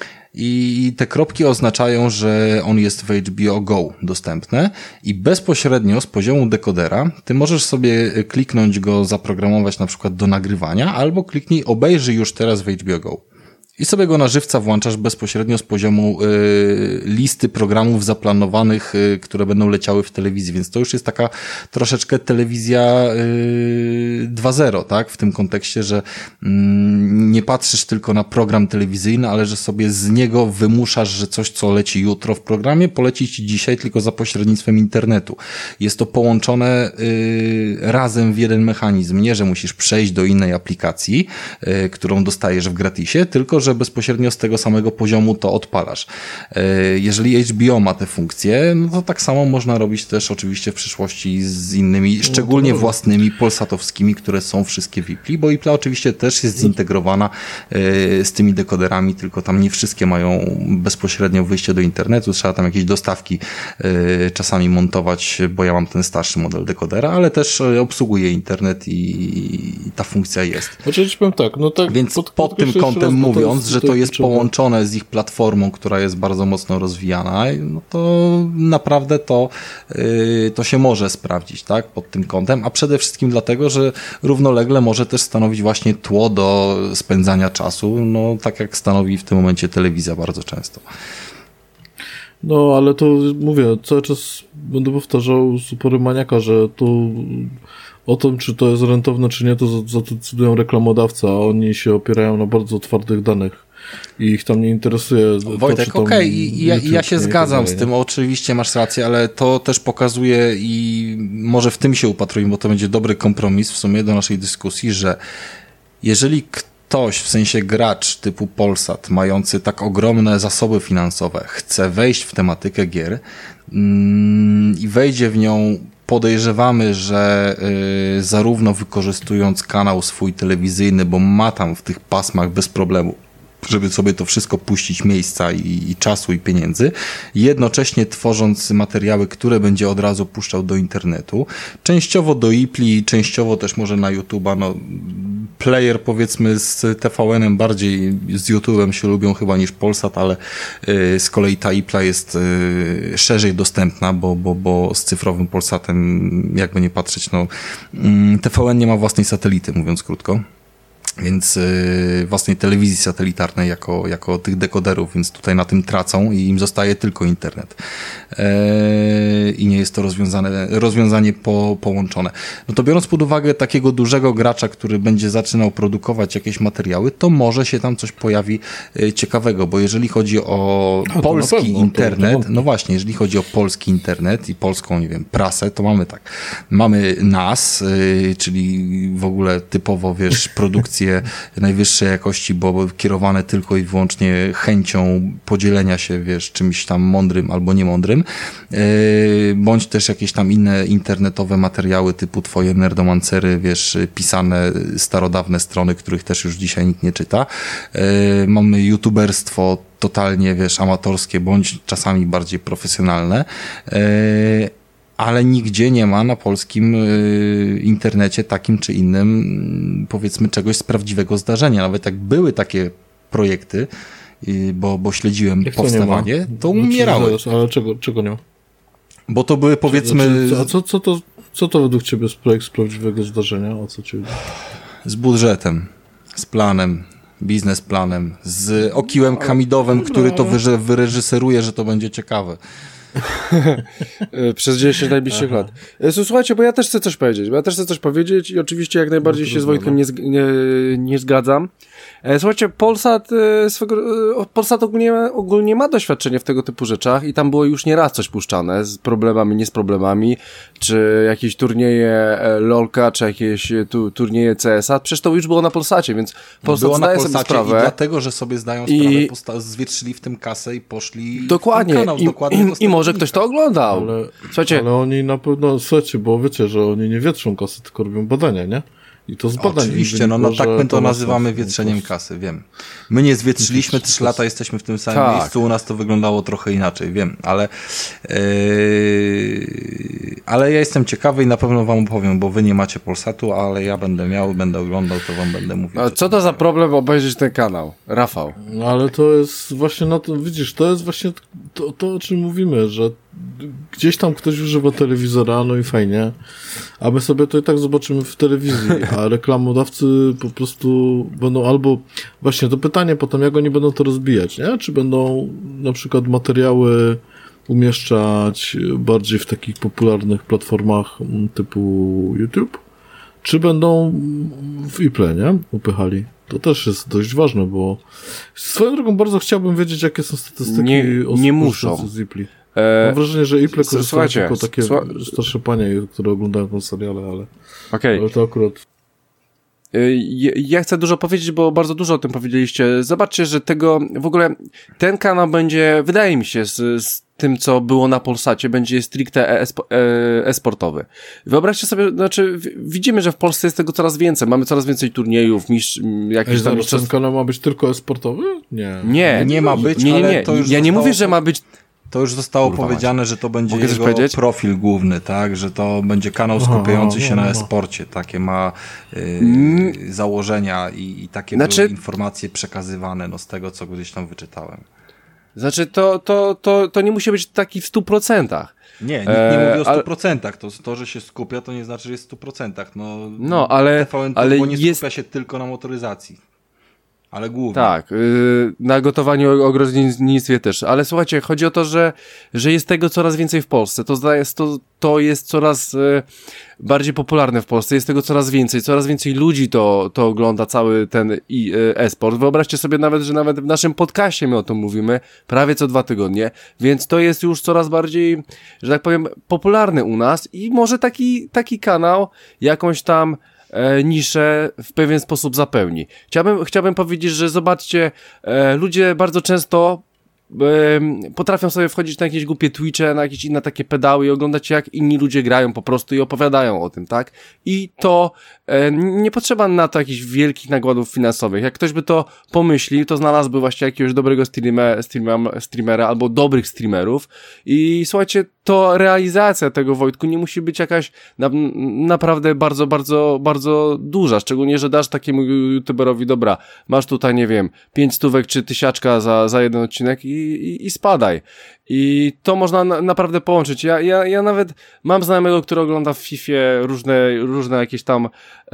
I te kropki oznaczają, że on jest w HBO Go dostępny i bezpośrednio z poziomu dekodera ty możesz sobie kliknąć go, zaprogramować na przykład do nagrywania, albo kliknij obejrzyj już teraz w HBO Go. I sobie go na żywca włączasz bezpośrednio z poziomu listy programów zaplanowanych, które będą leciały w telewizji, więc to już jest taka troszeczkę telewizja 2.0, tak? W tym kontekście, że nie patrzysz tylko na program telewizyjny, ale że sobie z niego wymuszasz, że coś, co leci jutro w programie, poleci ci dzisiaj tylko za pośrednictwem internetu. Jest to połączone razem w jeden mechanizm, nie, że musisz przejść do innej aplikacji, którą dostajesz w gratisie, tylko że bezpośrednio z tego samego poziomu to odpalasz. Jeżeli HBO ma te funkcje, no to tak samo można robić też oczywiście w przyszłości z innymi, szczególnie własnymi polsatowskimi, które są wszystkie w Ipli, bo Ipla oczywiście też jest zintegrowana z tymi dekoderami, tylko tam nie wszystkie mają bezpośrednio wyjście do internetu, trzeba tam jakieś dostawki czasami montować, bo ja mam ten starszy model dekodera, ale też obsługuje internet i ta funkcja jest. Oczywiście powiem tak, no tak. Więc pod tym kątem mówiąc, że to jest połączone z ich platformą, która jest bardzo mocno rozwijana, no to naprawdę to się może sprawdzić, tak, pod tym kątem, a przede wszystkim dlatego, że równolegle może też stanowić właśnie tło do spędzania czasu, no tak jak stanowi w tym momencie telewizja bardzo często. No, ale to mówię, cały czas będę powtarzał z uporem maniaka, że to o tym, czy to jest rentowne, czy nie, to zadecydują reklamodawcy, a oni się opierają na bardzo twardych danych i ich tam nie interesuje. Wojtek, okej, ja się zgadzam z tym, oczywiście masz rację, ale to też pokazuje i może w tym się upatrujmy, bo to będzie dobry kompromis w sumie do naszej dyskusji, że jeżeli ktoś, w sensie gracz typu Polsat, mający tak ogromne zasoby finansowe, chce wejść w tematykę gier i wejdzie w nią, podejrzewamy, że zarówno wykorzystując kanał swój telewizyjny, bo ma tam w tych pasmach bez problemu, żeby sobie to wszystko puścić miejsca i czasu i pieniędzy, jednocześnie tworząc materiały, które będzie od razu puszczał do internetu, częściowo do Ipli, częściowo też może na YouTube'a, no player powiedzmy z TVN-em bardziej z YouTube'em się lubią chyba niż Polsat, ale z kolei ta Ipla jest szerzej dostępna, bo z cyfrowym Polsatem jakby nie patrzeć, no TVN nie ma własnej satelity, mówiąc krótko. Więc własnej telewizji satelitarnej jako tych dekoderów, więc tutaj na tym tracą i im zostaje tylko internet. I nie jest to rozwiązanie połączone. No to biorąc pod uwagę takiego dużego gracza, który będzie zaczynał produkować jakieś materiały, to może się tam coś pojawi ciekawego, bo jeżeli chodzi o polski internet, no właśnie, jeżeli chodzi o polski internet i polską, nie wiem, prasę, to mamy tak. Mamy NAS, czyli w ogóle typowo, wiesz, produkcję produkcje najwyższej jakości, bo kierowane tylko i wyłącznie chęcią podzielenia się, wiesz, czymś tam mądrym albo niemądrym, bądź też jakieś tam inne internetowe materiały typu twoje nerdomancery, wiesz, pisane starodawne strony, których też już dzisiaj nikt nie czyta. Mamy youtuberstwo totalnie, wiesz, amatorskie, bądź czasami bardziej profesjonalne, ale nigdzie nie ma na polskim internecie takim czy innym, powiedzmy, czegoś z prawdziwego zdarzenia. Nawet jak były takie projekty, bo śledziłem Jak powstawanie, to umierały. Ale czego nie ma? Bo to były, powiedzmy... A co to według ciebie jest projekt z prawdziwego zdarzenia? O co ci chodzi? Z budżetem, z planem, biznesplanem, z Okiłem Hamidowem, który to wyreżyseruje, że to będzie ciekawe. Przez 10 najbliższych lat. Słuchajcie, bo ja też chcę coś powiedzieć. I oczywiście jak najbardziej się z Wojtkiem nie zgadzam. Słuchajcie, Polsat ogólnie ma doświadczenie w tego typu rzeczach i tam było już nieraz coś puszczane z problemami, nie z problemami, czy jakieś turnieje LOL-ka, czy jakieś turnieje CS-a. Przecież to już było na Polsacie, więc Polsat zdaje sobie sprawę. I dlatego, że sobie zdają sprawę, zwietrzyli w tym kasę i poszli dokładnie. w ten kanał. I może ktoś to oglądał. Ale oni na pewno, słuchajcie, bo wiecie, że oni nie wietrzą kasy, tylko robią badania, nie? I to z badań. Oczywiście, tak my to nazywamy wietrzeniem kasy, wiem. My nie zwietrzyliśmy 3 lata, jesteśmy w tym samym miejscu, u nas to wyglądało trochę inaczej, wiem, ale ja jestem ciekawy i na pewno wam opowiem, bo wy nie macie Polsatu, ale ja będę miał, będę oglądał, to wam będę mówił. A co to za problem obejrzeć ten kanał, Rafał? No ale to jest właśnie na to, widzisz, to jest właśnie to o czym mówimy, że gdzieś tam ktoś używa telewizora, no i fajnie, a my sobie to i tak zobaczymy w telewizji, a reklamodawcy po prostu będą albo, właśnie to pytanie potem, jak oni będą to rozbijać, nie? Czy będą na przykład materiały umieszczać bardziej w takich popularnych platformach typu YouTube, czy będą w iPlay, nie? Upychali. To też jest dość ważne, bo swoją drogą bardzo chciałbym wiedzieć, jakie są statystyki nie muszą. z iPlay. Mam wrażenie, że iPlay korzystają tylko takie starsze panie, które oglądają ten seriale, ale, ale to akurat... Ja chcę dużo powiedzieć, bo bardzo dużo o tym powiedzieliście. Zobaczcie, że w ogóle ten kanał będzie, wydaje mi się, z tym, co było na Polsacie, będzie stricte e-sportowy. Wyobraźcie sobie, znaczy widzimy, że w Polsce jest tego coraz więcej. Mamy coraz więcej turniejów, jakichś tam... Ten kanał ma być tylko e-sportowy? Nie ma być, ale to już ja nie mówię, że ma być... To już zostało powiedziane, że to będzie jego profil główny, tak? Że to będzie kanał skupiający się na e-sporcie. Takie ma założenia i takie były informacje przekazywane z tego, co gdzieś tam wyczytałem. Znaczy, to nie musi być taki w 100%. Nie, nikt nie mówi o 100%. To, że się skupia, to nie znaczy, że jest w 100%. Ale TVN nie skupia się tylko na motoryzacji. Ale głównie. Tak, na gotowaniu, ogrodnictwie też. Ale słuchajcie, chodzi o to, że jest tego coraz więcej w Polsce. To jest coraz bardziej popularne w Polsce. Jest tego coraz więcej ludzi to ogląda, cały ten e-sport. Wyobraźcie sobie że nawet w naszym podcaście my o tym mówimy, prawie co 2 tygodnie, więc to jest już coraz bardziej, że tak powiem, popularny u nas i może taki kanał jakąś tam niszę w pewien sposób zapełni. Chciałbym powiedzieć, że zobaczcie, ludzie bardzo często potrafią sobie wchodzić na jakieś głupie Twitche, na jakieś inne takie pedały i oglądać, jak inni ludzie grają po prostu i opowiadają o tym, tak? I to nie potrzeba na to jakichś wielkich nakładów finansowych. Jak ktoś by to pomyślił, to znalazłby właśnie jakiegoś dobrego streamera albo dobrych streamerów i słuchajcie, to realizacja tego, Wojtku, nie musi być jakaś naprawdę bardzo, bardzo, bardzo duża, szczególnie, że dasz takiemu youtuberowi, dobra, masz tutaj, nie wiem, 5 stówek czy 1000 za jeden odcinek i spadaj. I to można naprawdę połączyć. Ja nawet mam znajomego, który ogląda w Fifie różne jakieś tam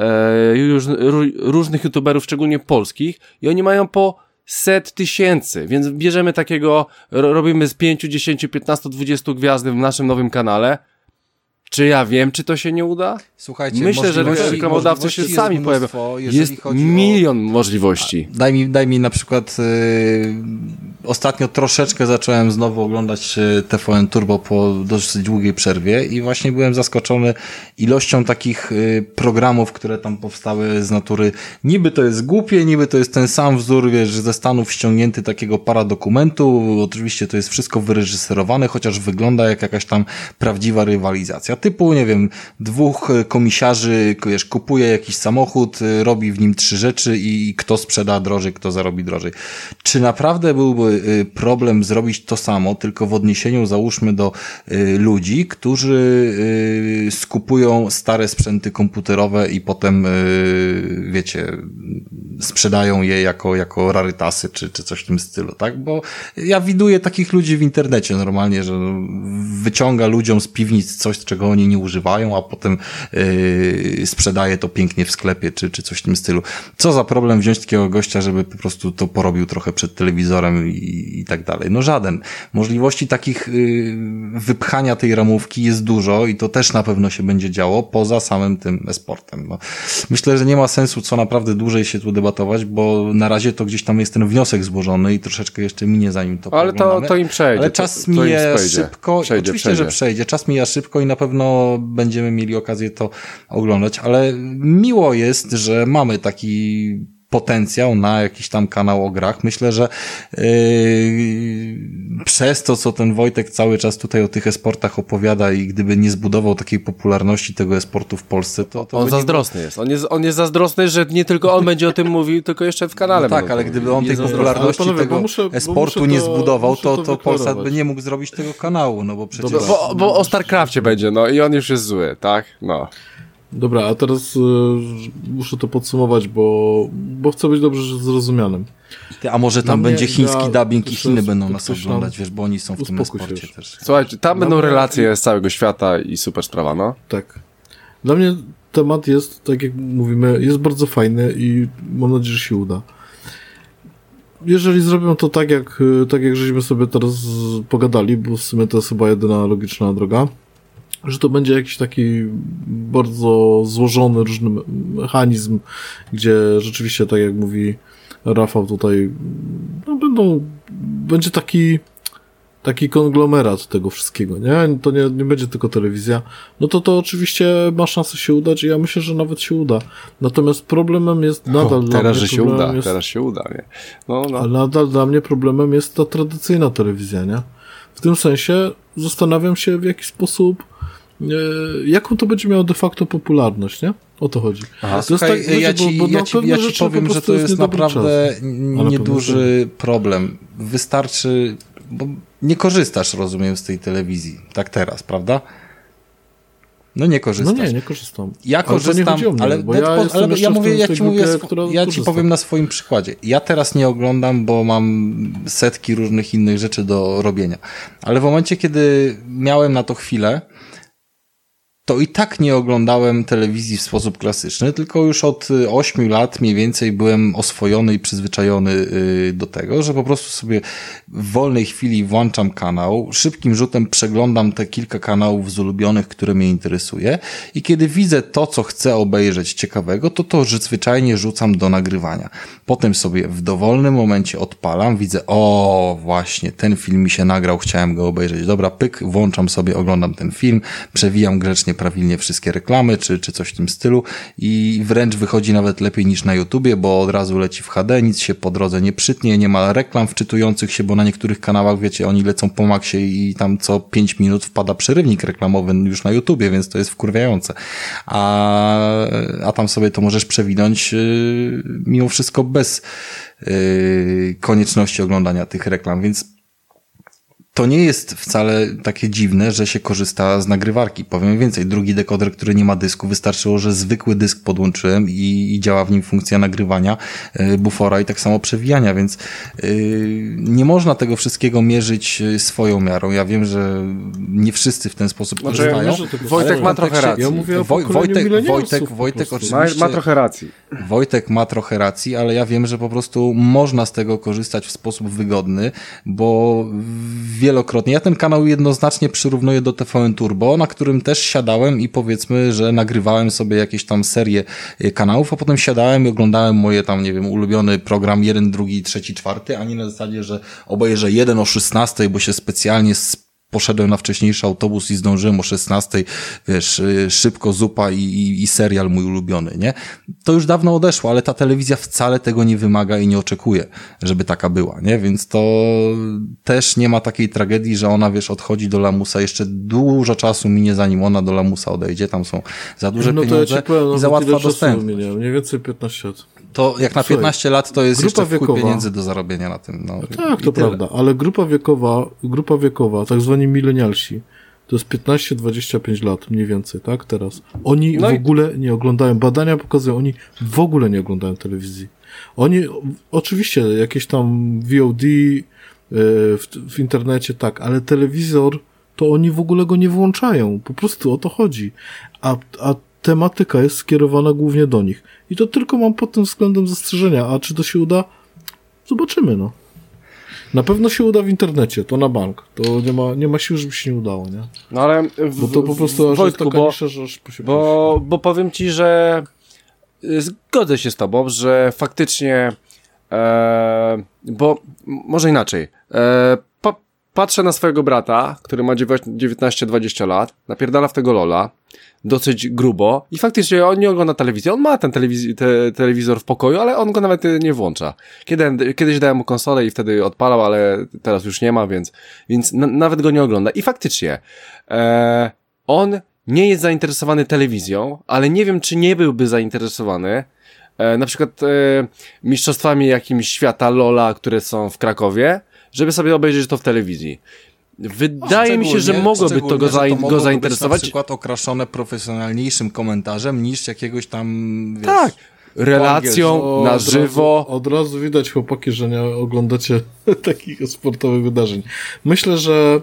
różnych youtuberów, szczególnie polskich, i oni mają po 100 000, więc bierzemy takiego, robimy z 5, 10, 15, 20 gwiazdy w naszym nowym kanale. Czy ja wiem, czy to się nie uda? Słuchajcie, myślę, że reklamodawcy się sami pojawią. Jest milion możliwości. Daj mi na przykład ostatnio troszeczkę zacząłem znowu oglądać TVN Turbo po dosyć długiej przerwie i właśnie byłem zaskoczony ilością takich programów, które tam powstały z natury. Niby to jest głupie, niby to jest ten sam wzór, wiesz, ze Stanów ściągnięty takiego paradokumentu. Oczywiście to jest wszystko wyreżyserowane, chociaż wygląda jak jakaś tam prawdziwa rywalizacja. Typu, nie wiem, dwóch komisiarzy, wiesz, kupuje jakiś samochód, robi w nim 3 rzeczy i kto sprzeda drożej, kto zarobi drożej. Czy naprawdę byłby problem zrobić to samo, tylko w odniesieniu załóżmy do ludzi, którzy skupują stare sprzęty komputerowe i potem, wiecie, sprzedają je jako rarytasy, czy coś w tym stylu, tak? Bo ja widuję takich ludzi w internecie normalnie, że wyciąga ludziom z piwnic coś, czego oni nie używają, a potem sprzedaje to pięknie w sklepie, czy coś w tym stylu. Co za problem wziąć takiego gościa, żeby po prostu to porobił trochę przed telewizorem i tak dalej. No żaden. Możliwości takich wypchania tej ramówki jest dużo i to też na pewno się będzie działo poza samym tym e-sportem. No, myślę, że nie ma sensu co naprawdę dłużej się tu debatować, bo na razie to gdzieś tam jest ten wniosek złożony i troszeczkę jeszcze minie zanim to ale to im przejdzie. Ale czas mija szybko. Oczywiście, że przejdzie. Czas mija szybko i na pewno będziemy mieli okazję to oglądać, ale miło jest, że mamy taki potencjał na jakiś tam kanał o grach. Myślę, że przez to, co ten Wojtek cały czas tutaj o tych e-sportach opowiada i gdyby nie zbudował takiej popularności tego e-sportu w Polsce, to on zazdrosny jest. On jest zazdrosny, że nie tylko on będzie o tym mówił, tylko jeszcze w kanale. No tak, ale gdyby on tej popularności tego e-sportu nie zbudował, to Polsat by nie mógł zrobić tego kanału, no bo przecież... Bo o StarCrafcie będzie, no i on już jest zły, tak? No. Dobra, a teraz muszę to podsumować, bo chcę być dobrze zrozumianym. A może tam będzie chiński dubbing i Chiny będą nas oglądać, wiesz, bo oni są w tym sporcie też. Słuchajcie, tam będą relacje z całego świata i super sprawa, no. Tak. Dla mnie temat jest, tak jak mówimy, jest bardzo fajny i mam nadzieję, że się uda. Jeżeli zrobią to tak jak żeśmy sobie teraz pogadali, bo w sumie to jest chyba jedyna logiczna droga, że to będzie jakiś taki bardzo złożony, różny mechanizm, gdzie rzeczywiście, tak jak mówi Rafał tutaj, no będzie taki konglomerat tego wszystkiego, nie? To nie będzie tylko telewizja. No to oczywiście ma szansę się udać i ja myślę, że nawet się uda. Natomiast problemem jest nadal dla mnie... Teraz się uda, nie? No. Ale nadal dla mnie problemem jest ta tradycyjna telewizja, nie? W tym sensie zastanawiam się, w jaki sposób jaką to będzie miało de facto popularność, nie? O to chodzi. Aha, słuchaj, ja ci powiem, że to jest naprawdę nieduży problem. Wystarczy, bo nie korzystasz, rozumiem, z tej telewizji. Tak teraz, prawda? No nie korzystasz. No nie korzystam. Ja korzystam, ale ja ci powiem na swoim przykładzie. Ja teraz nie oglądam, bo mam setki różnych innych rzeczy do robienia. Ale w momencie, kiedy miałem na to chwilę, to i tak nie oglądałem telewizji w sposób klasyczny, tylko już od 8 lat mniej więcej byłem oswojony i przyzwyczajony do tego, że po prostu sobie w wolnej chwili włączam kanał, szybkim rzutem przeglądam te kilka kanałów z ulubionych, które mnie interesuje i kiedy widzę to, co chcę obejrzeć ciekawego, to zwyczajnie rzucam do nagrywania. Potem sobie w dowolnym momencie odpalam, widzę, o właśnie, ten film mi się nagrał, chciałem go obejrzeć. Dobra, pyk, włączam sobie, oglądam ten film, przewijam grzecznie prawilnie wszystkie reklamy, czy coś w tym stylu i wręcz wychodzi nawet lepiej niż na YouTubie, bo od razu leci w HD, nic się po drodze nie przytnie, nie ma reklam wczytujących się, bo na niektórych kanałach, wiecie, oni lecą po maksie i tam co 5 minut wpada przerywnik reklamowy już na YouTubie, więc to jest wkurwiające. A tam sobie to możesz przewinąć mimo wszystko bez konieczności oglądania tych reklam, więc to nie jest wcale takie dziwne, że się korzysta z nagrywarki. Powiem więcej, drugi dekoder, który nie ma dysku, wystarczyło, że zwykły dysk podłączyłem i działa w nim funkcja nagrywania, bufora i tak samo przewijania, więc nie można tego wszystkiego mierzyć swoją miarą. Ja wiem, że nie wszyscy w ten sposób korzystają. Wojtek ma trochę racji. Ja mówię o Wojtek oczywiście ma trochę racji. Wojtek ma trochę racji, ale ja wiem, że po prostu można z tego korzystać w sposób wygodny, bo wielokrotnie, ja ten kanał jednoznacznie przyrównuję do TVN Turbo, na którym też siadałem i powiedzmy, że nagrywałem sobie jakieś tam serie kanałów, a potem siadałem i oglądałem moje tam, nie wiem, ulubiony program 1, 2, 3, 4, a nie na zasadzie, że obejrzę jeden o 16, bo się specjalnie poszedłem na wcześniejszy autobus i zdążyłem o 16, wiesz, szybko zupa i serial mój ulubiony, nie? To już dawno odeszło, ale ta telewizja wcale tego nie wymaga i nie oczekuje, żeby taka była, nie? Więc to też nie ma takiej tragedii, że ona, wiesz, odchodzi do lamusa, jeszcze dużo czasu minie, zanim ona do lamusa odejdzie, tam są za duże pieniądze i za łatwa dostępność. Mniej więcej 15 lat. To jak na 15 lat to jest jeszcze wpływ pieniędzy do zarobienia na tym. No, tak, to prawda, ale grupa wiekowa, tak zwani milenialsi, to jest 15-25 lat mniej więcej, tak, teraz. Oni w ogóle nie oglądają, badania pokazują, oni w ogóle nie oglądają telewizji. Oni, oczywiście, jakieś tam VOD w internecie, tak, ale telewizor, to oni w ogóle go nie włączają, po prostu o to chodzi. A tematyka jest skierowana głównie do nich. I to tylko mam pod tym względem zastrzeżenia. A czy to się uda? Zobaczymy, no. Na pewno się uda w internecie, to na bank. To nie ma siły, żeby się nie udało, nie? No ale bo to po prostu Wojtku, bo powiem ci, że zgodzę się z tobą, że faktycznie bo może inaczej. Patrzę na swojego brata, który ma 19-20 lat, napierdala w tego LOLa dosyć grubo i faktycznie on nie ogląda telewizji. On ma ten telewizor w pokoju, ale on go nawet nie włącza. Kiedyś dałem mu konsolę i wtedy odpalał, ale teraz już nie ma, więc nawet go nie ogląda. I faktycznie on nie jest zainteresowany telewizją, ale nie wiem, czy nie byłby zainteresowany na przykład mistrzostwami jakimś świata LOLa, które są w Krakowie, żeby sobie obejrzeć to w telewizji. Wydaje mi się, że mogłoby to go zainteresować. Na przykład okraszone profesjonalniejszym komentarzem niż jakiegoś tam, wiesz, tak, relacją na żywo. Od razu widać, chłopaki, że nie oglądacie takich sportowych wydarzeń. Myślę, że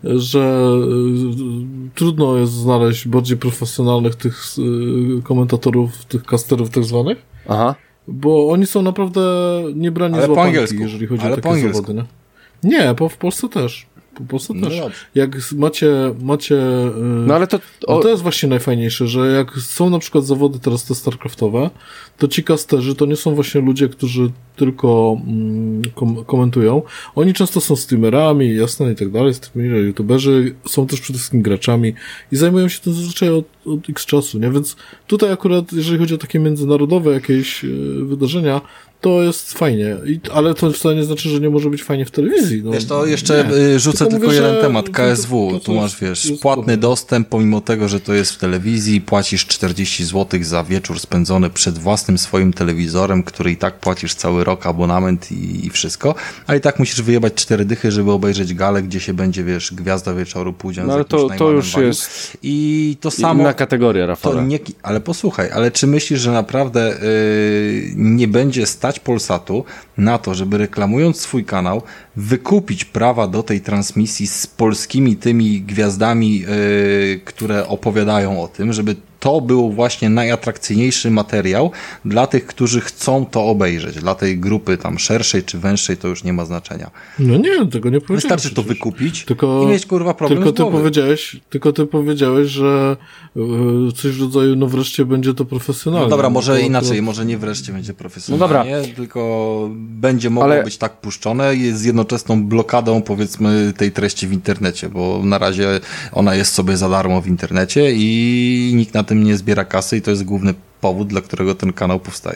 trudno jest znaleźć bardziej profesjonalnych tych komentatorów, tych casterów tak zwanych. Aha. Bo oni są naprawdę niebrani z łapanki, jeżeli chodzi o takie zawody. Nie, w Polsce też. Po prostu też. No jak macie no ale to jest właśnie najfajniejsze, że jak są na przykład zawody teraz te StarCraftowe, to ci casterzy to nie są właśnie ludzie, którzy tylko komentują. Oni często są streamerami, jasne, i tak dalej, streamerzy, youtuberzy, są też przede wszystkim graczami i zajmują się tym zazwyczaj od x czasu, nie? Więc tutaj akurat, jeżeli chodzi o takie międzynarodowe jakieś wydarzenia, to jest fajnie, ale to wcale nie znaczy, że nie może być fajnie w telewizji. No, wiesz, to jeszcze rzucę tylko jeden temat, KSW, tu masz, wiesz, płatny dostęp, pomimo tego, że to jest w telewizji, płacisz 40 zł za wieczór spędzony przed własnym swoim telewizorem, który i tak płacisz cały rok abonament i wszystko, a i tak musisz wyjebać 4 dychy, żeby obejrzeć galę, gdzie się będzie, wiesz, gwiazda wieczoru pójdzie no, ale to już jest i to samo inna kategoria, Rafał. Ale posłuchaj, ale czy myślisz, że naprawdę nie będzie stać Polsatu na to, żeby reklamując swój kanał wykupić prawa do tej transmisji z polskimi tymi gwiazdami, które opowiadają o tym, żeby to był właśnie najatrakcyjniejszy materiał dla tych, którzy chcą to obejrzeć. Dla tej grupy tam szerszej czy węższej to już nie ma znaczenia. No nie, tego nie powiedziałem. Wystarczy to wykupić i mieć kurwa problem Tylko ty powiedziałeś, że coś w rodzaju, no wreszcie będzie to profesjonalne. No dobra, może inaczej, może nie wreszcie będzie profesjonalnie, no tylko będzie mogło być tak puszczone z jednoczesną blokadą, powiedzmy, tej treści w internecie, bo na razie ona jest sobie za darmo w internecie i nikt na tym nie zbiera kasy i to jest główny powód, dla którego ten kanał powstaje.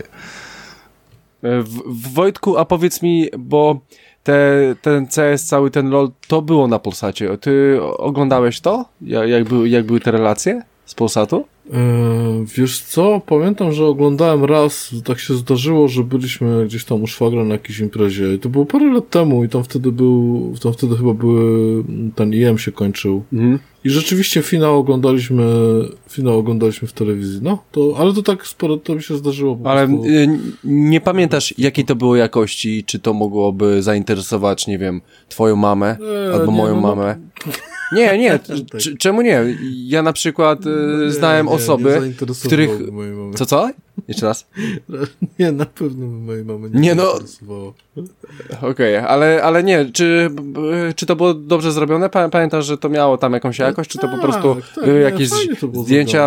Wojtku, a powiedz mi, bo ten CS, cały ten LOL, to było na Polsacie. Ty oglądałeś to? Jak były te relacje z Polsatu? Wiesz co, pamiętam, że oglądałem raz, tak się zdarzyło, że byliśmy gdzieś tam u szwagra na jakiejś imprezie i to było parę lat temu i tam wtedy chyba ten IM się kończył. Mhm. I rzeczywiście finał oglądaliśmy w telewizji, no, ale to tak sporo, to mi się zdarzyło. Ale nie pamiętasz, jakiej to było jakości, czy to mogłoby zainteresować, nie wiem, twoją mamę, albo moją mamę? Nie, czemu nie? Ja na przykład znałem osoby, których... Co? Jeszcze raz? Nie, na pewno mojej mamy Nie, nie no. interesowało. Okej, ale nie, czy to było dobrze zrobione? Pamiętasz, że to miało tam jakąś jakość, czy to po prostu jakieś zdjęcia?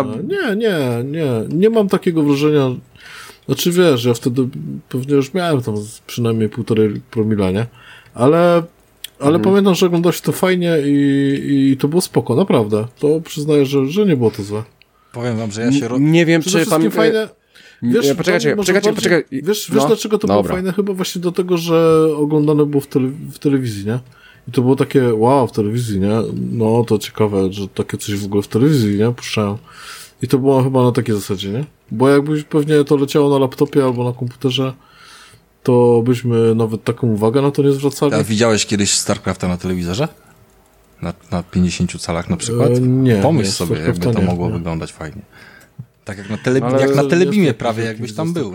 Nie mam takiego wrażenia. Znaczy wiesz, ja wtedy pewnie już miałem tam przynajmniej 1,5 promila, nie? Ale pamiętam, że oglądało się to fajnie i to było spoko, naprawdę. To przyznaję, że nie było to złe. Powiem wam, że ja się... Nie wiem, czy fajne... Wiesz, poczekaj. Wiesz dlaczego to było fajne? Chyba właśnie do tego, że oglądane było w telewizji, nie? I to było takie, wow, w telewizji, nie? No, to ciekawe, że takie coś w ogóle w telewizji, nie? Puszczają. I to było chyba na takiej zasadzie, nie? Bo jakbyś pewnie to leciało na laptopie albo na komputerze, to byśmy nawet taką uwagę na to nie zwracali. A widziałeś kiedyś StarCrafta na telewizorze? Na 50 calach na przykład? Nie. Pomyśl sobie, jakby to mogło wyglądać fajnie. Tak jak na Telebimie prawie, jakbyś tam był.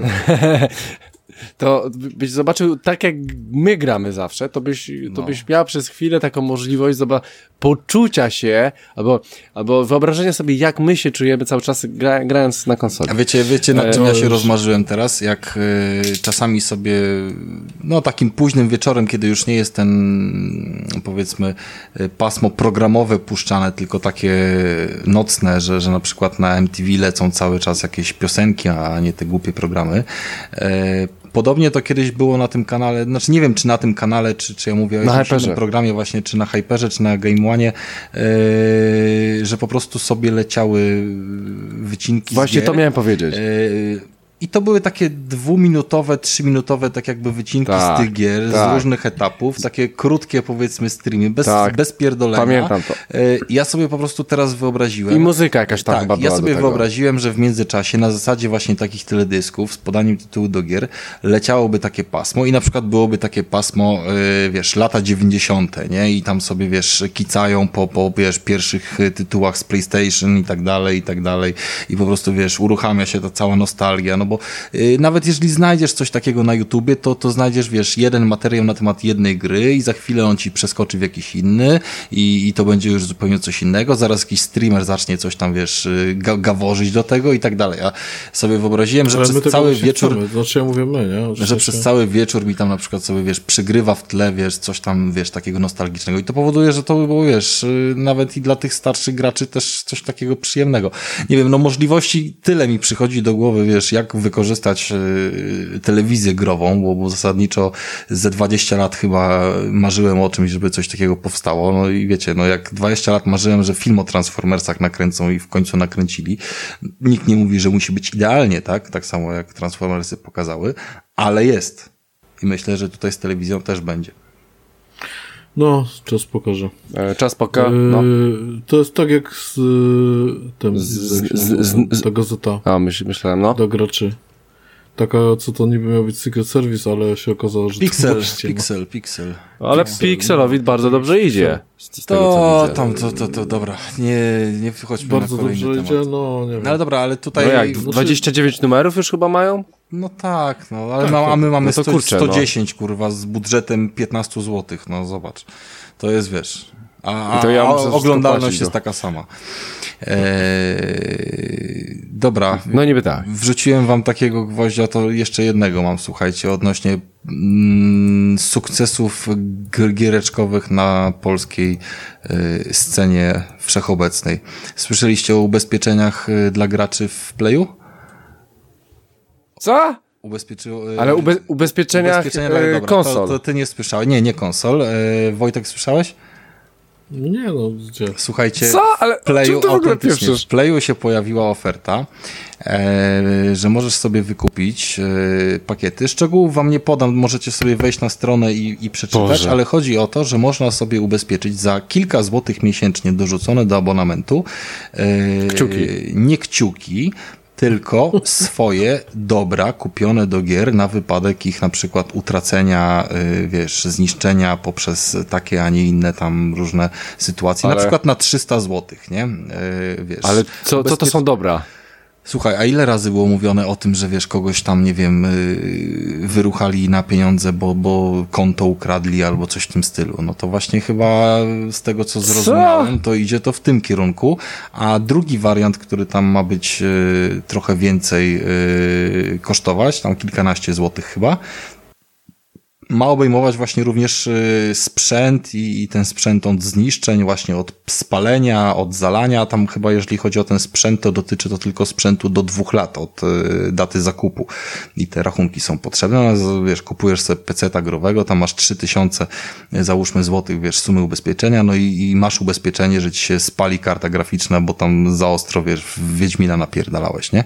To byś zobaczył, tak jak my gramy zawsze, to byś miał przez chwilę taką możliwość poczucia się, albo wyobrażenia sobie, jak my się czujemy cały czas grając na konsoli. A wiecie nad czym ja się rozmarzyłem teraz? Jak czasami sobie, no takim późnym wieczorem, kiedy już nie jest ten, powiedzmy, pasmo programowe puszczane, tylko takie nocne, że na przykład na MTV lecą cały czas jakieś piosenki, a nie te głupie programy. Podobnie to kiedyś było na tym kanale, znaczy nie wiem, czy na tym kanale, czy ja mówię o jakimś programie właśnie, czy na Hyperze, czy na Game One, że po prostu sobie leciały wycinki właśnie z gier. To miałem powiedzieć. I to były takie 2-minutowe, 3-minutowe tak jakby wycinki z tych gier, z różnych etapów, takie krótkie powiedzmy streamy, bez pierdolenia. Pamiętam to. Ja sobie po prostu teraz wyobraziłem. I muzyka jakaś tam chyba była. Ja sobie wyobraziłem, że w międzyczasie na zasadzie właśnie takich teledysków z podaniem tytułu do gier leciałoby takie pasmo i na przykład byłoby takie pasmo, wiesz, lata 90, nie? I tam sobie, wiesz, kicają po wiesz, pierwszych tytułach z PlayStation i tak dalej. I po prostu, wiesz, uruchamia się ta cała nostalgia, no bo nawet jeżeli znajdziesz coś takiego na YouTubie, to znajdziesz, wiesz, jeden materiał na temat jednej gry i za chwilę on ci przeskoczy w jakiś inny i to będzie już zupełnie coś innego. Zaraz jakiś streamer zacznie coś tam, wiesz, gaworzyć do tego i tak dalej. Ja sobie wyobraziłem, że przez cały wieczór... Znaczy ja mówię my, nie? Że przez cały wieczór mi tam na przykład sobie, wiesz, przygrywa w tle, wiesz, coś tam, wiesz, takiego nostalgicznego i to powoduje, że to by było, wiesz, nawet i dla tych starszych graczy też coś takiego przyjemnego. Nie wiem, no możliwości tyle mi przychodzi do głowy, wiesz, jak wykorzystać telewizję grową, bo zasadniczo ze 20 lat chyba marzyłem o czymś, żeby coś takiego powstało. No i wiecie, no jak 20 lat marzyłem, że film o Transformersach nakręcą i w końcu nakręcili. Nikt nie mówi, że musi być idealnie, tak? Tak samo jak Transformersy pokazały, ale jest. I myślę, że tutaj z telewizją też będzie. No, czas pokaże. Czas pokaże. No. To jest tak jak z tym, ta gazeta. A, myślałem, no. Do graczy. Taka, co to niby miał być Secret Service, ale się okazało, że Pixel. Ale Pixelowi bardzo dobrze idzie. To dobra. Nie wchodźmy bardzo na kolejny dobrze temat. Idzie, no nie wiem. Ale dobra, ale tutaj... No jak, 29 numerów już chyba mają? No tak, no, ale a my mamy no to 110, kurwa, z budżetem 15 zł, no zobacz. To jest, wiesz... A oglądalność jest taka sama. Dobra. No niby tak. Wrzuciłem wam takiego gwoździa, to jeszcze jednego mam, słuchajcie, odnośnie sukcesów giereczkowych na polskiej scenie wszechobecnej. Słyszeliście o ubezpieczeniach dla graczy w Playu? Co? Ale ubezpieczenia konsol. To ty nie słyszałeś. Nie konsol. Wojtek, słyszałeś? Nie no, gdzie? Słuchajcie, co? Ale w Playu się pojawiła oferta, że możesz sobie wykupić pakiety. Szczegółów wam nie podam, możecie sobie wejść na stronę i przeczytać, Boże. Ale chodzi o to, że można sobie ubezpieczyć za kilka złotych miesięcznie dorzucone do abonamentu kciuki. Nie kciuki, tylko swoje dobra kupione do gier na wypadek ich na przykład utracenia, wiesz, zniszczenia poprzez takie, a nie inne tam różne sytuacje. Na przykład na 300 zł, nie? Wiesz. Ale co to są dobra? Słuchaj, a ile razy było mówione o tym, że wiesz, kogoś tam, nie wiem, wyruchali na pieniądze, bo konto ukradli albo coś w tym stylu. No to właśnie chyba z tego, co zrozumiałem, to idzie to w tym kierunku. A drugi wariant, który tam ma być trochę więcej kosztować, tam kilkanaście złotych chyba, ma obejmować właśnie również sprzęt i ten sprzęt od zniszczeń, właśnie od spalenia, od zalania. Tam chyba jeżeli chodzi o ten sprzęt, to dotyczy to tylko sprzętu do 2 lat od daty zakupu. I te rachunki są potrzebne. No, wiesz, kupujesz sobie PC-ta growego, tam masz 3000, załóżmy złotych, wiesz, sumy ubezpieczenia, no i masz ubezpieczenie, że ci się spali karta graficzna, bo tam za ostro, wiesz, w Wiedźmina napierdalałeś, nie?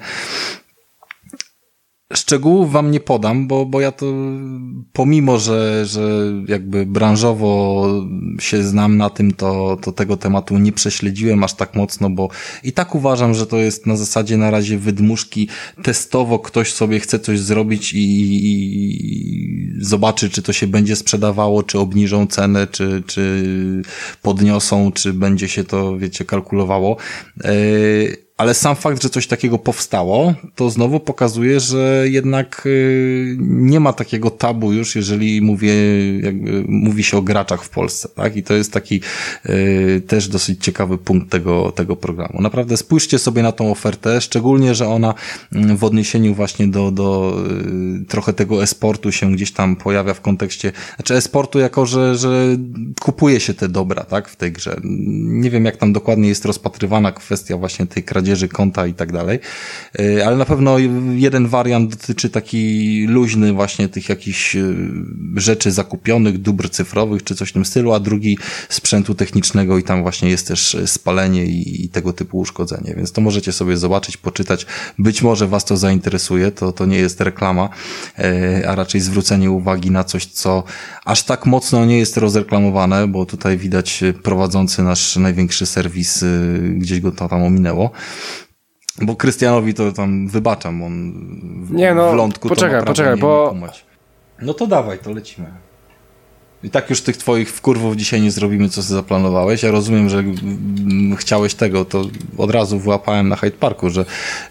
Szczegółów wam nie podam, bo ja to pomimo, że jakby branżowo się znam na tym, to tego tematu nie prześledziłem aż tak mocno, bo i tak uważam, że to jest na zasadzie na razie wydmuszki. Testowo ktoś sobie chce coś zrobić i zobaczy, czy to się będzie sprzedawało, czy obniżą cenę, czy podniosą, czy będzie się to, wiecie, kalkulowało. Ale sam fakt, że coś takiego powstało, to znowu pokazuje, że jednak nie ma takiego tabu już, jeżeli mówi się o graczach w Polsce, tak? I to jest taki też dosyć ciekawy punkt tego programu. Naprawdę spójrzcie sobie na tą ofertę, szczególnie, że ona w odniesieniu właśnie do trochę tego e-sportu się gdzieś tam pojawia w kontekście, znaczy e-sportu jako, że kupuje się te dobra, tak? W tej grze. Nie wiem, jak tam dokładnie jest rozpatrywana kwestia właśnie tej kradzieży konta i tak dalej, ale na pewno jeden wariant dotyczy taki luźny właśnie tych jakichś rzeczy zakupionych, dóbr cyfrowych czy coś w tym stylu, a drugi sprzętu technicznego i tam właśnie jest też spalenie i tego typu uszkodzenie, więc to możecie sobie zobaczyć, poczytać, być może was to zainteresuje, to nie jest reklama, a raczej zwrócenie uwagi na coś, co aż tak mocno nie jest rozreklamowane, bo tutaj widać prowadzący nasz największy serwis, gdzieś go to tam ominęło. Bo Krystianowi to tam wybaczam, on w lądku poczekaj, bo... No to dawaj, to lecimy. I tak już tych twoich wkurwów dzisiaj nie zrobimy, co sobie zaplanowałeś. Ja rozumiem, że chciałeś tego, to od razu wyłapałem na Hyde Parku, że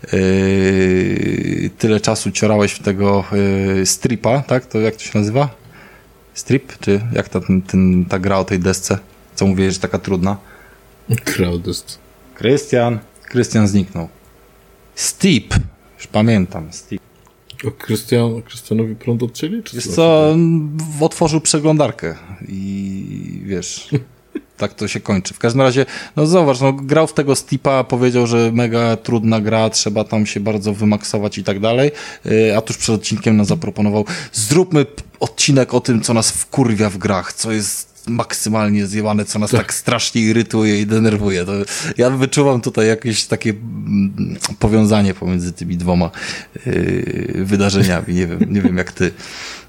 tyle czasu ciorałeś w tego stripa, tak? To jak to się nazywa? Strip? Czy jak ta gra o tej desce? Co mówiłeś, że taka trudna? Gra o desce. Krystian zniknął. Steep. Już pamiętam. Steep. Krystianowi prąd odcięli? Wiesz co, otworzył przeglądarkę i wiesz, tak to się kończy. W każdym razie, no zobacz, grał w tego Steepa, powiedział, że mega trudna gra, trzeba tam się bardzo wymaksować i tak dalej, a tuż przed odcinkiem nam zaproponował, zróbmy odcinek o tym, co nas wkurwia w grach, co jest maksymalnie zjebane, co nas tak strasznie irytuje i denerwuje. To ja wyczuwam tutaj jakieś takie powiązanie pomiędzy tymi dwoma wydarzeniami. Nie wiem jak ty.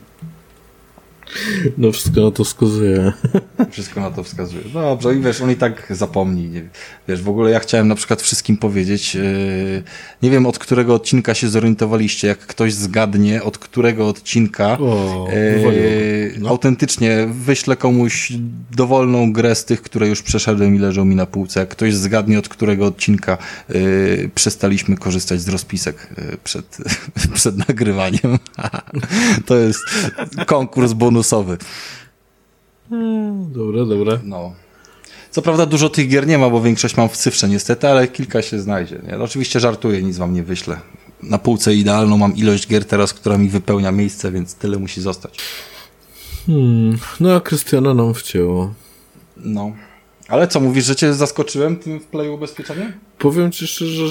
No wszystko na to wskazuje. Wszystko na to wskazuje. Dobrze, i wiesz, on i tak zapomni. Wiesz, w ogóle ja chciałem na przykład wszystkim powiedzieć, nie wiem od którego odcinka się zorientowaliście, jak ktoś zgadnie od którego odcinka autentycznie wyślę komuś dowolną grę z tych, które już przeszedłem i leżą mi na półce. Jak ktoś zgadnie od którego odcinka przestaliśmy korzystać z rozpisek przed nagrywaniem. To jest konkurs bonusowy. Dobre. No. Co prawda dużo tych gier nie ma, bo większość mam w cyfrze niestety, ale kilka się znajdzie. Nie? No, oczywiście żartuję, nic wam nie wyślę. Na półce idealną mam ilość gier teraz, która mi wypełnia miejsce, więc tyle musi zostać. No a Krystiana nam wcięło. No. Ale co, mówisz, że cię zaskoczyłem tym w Playu ubezpieczeniem? Powiem ci szczerze,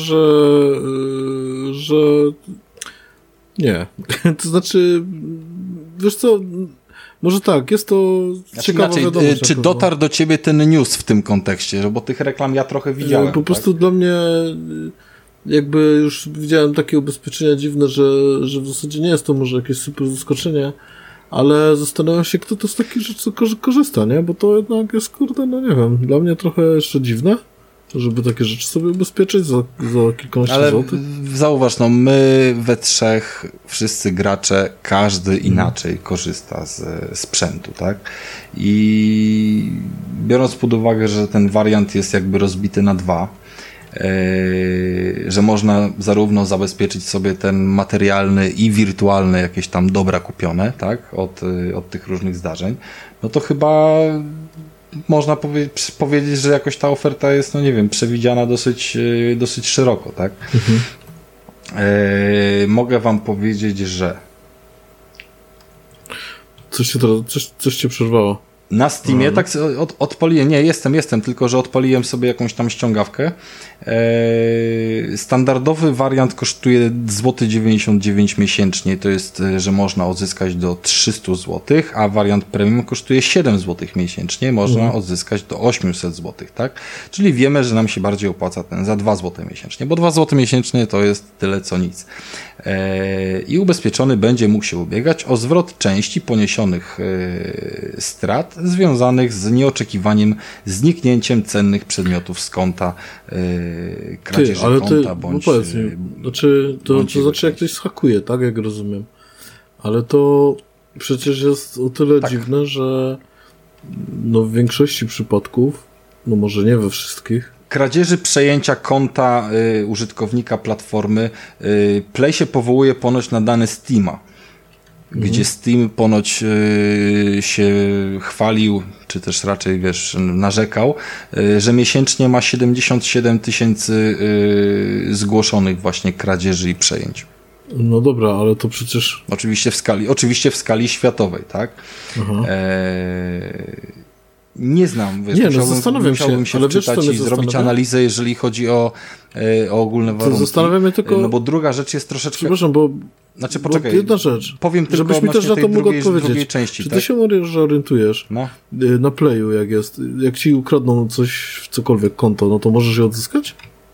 że nie. To znaczy, wiesz co, może tak, jest to ciekawa wiadomość. Czy dotarł do ciebie ten news w tym kontekście? Bo tych reklam ja trochę widziałem. Po prostu dla mnie jakby już widziałem takie ubezpieczenia dziwne, że w zasadzie nie jest to może jakieś super zaskoczenie, ale zastanawiam się, kto to z takich rzeczy korzysta, nie? Bo to jednak jest, kurde, no nie wiem, dla mnie trochę jeszcze dziwne, żeby takie rzeczy sobie ubezpieczyć za kilkanaście złotych. Zauważ, no my we trzech, wszyscy gracze, każdy inaczej korzysta z sprzętu, tak? I biorąc pod uwagę, że ten wariant jest jakby rozbity na 2, że można zarówno zabezpieczyć sobie ten materialny i wirtualny jakieś tam dobra kupione, tak, od tych różnych zdarzeń, no to chyba można powiedzieć, że jakoś ta oferta jest, no nie wiem, przewidziana dosyć szeroko, tak? Mogę wam powiedzieć, że Coś cię przerwało. Na Steamie tak odpaliłem, nie, jestem, tylko że odpaliłem sobie jakąś tam ściągawkę. Standardowy wariant kosztuje 99 zł miesięcznie, to jest, że można odzyskać do 300 zł, a wariant premium kosztuje 7 zł miesięcznie, można odzyskać do 800 zł, tak? Czyli wiemy, że nam się bardziej opłaca ten za 2 zł miesięcznie, bo 2 zł miesięcznie to jest tyle co nic. I ubezpieczony będzie mógł się ubiegać o zwrot części poniesionych strat związanych z nieoczekiwanym zniknięciem cennych przedmiotów z konta, kradzieży konta bądź... powiedz mi, to znaczy jak ktoś zhakuje, tak, jak rozumiem. Ale to przecież jest o tyle dziwne, że no w większości przypadków, no może nie we wszystkich, kradzieży przejęcia konta użytkownika platformy Play się powołuje ponoć na dane Steama, gdzie Steam ponoć się chwalił, czy też raczej, wiesz, narzekał, że miesięcznie ma 77 000 zgłoszonych właśnie kradzieży i przejęć. No dobra, ale to przecież... Oczywiście w skali światowej, tak? Nie znam, wiesz, musiałbym się wczytać i zrobić analizę, jeżeli chodzi o ogólne warunki. Zastanawiam się tylko... No bo druga rzecz jest troszeczkę... Przepraszam, bo... Znaczy, poczekaj. Jedna rzecz. Powiem tylko żebyś mi też na to mógł odpowiedzieć. Części, czy tak? ty się orientujesz na Playu, jak jest? Jak ci ukradną coś, cokolwiek konto, no to możesz je odzyskać?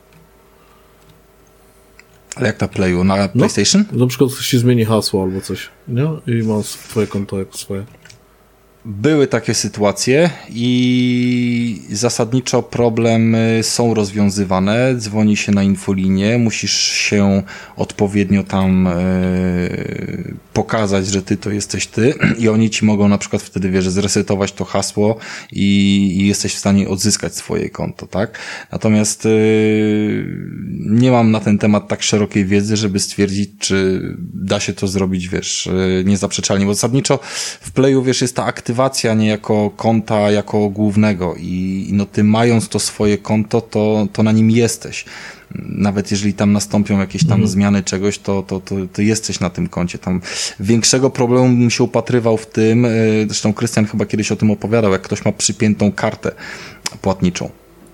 Ale jak na Playu? Na PlayStation? Na przykład ktoś ci zmieni hasło albo coś, nie? I masz twoje konto jako swoje. Były takie sytuacje i zasadniczo problemy są rozwiązywane. Dzwoni się na infolinię, musisz się odpowiednio tam pokazać, że ty to jesteś ty i oni ci mogą na przykład wtedy, wiesz, zresetować to hasło i jesteś w stanie odzyskać swoje konto, tak? Natomiast nie mam na ten temat tak szerokiej wiedzy, żeby stwierdzić, czy da się to zrobić, wiesz, niezaprzeczalnie, bo zasadniczo w Playu, wiesz, jest ta aktywacja niejako konta jako głównego i no ty mając to swoje konto, to na nim jesteś. Nawet jeżeli tam nastąpią jakieś tam zmiany czegoś, to jesteś na tym koncie. Tam większego problemu bym się upatrywał w tym, zresztą Krystian chyba kiedyś o tym opowiadał, jak ktoś ma przypiętą kartę płatniczą.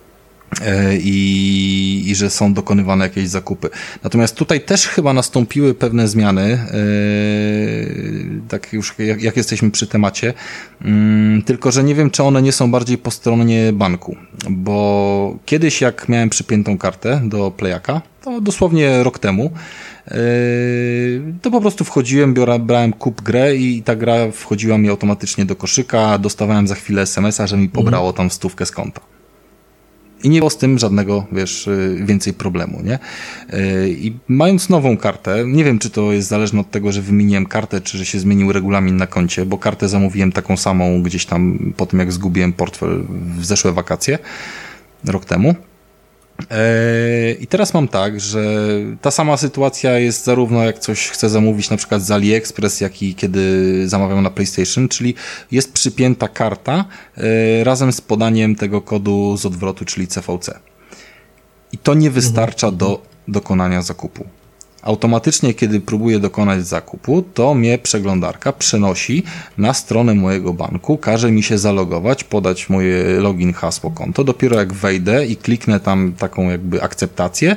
I że są dokonywane jakieś zakupy. Natomiast tutaj też chyba nastąpiły pewne zmiany, tak już jak jesteśmy przy temacie, tylko że nie wiem, czy one nie są bardziej po stronie banku, bo kiedyś jak miałem przypiętą kartę do Playaka, to dosłownie rok temu, to po prostu wchodziłem, brałem kup grę i ta gra wchodziła mi automatycznie do koszyka, dostawałem za chwilę SMS-a, że mi pobrało tam 100 z konta. I nie było z tym żadnego, wiesz, więcej problemu, nie? I mając nową kartę, nie wiem, czy to jest zależne od tego, że wymieniłem kartę, czy że się zmienił regulamin na koncie, bo kartę zamówiłem taką samą gdzieś tam po tym, jak zgubiłem portfel w zeszłe wakacje, rok temu. I teraz mam tak, że ta sama sytuacja jest zarówno jak coś chcę zamówić na przykład z AliExpress, jak i kiedy zamawiam na PlayStation, czyli jest przypięta karta razem z podaniem tego kodu z odwrotu, czyli CVC. I to nie wystarcza do dokonania zakupu. Automatycznie, kiedy próbuję dokonać zakupu, to mnie przeglądarka przenosi na stronę mojego banku, każe mi się zalogować, podać moje login, hasło, konto. Dopiero jak wejdę i kliknę tam taką jakby akceptację,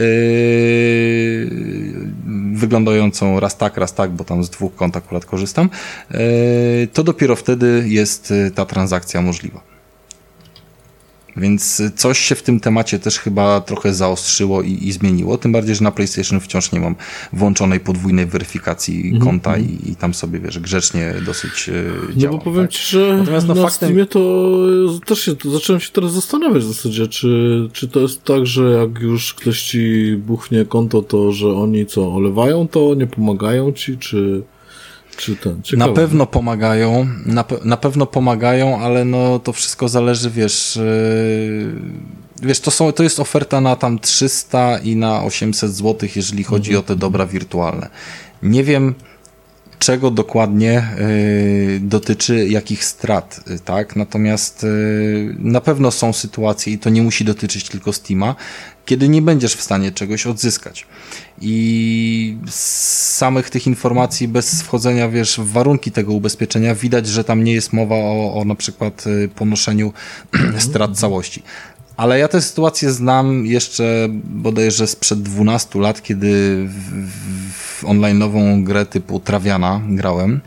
wyglądającą raz tak, bo tam z 2 kont akurat korzystam, to dopiero wtedy jest ta transakcja możliwa. Więc coś się w tym temacie też chyba trochę zaostrzyło i zmieniło. Tym bardziej, że na PlayStation wciąż nie mam włączonej podwójnej weryfikacji konta i tam sobie, wiesz, grzecznie dosyć działa. No bo powiem ci, że natomiast na Steamie to też zacząłem się teraz zastanawiać w zasadzie, czy to jest tak, że jak już ktoś ci buchnie konto, to że oni co, olewają to, nie pomagają ci, czy na pewno pomagają, ale no to wszystko zależy, wiesz, wiesz, to jest oferta na tam 300 i na 800 zł, jeżeli chodzi o te dobra wirtualne. Nie wiem, czego dokładnie dotyczy jakich strat, tak? Natomiast na pewno są sytuacje, i to nie musi dotyczyć tylko Steama, kiedy nie będziesz w stanie czegoś odzyskać. I z samych tych informacji, bez wchodzenia, wiesz, w warunki tego ubezpieczenia, widać, że tam nie jest mowa o na przykład ponoszeniu strat całości. Ale ja tę sytuację znam jeszcze bodajże sprzed 12 lat, kiedy w online'ową grę typu Traviana grałem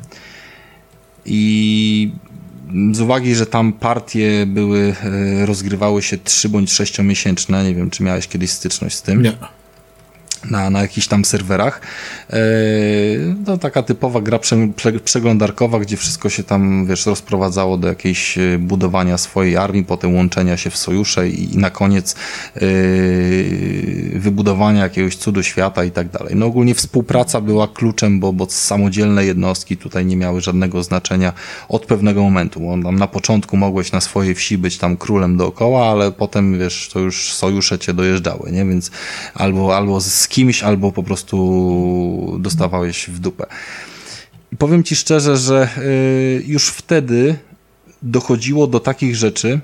i z uwagi, że tam partie rozgrywały się 3 bądź 6-miesięczne, nie wiem, czy miałeś kiedyś styczność z tym? Nie. Na jakichś tam serwerach. To taka typowa gra przeglądarkowa, gdzie wszystko się tam, wiesz, rozprowadzało do jakiejś budowania swojej armii, potem łączenia się w sojusze i na koniec wybudowania jakiegoś cudu świata i tak dalej. No ogólnie współpraca była kluczem, bo samodzielne jednostki tutaj nie miały żadnego znaczenia od pewnego momentu. Bo tam na początku mogłeś na swojej wsi być tam królem dookoła, ale potem, wiesz, to już sojusze cię dojeżdżały, nie? Więc albo z kimś, albo po prostu dostawałeś w dupę. I powiem ci szczerze, że już wtedy dochodziło do takich rzeczy,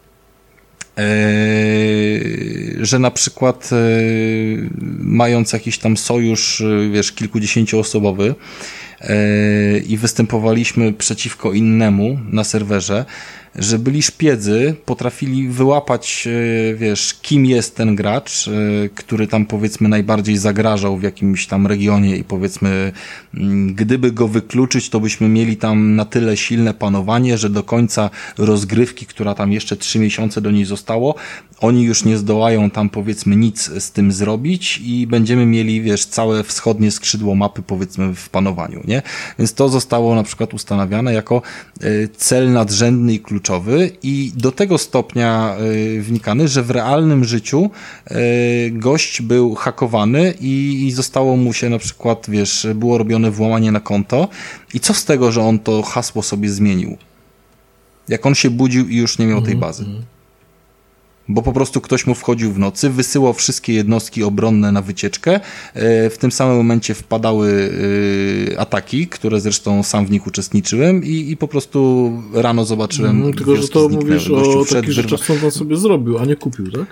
że na przykład mając jakiś tam sojusz, wiesz, kilkudziesięcioosobowy i występowaliśmy przeciwko innemu na serwerze, że byli szpiedzy, potrafili wyłapać, wiesz, kim jest ten gracz, który tam, powiedzmy, najbardziej zagrażał w jakimś tam regionie i, powiedzmy, gdyby go wykluczyć, to byśmy mieli tam na tyle silne panowanie, że do końca rozgrywki, która tam jeszcze 3 miesiące do niej zostało, oni już nie zdołają tam, powiedzmy, nic z tym zrobić i będziemy mieli, wiesz, całe wschodnie skrzydło mapy, powiedzmy, w panowaniu, nie? Więc to zostało na przykład ustanawiane jako cel nadrzędny i kluczowy i do tego stopnia wnikany, że w realnym życiu gość był hakowany i zostało mu się na przykład, wiesz, było robione włamanie na konto i co z tego, że on to hasło sobie zmienił? Jak on się budził i już nie miał tej bazy. Bo po prostu ktoś mu wchodził w nocy, wysyłał wszystkie jednostki obronne na wycieczkę, w tym samym momencie wpadały ataki, które zresztą sam w nich uczestniczyłem i po prostu rano zobaczyłem tylko, że to mówisz o takich rzeczach, co on sobie zrobił, a nie kupił, tak?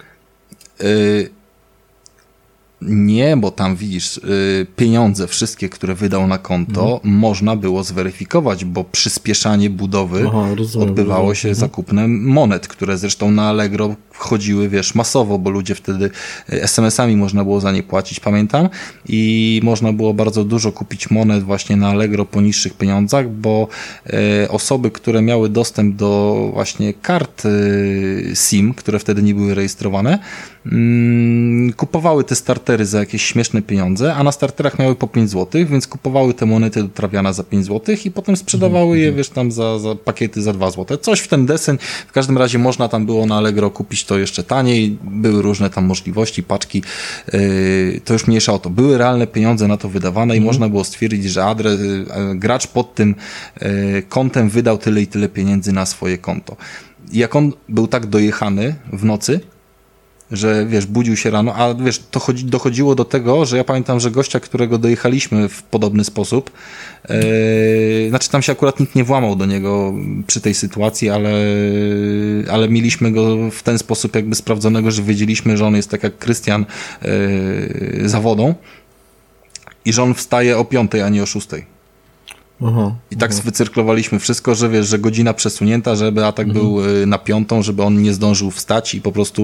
Nie, bo tam widzisz, pieniądze wszystkie, które wydał na konto, można było zweryfikować, bo przyspieszanie budowy odbywało się zakupnem monet, które zresztą na Allegro wchodziły, wiesz, masowo, bo ludzie wtedy SMS-ami można było za nie płacić, pamiętam, i można było bardzo dużo kupić monet właśnie na Allegro po niższych pieniądzach, bo osoby, które miały dostęp do właśnie kart SIM, które wtedy nie były rejestrowane, kupowały te startery za jakieś śmieszne pieniądze, a na starterach miały po 5 zł, więc kupowały te monety do Traviana za 5 zł i potem sprzedawały je, wiesz, tam za pakiety za 2 zł. Coś w ten deseń. W każdym razie można tam było na Allegro kupić to jeszcze taniej. Były różne tam możliwości, paczki. To już mniejsza o to. Były realne pieniądze na to wydawane i można było stwierdzić, że gracz pod tym kontem wydał tyle i tyle pieniędzy na swoje konto. I jak on był tak dojechany w nocy, że, wiesz, budził się rano, a wiesz, to dochodziło do tego, że ja pamiętam, że gościa, którego dojechaliśmy w podobny sposób, znaczy tam się akurat nikt nie włamał do niego przy tej sytuacji, ale mieliśmy go w ten sposób jakby sprawdzonego, że wiedzieliśmy, że on jest tak jak Krystian za wodą i że on wstaje o 5, a nie o 6. I tak wycyrklowaliśmy wszystko, że wiesz, że godzina przesunięta, żeby atak był na 5, żeby on nie zdążył wstać i po prostu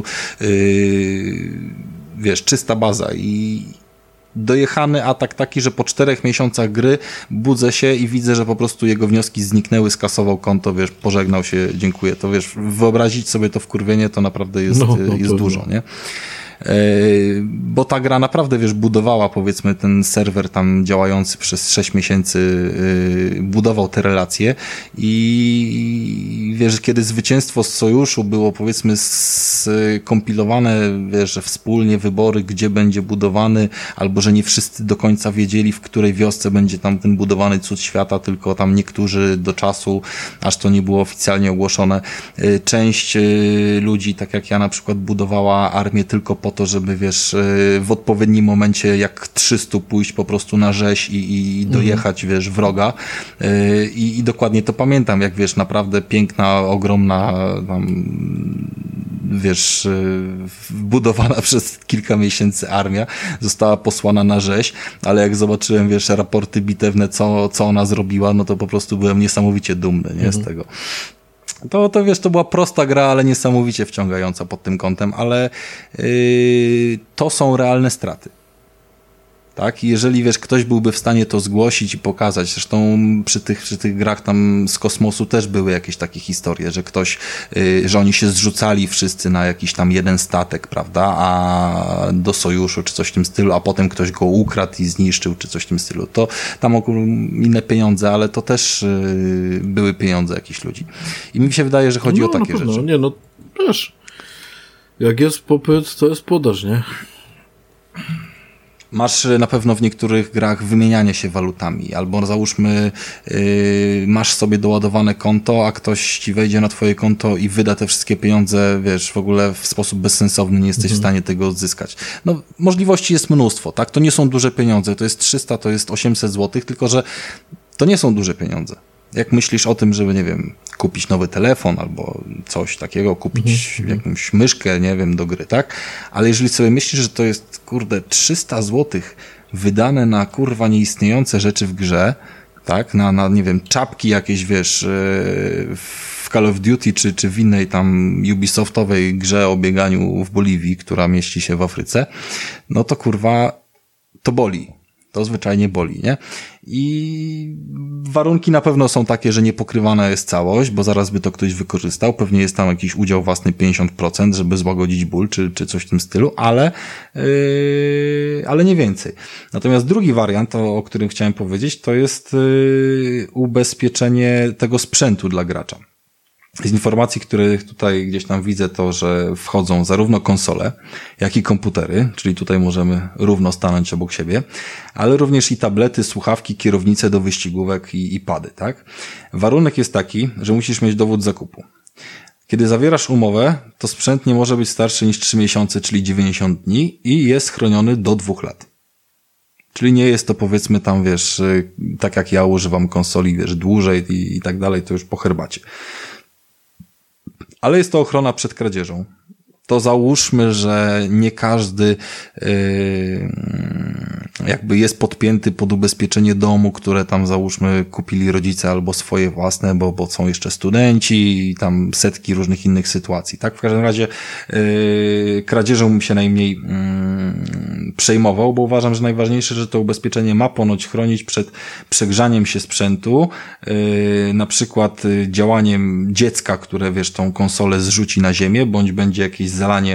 wiesz, czysta baza i dojechany atak taki, że po 4 miesiącach gry budzę się i widzę, że po prostu jego wnioski zniknęły, skasował konto, wiesz, pożegnał się, dziękuję. To wiesz, wyobrazić sobie to wkurwienie to naprawdę jest dużo, nie? bo ta gra naprawdę, wiesz, budowała, powiedzmy, ten serwer tam działający przez 6 miesięcy, budował te relacje i wiesz, kiedy zwycięstwo z sojuszu było, powiedzmy, skompilowane, wiesz, że wspólnie wybory, gdzie będzie budowany, albo że nie wszyscy do końca wiedzieli, w której wiosce będzie tam ten budowany cud świata, tylko tam niektórzy do czasu, aż to nie było oficjalnie ogłoszone. Część ludzi, tak jak ja na przykład, budowała armię tylko po to, żeby, wiesz, w odpowiednim momencie jak 300 pójść po prostu na rzeź i dojechać, wiesz, wroga. I dokładnie to pamiętam, jak, wiesz, naprawdę piękna, ogromna tam, wiesz, budowana przez kilka miesięcy armia została posłana na rzeź, ale jak zobaczyłem, wiesz, raporty bitewne, co ona zrobiła, no to po prostu byłem niesamowicie dumny, nie, z tego. To wiesz, to była prosta gra, ale niesamowicie wciągająca pod tym kątem, ale to są realne straty. Tak? I jeżeli, wiesz, ktoś byłby w stanie to zgłosić i pokazać, zresztą przy tych grach tam z kosmosu też były jakieś takie historie, że ktoś, że oni się zrzucali wszyscy na jakiś tam jeden statek, prawda, a do sojuszu, czy coś w tym stylu, a potem ktoś go ukradł i zniszczył, czy coś w tym stylu. To tam inne pieniądze, ale to też były pieniądze jakichś ludzi. I mi się wydaje, że chodzi o takie rzeczy. Nie, no wiesz, jak jest popyt, to jest podaż, nie? Masz na pewno w niektórych grach wymienianie się walutami, albo załóżmy masz sobie doładowane konto, a ktoś ci wejdzie na twoje konto i wyda te wszystkie pieniądze, wiesz, w ogóle w sposób bezsensowny, nie jesteś w stanie tego odzyskać. No, możliwości jest mnóstwo, tak? To nie są duże pieniądze, to jest 300, to jest 800 zł, tylko że to nie są duże pieniądze. Jak myślisz o tym, żeby, nie wiem, kupić nowy telefon albo coś takiego, kupić jakąś myszkę, nie wiem, do gry, tak? Ale jeżeli sobie myślisz, że to jest, kurde, 300 zł wydane na, kurwa, nieistniejące rzeczy w grze, tak? Na nie wiem, czapki jakieś, wiesz, w Call of Duty czy w innej tam Ubisoftowej grze o bieganiu w Boliwii, która mieści się w Afryce, no to, kurwa, to boli. To zwyczajnie boli, nie? I warunki na pewno są takie, że nie pokrywana jest całość, bo zaraz by to ktoś wykorzystał. Pewnie jest tam jakiś udział własny 50%, żeby złagodzić ból, czy coś w tym stylu, ale nie więcej. Natomiast drugi wariant, o którym chciałem powiedzieć, to jest ubezpieczenie tego sprzętu dla gracza. Z informacji, które tutaj gdzieś tam widzę, to, że wchodzą zarówno konsole, jak i komputery, czyli tutaj możemy równo stanąć obok siebie, ale również i tablety, słuchawki, kierownice do wyścigówek i pady, tak? Warunek jest taki, że musisz mieć dowód zakupu. Kiedy zawierasz umowę, to sprzęt nie może być starszy niż 3 miesiące, czyli 90 dni i jest chroniony do 2 lat. Czyli nie jest to, powiedzmy, tam, wiesz, tak jak ja używam konsoli, wiesz, dłużej i tak dalej, to już po herbacie. Ale jest to ochrona przed kradzieżą. To załóżmy, że nie każdy jakby jest podpięty pod ubezpieczenie domu, które tam załóżmy kupili rodzice albo swoje własne, bo są jeszcze studenci i tam setki różnych innych sytuacji. Tak, w każdym razie kradzieżą bym się najmniej przejmował, bo uważam, że najważniejsze, że to ubezpieczenie ma ponoć chronić przed przegrzaniem się sprzętu, na przykład działaniem dziecka, które, wiesz, tą konsolę zrzuci na ziemię, bądź będzie jakieś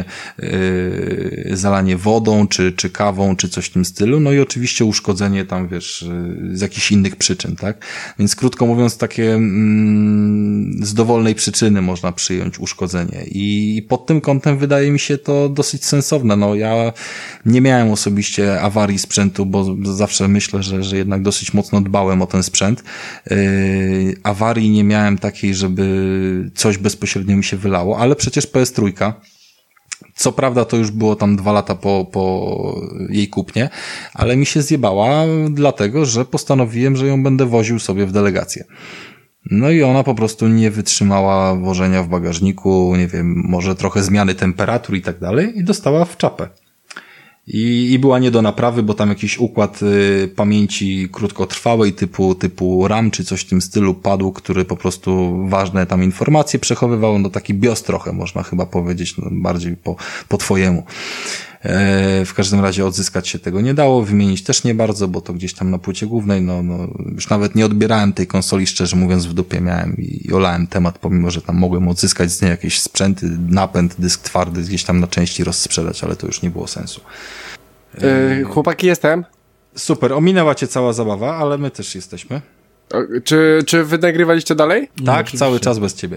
zalanie wodą, czy kawą, czy coś w tym stylu, no i oczywiście uszkodzenie tam, wiesz, z jakichś innych przyczyn, tak? Więc krótko mówiąc, takie z dowolnej przyczyny można przyjąć uszkodzenie i pod tym kątem wydaje mi się to dosyć sensowne. No ja nie miałem osobiście awarii sprzętu, bo zawsze myślę, że jednak dosyć mocno dbałem o ten sprzęt. Awarii nie miałem takiej, żeby coś bezpośrednio mi się wylało, ale przecież PS3, co prawda to już było tam 2 lata po jej kupnie, ale mi się zjebała dlatego, że postanowiłem, że ją będę woził sobie w delegację. No i ona po prostu nie wytrzymała wożenia w bagażniku, nie wiem, może trochę zmiany temperatur i tak dalej i dostała w czapę. I była nie do naprawy, bo tam jakiś układ pamięci krótkotrwałej typu RAM czy coś w tym stylu padł, który po prostu ważne tam informacje przechowywał, no taki BIOS trochę można chyba powiedzieć, no bardziej po twojemu. W każdym razie odzyskać się tego nie dało, wymienić też nie bardzo, bo to gdzieś tam na płycie głównej, już nawet nie odbierałem tej konsoli, szczerze mówiąc, w dupie miałem i olałem temat, pomimo że tam mogłem odzyskać z niej jakieś sprzęty, napęd, dysk twardy, gdzieś tam na części rozsprzedać, ale to już nie było sensu. Chłopaki, jestem. Super, ominęła cię cała zabawa, ale my też jesteśmy. Czy wy nagrywaliście dalej? Tak, cały czas bez ciebie.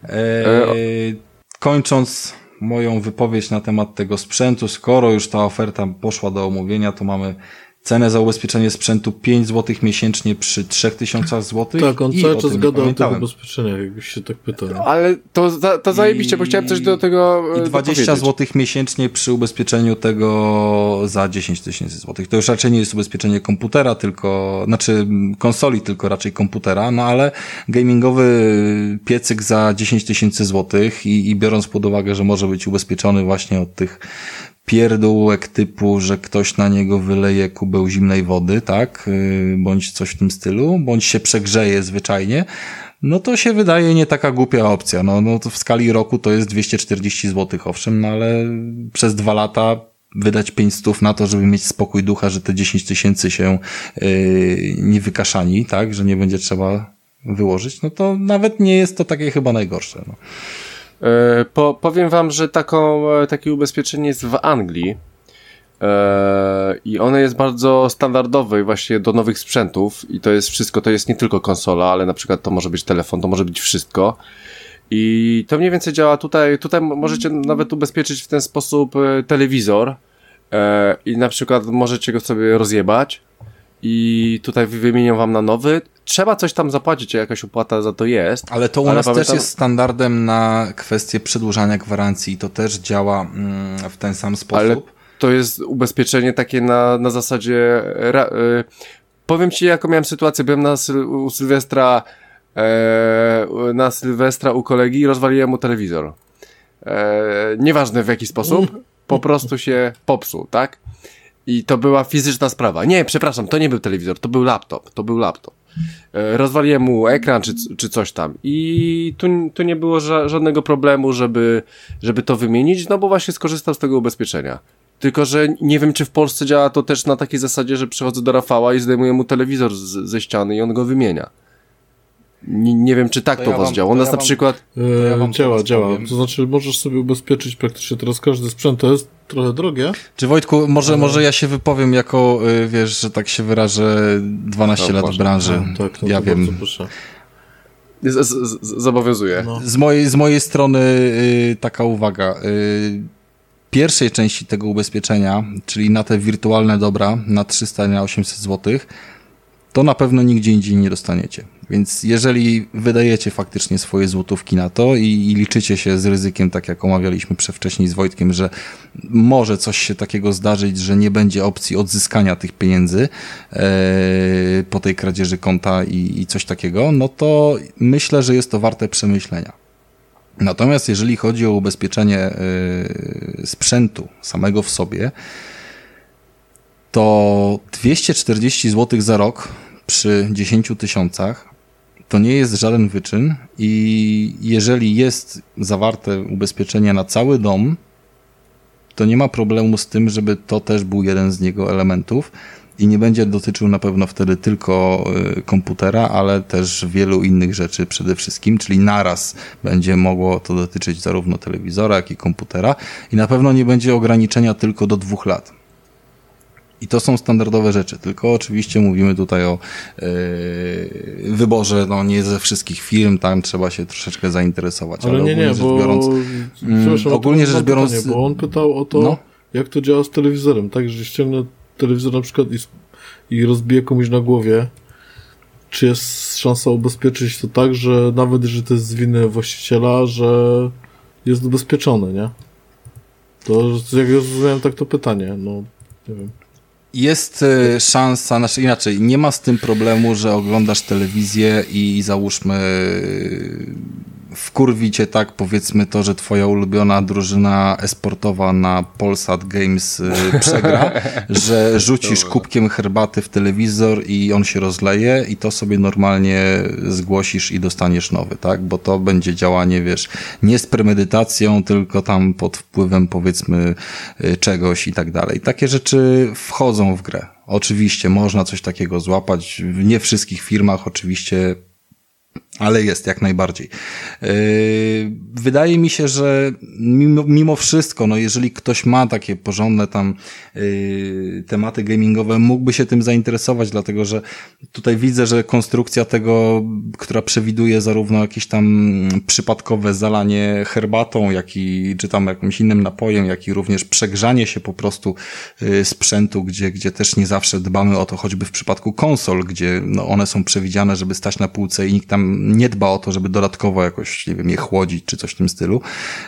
Kończąc moją wypowiedź na temat tego sprzętu, skoro już ta oferta poszła do omówienia, to mamy cenę za ubezpieczenie sprzętu 5 zł miesięcznie przy 3000 zł. Tak, on cały czas gada o tych ubezpieczeniach, jakbyś się tak pytał. Ale to zajebiście, bo chciałem coś do tego i 20 zł miesięcznie przy ubezpieczeniu tego za 10 000 złotych. To już raczej nie jest ubezpieczenie komputera, konsoli, tylko raczej komputera, no ale gamingowy piecyk za 10 000 złotych i biorąc pod uwagę, że może być ubezpieczony właśnie od tych pierdółek typu, że ktoś na niego wyleje kubeł zimnej wody, tak, bądź coś w tym stylu, bądź się przegrzeje zwyczajnie, no to się wydaje nie taka głupia opcja. No to w skali roku to jest 240 zł, owszem, no ale przez 2 lata wydać 500 na to, żeby mieć spokój ducha, że te 10 000 się nie wykaszani, tak, że nie będzie trzeba wyłożyć, no to nawet nie jest to takie chyba najgorsze. No. Powiem wam, że takie ubezpieczenie jest w Anglii i ono jest bardzo standardowe właśnie do nowych sprzętów i to jest wszystko, to jest nie tylko konsola, ale na przykład to może być telefon, to może być wszystko i to mniej więcej działa tutaj możecie nawet ubezpieczyć w ten sposób telewizor i na przykład możecie go sobie rozjebać i tutaj wymienią wam na nowy. Trzeba coś tam zapłacić, jakaś opłata za to jest. Ale to u nas też jest standardem na kwestię przedłużania gwarancji i to też działa w ten sam sposób. Ale to jest ubezpieczenie takie na zasadzie... powiem ci, jaką miałem sytuację. Byłem u Sylwestra u kolegi i rozwaliłem mu telewizor. Nieważne w jaki sposób, po prostu się popsuł, tak? I to była fizyczna sprawa. Nie, przepraszam, to nie był telewizor, to był laptop. Rozwaliłem mu ekran czy coś tam i tu nie było żadnego problemu, żeby to wymienić, no bo właśnie skorzystał z tego ubezpieczenia. Tylko że nie wiem, czy w Polsce działa to też na takiej zasadzie, że przychodzę do Rafała i zdejmuję mu telewizor ze ściany i on go wymienia. Nie wiem, czy tak to was działa. U nas na przykład... Działa. To znaczy, możesz sobie ubezpieczyć praktycznie teraz każdy sprzęt. To jest trochę drogie. Czy Wojtku, może ja się wypowiem jako, wiesz, że tak się wyrażę, 12 lat w branży. Tak, ja wiem. Zobowiązuję. No. Z mojej strony taka uwaga. Pierwszej części tego ubezpieczenia, czyli na te wirtualne dobra, na 300, na 800 zł, to na pewno nigdzie indziej nie dostaniecie. Więc jeżeli wydajecie faktycznie swoje złotówki na to i liczycie się z ryzykiem, tak jak omawialiśmy wcześniej z Wojtkiem, że może coś się takiego zdarzyć, że nie będzie opcji odzyskania tych pieniędzy po tej kradzieży konta i coś takiego, no to myślę, że jest to warte przemyślenia. Natomiast jeżeli chodzi o ubezpieczenie sprzętu samego w sobie, to 240 zł za rok przy 10 000 to nie jest żaden wyczyn i jeżeli jest zawarte ubezpieczenie na cały dom, to nie ma problemu z tym, żeby to też był jeden z jego elementów i nie będzie dotyczył na pewno wtedy tylko komputera, ale też wielu innych rzeczy przede wszystkim, czyli naraz będzie mogło to dotyczyć zarówno telewizora, jak i komputera i na pewno nie będzie ograniczenia tylko do 2 lat. I to są standardowe rzeczy, tylko oczywiście mówimy tutaj o wyborze, no nie ze wszystkich firm, tam trzeba się troszeczkę zainteresować. Ale nie, bo ogólnie rzecz biorąc, pytanie, bo on pytał o to, jak to działa z telewizorem, tak, że ściągnę telewizor na przykład i rozbiję komuś na głowie, czy jest szansa ubezpieczyć to tak, że nawet jeżeli to jest z winy właściciela, że jest ubezpieczony, nie? To jak ja zrozumiałem tak to pytanie, no nie wiem. Jest szansa, inaczej, nie ma z tym problemu, że oglądasz telewizję i załóżmy wkurwi cię tak, powiedzmy to, że twoja ulubiona drużyna esportowa na Polsat Games przegra, że rzucisz kubkiem herbaty w telewizor i on się rozleje i to sobie normalnie zgłosisz i dostaniesz nowy, tak? Bo to będzie działanie, wiesz, nie z premedytacją, tylko tam pod wpływem, powiedzmy, czegoś i tak dalej. Takie rzeczy wchodzą w grę. Oczywiście można coś takiego złapać, w nie wszystkich firmach oczywiście, ale jest jak najbardziej. Wydaje mi się, że mimo wszystko, no jeżeli ktoś ma takie porządne tam tematy gamingowe, mógłby się tym zainteresować, dlatego że tutaj widzę, że konstrukcja tego, która przewiduje zarówno jakieś tam przypadkowe zalanie herbatą, jak i czy tam jakimś innym napojem, jak i również przegrzanie się po prostu sprzętu, gdzie też nie zawsze dbamy o to, choćby w przypadku konsol, gdzie no one są przewidziane, żeby stać na półce i nikt tam nie dba o to, żeby dodatkowo jakoś, nie wiem, je chłodzić, czy coś w tym stylu.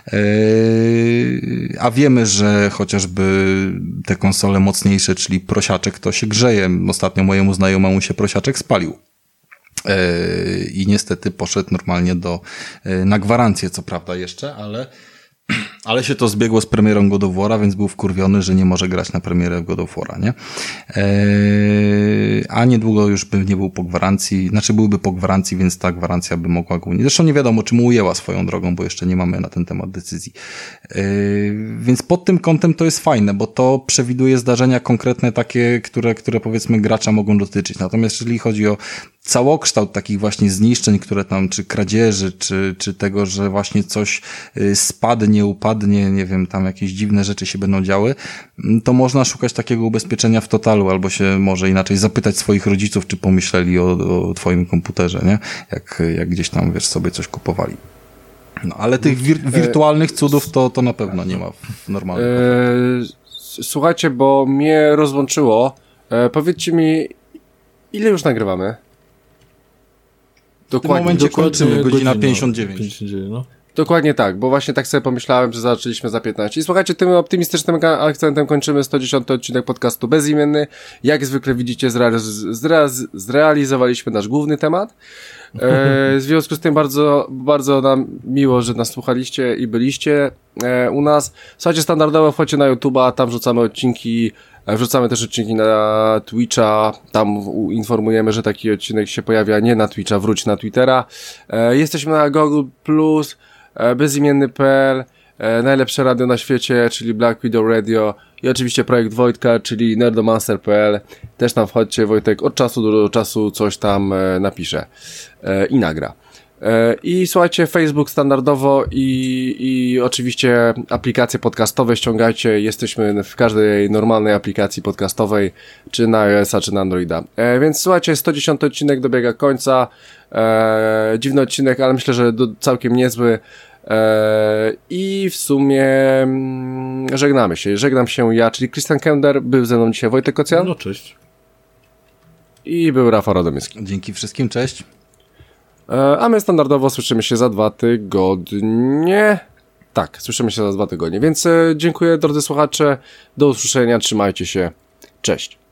A wiemy, że chociażby te konsole mocniejsze, czyli prosiaczek, to się grzeje. Ostatnio mojemu znajomemu się prosiaczek spalił. I niestety poszedł normalnie na gwarancję, co prawda jeszcze, ale się to zbiegło z premierą God of War'a, więc był wkurwiony, że nie może grać na premierę God of War'a, nie? A niedługo już by nie był po gwarancji, znaczy byłby po gwarancji, więc ta gwarancja by mogła go... Zresztą nie wiadomo, czy mu ujęła swoją drogą, bo jeszcze nie mamy na ten temat decyzji. Więc pod tym kątem to jest fajne, bo to przewiduje zdarzenia konkretne takie, które powiedzmy gracza mogą dotyczyć. Natomiast jeżeli chodzi o całokształt takich właśnie zniszczeń, które tam, czy kradzieży, czy tego, że właśnie coś spadnie, upadnie, nie wiem, tam jakieś dziwne rzeczy się będą działy, to można szukać takiego ubezpieczenia w totalu, albo się może inaczej zapytać swoich rodziców, czy pomyśleli o twoim komputerze, nie? Jak gdzieś tam, wiesz, sobie coś kupowali. No, ale tych wirtualnych cudów to na pewno nie ma w normalnym. Słuchajcie, bo mnie rozłączyło. Powiedzcie mi, ile już nagrywamy? W tym momencie kończymy, godzina 59. No. Dokładnie tak, bo właśnie tak sobie pomyślałem, że zaczęliśmy za 15. I słuchajcie, tym optymistycznym akcentem kończymy 110 odcinek podcastu Bezimienny. Jak zwykle widzicie, zrealizowaliśmy nasz główny temat. W związku z tym bardzo, bardzo nam miło, że nas słuchaliście i byliście u nas. Słuchajcie, standardowo wchodźcie na YouTube'a, tam wrzucamy odcinki, wrzucamy też odcinki na Twitcha, tam informujemy, że taki odcinek się pojawia, nie na Twitcha, wróć na Twittera. Jesteśmy na Google+, bezimienny.pl, najlepsze radio na świecie, czyli Black Widow Radio i oczywiście projekt Wojtka, czyli nerdomaster.pl. Też tam wchodźcie, Wojtek od czasu do czasu coś tam napisze i nagra. I słuchajcie, Facebook standardowo i oczywiście aplikacje podcastowe ściągajcie. Jesteśmy w każdej normalnej aplikacji podcastowej, czy na iOS-a, czy na Androida. Więc słuchajcie, 110 odcinek dobiega końca. Dziwny odcinek, ale myślę, że całkiem niezły. I w sumie żegnamy się. Żegnam się ja, czyli Christian Kender. Był ze mną dzisiaj Wojtek Kocjan. No cześć. I był Rafał Radomyski. Dzięki wszystkim, cześć. A my standardowo słyszymy się za 2 tygodnie. Tak, słyszymy się za 2 tygodnie. Więc dziękuję, drodzy słuchacze. Do usłyszenia, trzymajcie się. Cześć.